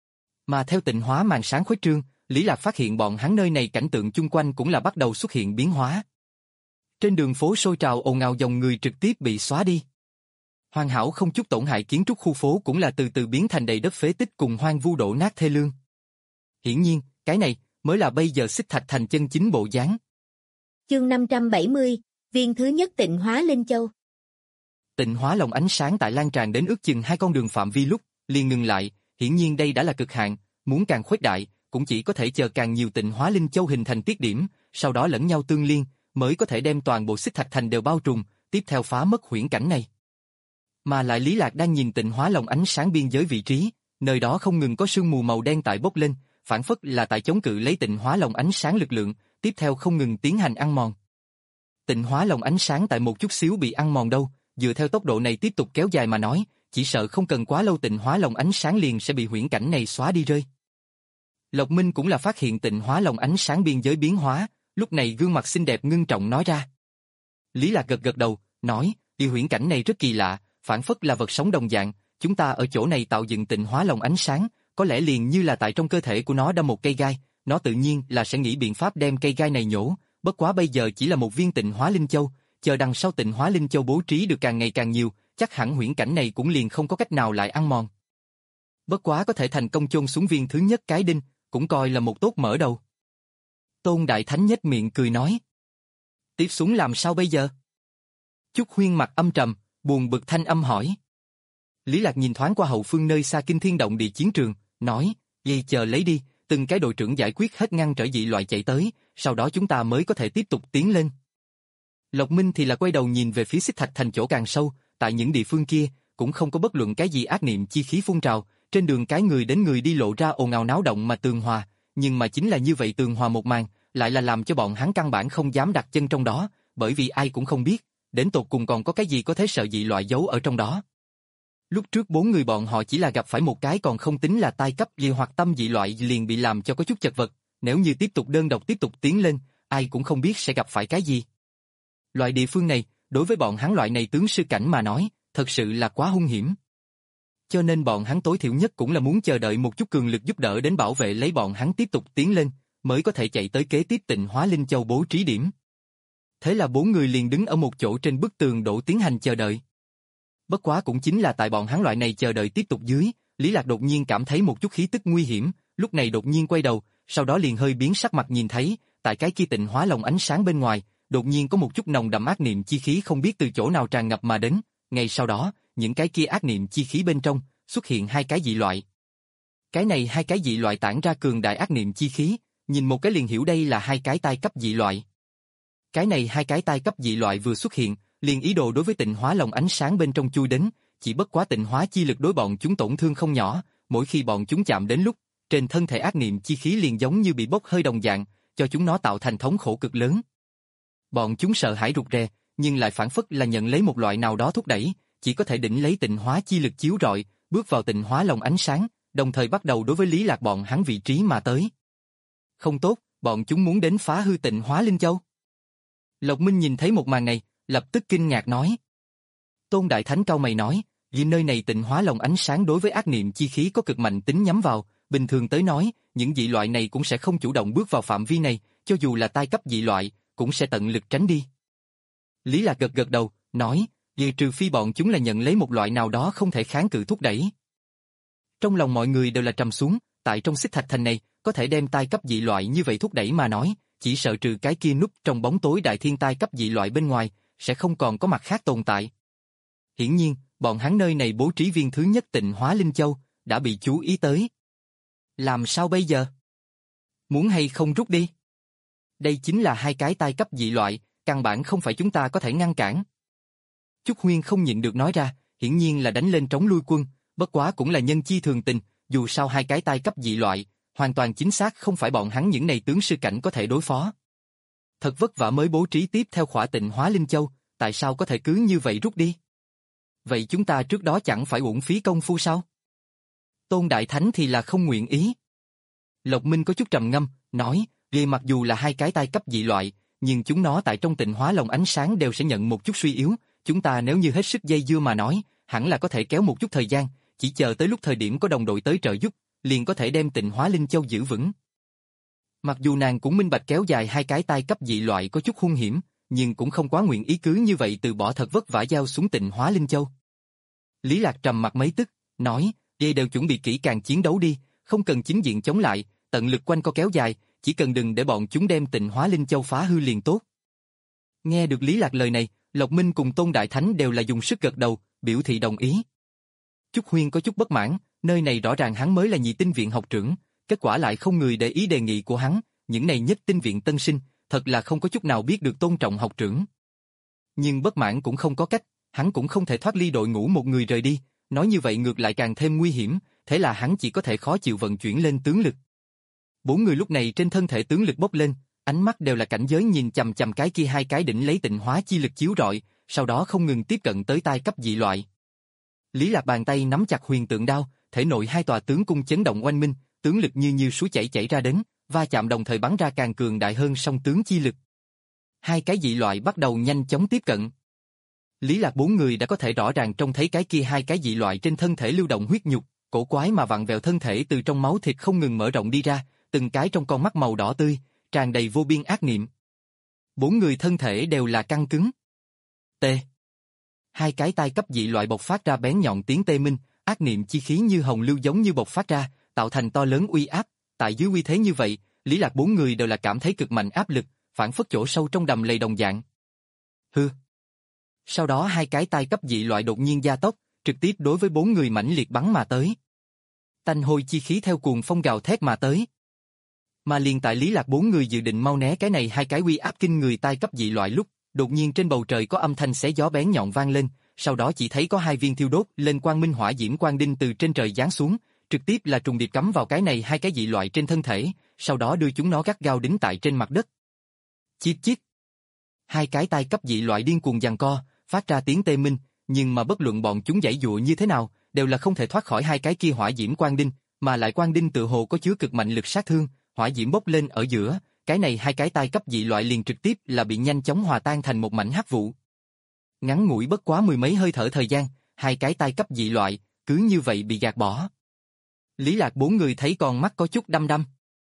Mà theo tịnh hóa màn sáng khuếch trương, Lý Lạc phát hiện bọn hắn nơi này cảnh tượng chung quanh cũng là bắt đầu xuất hiện biến hóa. Trên đường phố sôi trào ồn ào dòng người trực tiếp bị xóa đi. Hoàn hảo không chút tổn hại kiến trúc khu phố cũng là từ từ biến thành đầy đất phế tích cùng hoang vu đổ nát thê lương. Hiển nhiên, cái này mới là bây giờ Xích Thạch Thành chân chính bộ dáng. Chương năm trăm bảy mươi, viên thứ nhất tịnh hóa linh châu. Tịnh hóa lồng ánh sáng tại lan tràn đến ước chừng hai con đường phạm vi lúc, liền ngừng lại, hiển nhiên đây đã là cực hạn, muốn càng khuếch đại, cũng chỉ có thể chờ càng nhiều tịnh hóa linh châu hình thành tiết điểm, sau đó lẫn nhau tương liên, mới có thể đem toàn bộ Xích Thạch Thành đều bao trùm, tiếp theo phá mất huyễn cảnh này. Mà lại Lý Lạc đang nhìn tịnh hóa lồng ánh sáng biên giới vị trí, nơi đó không ngừng có sương mù màu đen tại bốc lên, phản phất là tại chống cự lấy tịnh hóa lồng ánh sáng lực lượng, tiếp theo không ngừng tiến hành ăn mòn. Tịnh hóa lồng ánh sáng tại một chút xíu bị ăn mòn đâu, dựa theo tốc độ này tiếp tục kéo dài mà nói, chỉ sợ không cần quá lâu tịnh hóa lồng ánh sáng liền sẽ bị huyễn cảnh này xóa đi rơi. Lộc Minh cũng là phát hiện tịnh hóa lồng ánh sáng biên giới biến hóa, lúc này gương mặt xinh đẹp ngưng trọng nói ra. Lý Lạc gật gật đầu, nói, điều huyễn cảnh này rất kỳ lạ, phản phất là vật sống đồng dạng, chúng ta ở chỗ này tạo dựng tịnh hóa lồng ánh sáng, có lẽ liền như là tại trong cơ thể của nó đâm một cây gai, nó tự nhiên là sẽ nghĩ biện pháp đem cây gai này nhổ, bất quá bây giờ chỉ là một viên tịnh hóa linh châu, chờ đằng sau tịnh hóa linh châu bố trí được càng ngày càng nhiều, chắc hẳn huyễn cảnh này cũng liền không có cách nào lại ăn mòn. Bất quá có thể thành công chôn xuống viên thứ nhất cái đinh, cũng coi là một tốt mở đầu. Tôn Đại Thánh nhếch miệng cười nói. Tiếp xuống làm sao bây giờ? Chúc Huyên mặt âm trầm, buồn bực thanh âm hỏi. Lý Lạc nhìn thoáng qua hậu phương nơi xa kinh thiên động địa chiến trường, nói, vậy chờ lấy đi, từng cái đội trưởng giải quyết hết ngăn trở dị loại chạy tới, sau đó chúng ta mới có thể tiếp tục tiến lên. Lộc Minh thì là quay đầu nhìn về phía Xích Thạch Thành chỗ càng sâu, tại những địa phương kia, cũng không có bất luận cái gì ác niệm chi khí phun trào, trên đường cái người đến người đi lộ ra ồn ào náo động mà tường hòa, nhưng mà chính là như vậy tường hòa một màn, lại là làm cho bọn hắn căn bản không dám đặt chân trong đó, bởi vì ai cũng không biết, đến tột cùng còn có cái gì có thể sợ dị loại giấu ở trong đó. Lúc trước bốn người bọn họ chỉ là gặp phải một cái còn không tính là tai cấp gì hoặc tâm dị loại liền bị làm cho có chút chật vật, nếu như tiếp tục đơn độc tiếp tục tiến lên, ai cũng không biết sẽ gặp phải cái gì. Loại địa phương này, đối với bọn hắn loại này tướng sư cảnh mà nói, thật sự là quá hung hiểm. Cho nên bọn hắn tối thiểu nhất cũng là muốn chờ đợi một chút cường lực giúp đỡ đến bảo vệ lấy bọn hắn tiếp tục tiến lên, mới có thể chạy tới kế tiếp tịnh hóa linh châu bố trí điểm. Thế là bốn người liền đứng ở một chỗ trên bức tường đổ tiến hành chờ đợi. Bất quá cũng chính là tại bọn hắn loại này chờ đợi tiếp tục dưới, Lý Lạc đột nhiên cảm thấy một chút khí tức nguy hiểm, lúc này đột nhiên quay đầu, sau đó liền hơi biến sắc mặt nhìn thấy, tại cái kia tịnh hóa lồng ánh sáng bên ngoài, đột nhiên có một chút nồng đậm ác niệm chi khí không biết từ chỗ nào tràn ngập mà đến, ngay sau đó, những cái kia ác niệm chi khí bên trong, xuất hiện hai cái dị loại. Cái này hai cái dị loại tản ra cường đại ác niệm chi khí, nhìn một cái liền hiểu đây là hai cái tai cấp dị loại. Cái này hai cái tai cấp dị loại vừa xuất hiện, liền ý đồ đối với tịnh hóa lồng ánh sáng bên trong chui đến, chỉ bất quá tịnh hóa chi lực đối bọn chúng tổn thương không nhỏ, mỗi khi bọn chúng chạm đến lúc, trên thân thể ác niệm chi khí liền giống như bị bốc hơi đồng dạng, cho chúng nó tạo thành thống khổ cực lớn. Bọn chúng sợ hãi rụt rè, nhưng lại phản phất là nhận lấy một loại nào đó thúc đẩy, chỉ có thể đỉnh lấy tịnh hóa chi lực chiếu rọi, bước vào tịnh hóa lồng ánh sáng, đồng thời bắt đầu đối với Lý Lạc bọn hắn vị trí mà tới. Không tốt, bọn chúng muốn đến phá hư tịnh hóa linh châu. Lộc Minh nhìn thấy một màn này, lập tức kinh ngạc nói. Tôn Đại Thánh cau mày nói, vì nơi này tịnh hóa lồng ánh sáng đối với ác niệm chi khí có cực mạnh tính nhắm vào, bình thường tới nói, những dị loại này cũng sẽ không chủ động bước vào phạm vi này, cho dù là tai cấp dị loại, cũng sẽ tận lực tránh đi. Lý Lạc gật gật đầu, nói, vì trừ phi bọn chúng là nhận lấy một loại nào đó không thể kháng cự thúc đẩy. Trong lòng mọi người đều là trầm xuống, tại trong Xích Thạch Thành này, có thể đem tai cấp dị loại như vậy thúc đẩy mà nói, chỉ sợ trừ cái kia núp trong bóng tối đại thiên tai cấp dị loại bên ngoài, sẽ không còn có mặt khác tồn tại. Hiển nhiên, bọn hắn nơi này bố trí viên thứ nhất tịnh hóa linh châu, đã bị chú ý tới. Làm sao bây giờ? Muốn hay không rút đi? Đây chính là hai cái tai cấp dị loại, căn bản không phải chúng ta có thể ngăn cản. Chúc Huyên không nhịn được nói ra, hiển nhiên là đánh lên trống lui quân, bất quá cũng là nhân chi thường tình, dù sao hai cái tai cấp dị loại, hoàn toàn chính xác không phải bọn hắn những này tướng sư cảnh có thể đối phó. Thật vất vả mới bố trí tiếp theo khỏa tịnh hóa linh châu, tại sao có thể cứ như vậy rút đi? Vậy chúng ta trước đó chẳng phải uổng phí công phu sao? Tôn Đại Thánh thì là không nguyện ý. Lộc Minh có chút trầm ngâm, nói, vì mặc dù là hai cái tai cấp dị loại, nhưng chúng nó tại trong tịnh hóa lồng ánh sáng đều sẽ nhận một chút suy yếu, chúng ta nếu như hết sức dây dưa mà nói, hẳn là có thể kéo một chút thời gian, chỉ chờ tới lúc thời điểm có đồng đội tới trợ giúp, liền có thể đem tịnh hóa linh châu giữ vững. Mặc dù nàng cũng minh bạch kéo dài hai cái tai cấp dị loại có chút hung hiểm, nhưng cũng không quá nguyện ý cứ như vậy từ bỏ thật vất vả giao xuống tịnh hóa linh châu. Lý Lạc trầm mặt mấy tức, nói, dây đều chuẩn bị kỹ càng chiến đấu đi, không cần chính diện chống lại, tận lực quanh co kéo dài, chỉ cần đừng để bọn chúng đem tịnh hóa linh châu phá hư liền tốt. Nghe được Lý Lạc lời này, Lộc Minh cùng Tôn Đại Thánh đều là dùng sức gật đầu, biểu thị đồng ý. Chúc Huyên có chút bất mãn, nơi này rõ ràng hắn mới là nhị tinh viện học trưởng, kết quả lại không người để ý đề nghị của hắn, những này nhất tinh viện tân sinh, thật là không có chút nào biết được tôn trọng học trưởng. Nhưng bất mãn cũng không có cách, hắn cũng không thể thoát ly đội ngũ một người rời đi, nói như vậy ngược lại càng thêm nguy hiểm, thế là hắn chỉ có thể khó chịu vận chuyển lên tướng lực. Bốn người lúc này trên thân thể tướng lực bốc lên, ánh mắt đều là cảnh giới nhìn chằm chằm cái kia hai cái đỉnh lấy tịnh hóa chi lực chiếu rọi, sau đó không ngừng tiếp cận tới tai cấp dị loại. Lý Lạc bàn tay nắm chặt huyền tượng đao, thể nội hai tòa tướng cung chấn động oanh minh, tướng lực như như suối chảy chảy ra đến, va chạm đồng thời bắn ra càng cường đại hơn song tướng chi lực. Hai cái dị loại bắt đầu nhanh chóng tiếp cận. Lý Lạc bốn người đã có thể rõ ràng trông thấy cái kia hai cái dị loại trên thân thể lưu động huyết nhục, cổ quái mà vặn vẹo thân thể từ trong máu thịt không ngừng mở rộng đi ra, từng cái trong con mắt màu đỏ tươi, tràn đầy vô biên ác niệm. Bốn người thân thể đều là căng cứng. T. Hai cái tai cấp dị loại bộc phát ra bén nhọn tiếng tê minh, ác niệm chi khí như hồng lưu giống như bộc phát ra, tạo thành to lớn uy áp. Tại dưới uy thế như vậy, Lý Lạc bốn người đều là cảm thấy cực mạnh áp lực, phản phất chỗ sâu trong đầm lầy đồng dạng. Hư. Sau đó hai cái tai cấp dị loại đột nhiên gia tốc, trực tiếp đối với bốn người mãnh liệt bắn mà tới. Tanh hôi chi khí theo cuồng phong gào thét mà tới. Mà liền tại Lý Lạc bốn người dự định mau né cái này hai cái uy áp kinh người tai cấp dị loại lúc, đột nhiên trên bầu trời có âm thanh xé gió bén nhọn vang lên, sau đó chỉ thấy có hai viên thiêu đốt lên quang minh hỏa diễm quang đinh từ trên trời giáng xuống, trực tiếp là trùng điệp cắm vào cái này hai cái dị loại trên thân thể, sau đó đưa chúng nó gắt gao đính tại trên mặt đất. Chít chít. Hai cái tai cấp dị loại điên cuồng giằng co, phát ra tiếng tê minh, nhưng mà bất luận bọn chúng giãy giụa như thế nào, đều là không thể thoát khỏi hai cái kia hỏa diễm quang đinh, mà lại quang đinh tự hồ có chứa cực mạnh lực sát thương, hỏa diễm bốc lên ở giữa, cái này hai cái tai cấp dị loại liền trực tiếp là bị nhanh chóng hòa tan thành một mảnh hắc vụ. Ngắn ngủi bất quá mười mấy hơi thở thời gian, hai cái tai cấp dị loại cứ như vậy bị gạt bỏ. Lý Lạc bốn người thấy con mắt có chút đăm đăm.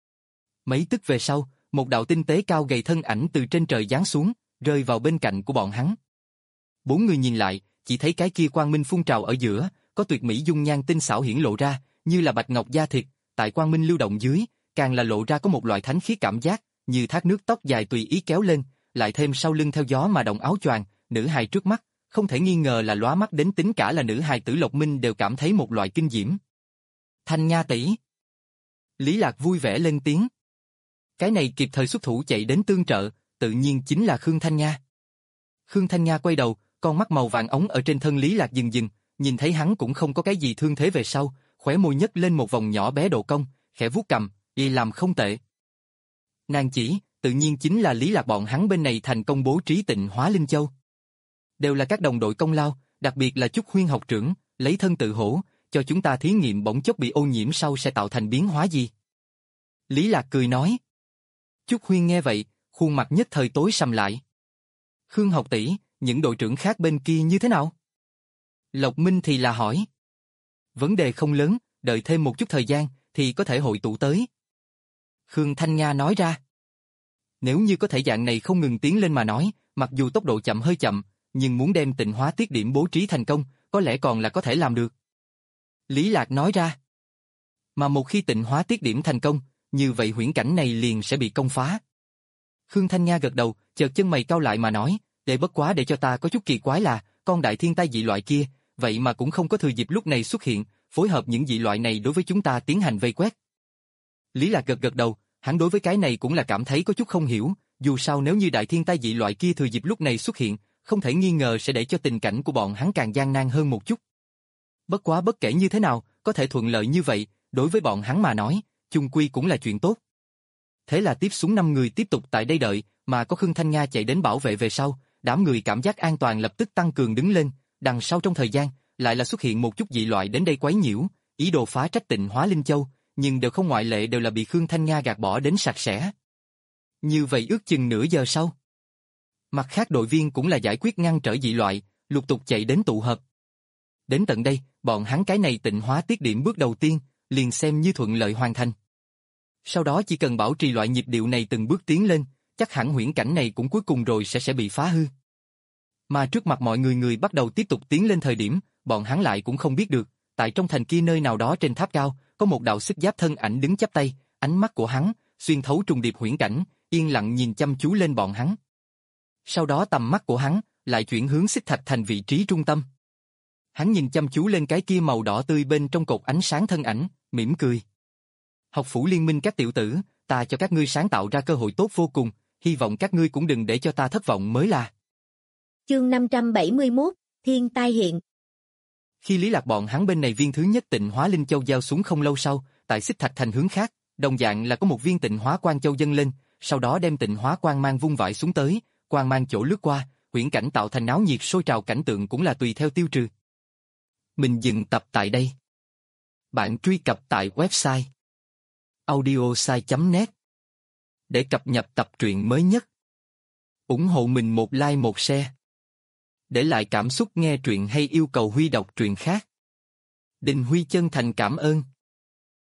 Mấy tức về sau, một đạo tinh tế cao gầy thân ảnh từ trên trời giáng xuống, rơi vào bên cạnh của bọn hắn. Bốn người nhìn lại, chỉ thấy cái kia quang minh phun trào ở giữa, có tuyệt mỹ dung nhan tinh xảo hiển lộ ra, như là bạch ngọc da thịt, tại quang minh lưu động dưới, càng là lộ ra có một loại thánh khiết cảm giác, như thác nước tóc dài tùy ý kéo lên, lại thêm sau lưng theo gió mà động áo choàng, nữ hài trước mắt, không thể nghi ngờ là lóa mắt đến tính cả là nữ hài tử Lộc Minh đều cảm thấy một loại kinh diễm. Thanh Nha tỷ. Lý Lạc vui vẻ lên tiếng. Cái này kịp thời xuất thủ chạy đến tương trợ, tự nhiên chính là Khương Thanh Nha. Khương Thanh Nha quay đầu, con mắt màu vàng ống ở trên thân Lý Lạc dừng dừng, nhìn thấy hắn cũng không có cái gì thương thế về sau, khóe môi nhếch lên một vòng nhỏ bé độ cong, khẽ vuốt cằm, y làm không tệ. Nàng chỉ, tự nhiên chính là Lý Lạc bọn hắn bên này thành công bố trí tịnh hóa linh châu. Đều là các đồng đội công lao, đặc biệt là Chúc Huyên học trưởng, lấy thân tự hổ, cho chúng ta thí nghiệm bỗng chốc bị ô nhiễm sau sẽ tạo thành biến hóa gì. Lý Lạc cười nói. Chúc Huyên nghe vậy, khuôn mặt nhất thời tối sầm lại. Khương học tỷ, những đội trưởng khác bên kia như thế nào? Lộc Minh thì là hỏi. Vấn đề không lớn, đợi thêm một chút thời gian, thì có thể hội tụ tới. Khương Thanh Nha nói ra. Nếu như có thể dạng này không ngừng tiến lên mà nói, mặc dù tốc độ chậm hơi chậm, nhưng muốn đem tịnh hóa tiết điểm bố trí thành công, có lẽ còn là có thể làm được. Lý Lạc nói ra. Mà một khi tịnh hóa tiết điểm thành công, như vậy huyễn cảnh này liền sẽ bị công phá. Khương Thanh Nha gật đầu, chợt chân mày cau lại mà nói, để bất quá để cho ta có chút kỳ quái là, con đại thiên tai dị loại kia, vậy mà cũng không có thừa dịp lúc này xuất hiện, phối hợp những dị loại này đối với chúng ta tiến hành vây quét. Lý Lạc gật gật đầu, hắn đối với cái này cũng là cảm thấy có chút không hiểu, dù sao nếu như đại thiên tai dị loại kia thừa dịp lúc này xuất hiện, không thể nghi ngờ sẽ để cho tình cảnh của bọn hắn càng gian nan hơn một chút. Bất quá bất kể như thế nào, có thể thuận lợi như vậy, đối với bọn hắn mà nói, chung quy cũng là chuyện tốt. Thế là tiếp xuống năm người tiếp tục tại đây đợi, mà có Khương Thanh Nga chạy đến bảo vệ về sau, đám người cảm giác an toàn lập tức tăng cường đứng lên, đằng sau trong thời gian, lại là xuất hiện một chút dị loại đến đây quấy nhiễu, ý đồ phá trách Tịnh Hóa Linh Châu, nhưng đều không ngoại lệ đều là bị Khương Thanh Nga gạt bỏ đến sạch sẽ. Như vậy ước chừng nửa giờ sau. Mặt khác đội viên cũng là giải quyết ngăn trở dị loại, lục tục chạy đến tụ hợp. Đến tận đây, bọn hắn cái này tịnh hóa tiết điểm bước đầu tiên, liền xem như thuận lợi hoàn thành. Sau đó chỉ cần bảo trì loại nhịp điệu này từng bước tiến lên, chắc hẳn huyễn cảnh này cũng cuối cùng rồi sẽ sẽ bị phá hư. Mà trước mặt mọi người người bắt đầu tiếp tục tiến lên thời điểm, bọn hắn lại cũng không biết được, tại trong thành kia nơi nào đó trên tháp cao, có một đạo xích giáp thân ảnh đứng chắp tay, ánh mắt của hắn, xuyên thấu trùng điệp huyễn cảnh, yên lặng nhìn chăm chú lên bọn hắn. Sau đó tầm mắt của hắn, lại chuyển hướng xích thạch thành vị trí trung tâm. Hắn nhìn chăm chú lên cái kia màu đỏ tươi bên trong cột ánh sáng thân ảnh, mỉm cười. Học phủ liên minh các tiểu tử, ta cho các ngươi sáng tạo ra cơ hội tốt vô cùng, hy vọng các ngươi cũng đừng để cho ta thất vọng mới là. Chương năm trăm bảy mươi mốt, Thiên Tai hiện. Khi Lý Lạc bọn hắn bên này viên thứ nhất Tịnh Hóa Linh Châu giao xuống không lâu sau, tại xích thạch thành hướng khác, đồng dạng là có một viên Tịnh Hóa Quang Châu dâng lên, sau đó đem Tịnh Hóa Quang mang vung vãi xuống tới, quang mang chỗ lướt qua, huyễn cảnh tạo thành náo nhiệt sôi trào cảnh tượng cũng là tùy theo tiêu trừ. Mình dừng tập tại đây. Bạn truy cập tại website audiosai chấm net để cập nhật tập truyện mới nhất. Ủng hộ mình một like một share. Để lại cảm xúc nghe truyện hay yêu cầu Huy đọc truyện khác. Đình Huy chân thành cảm ơn.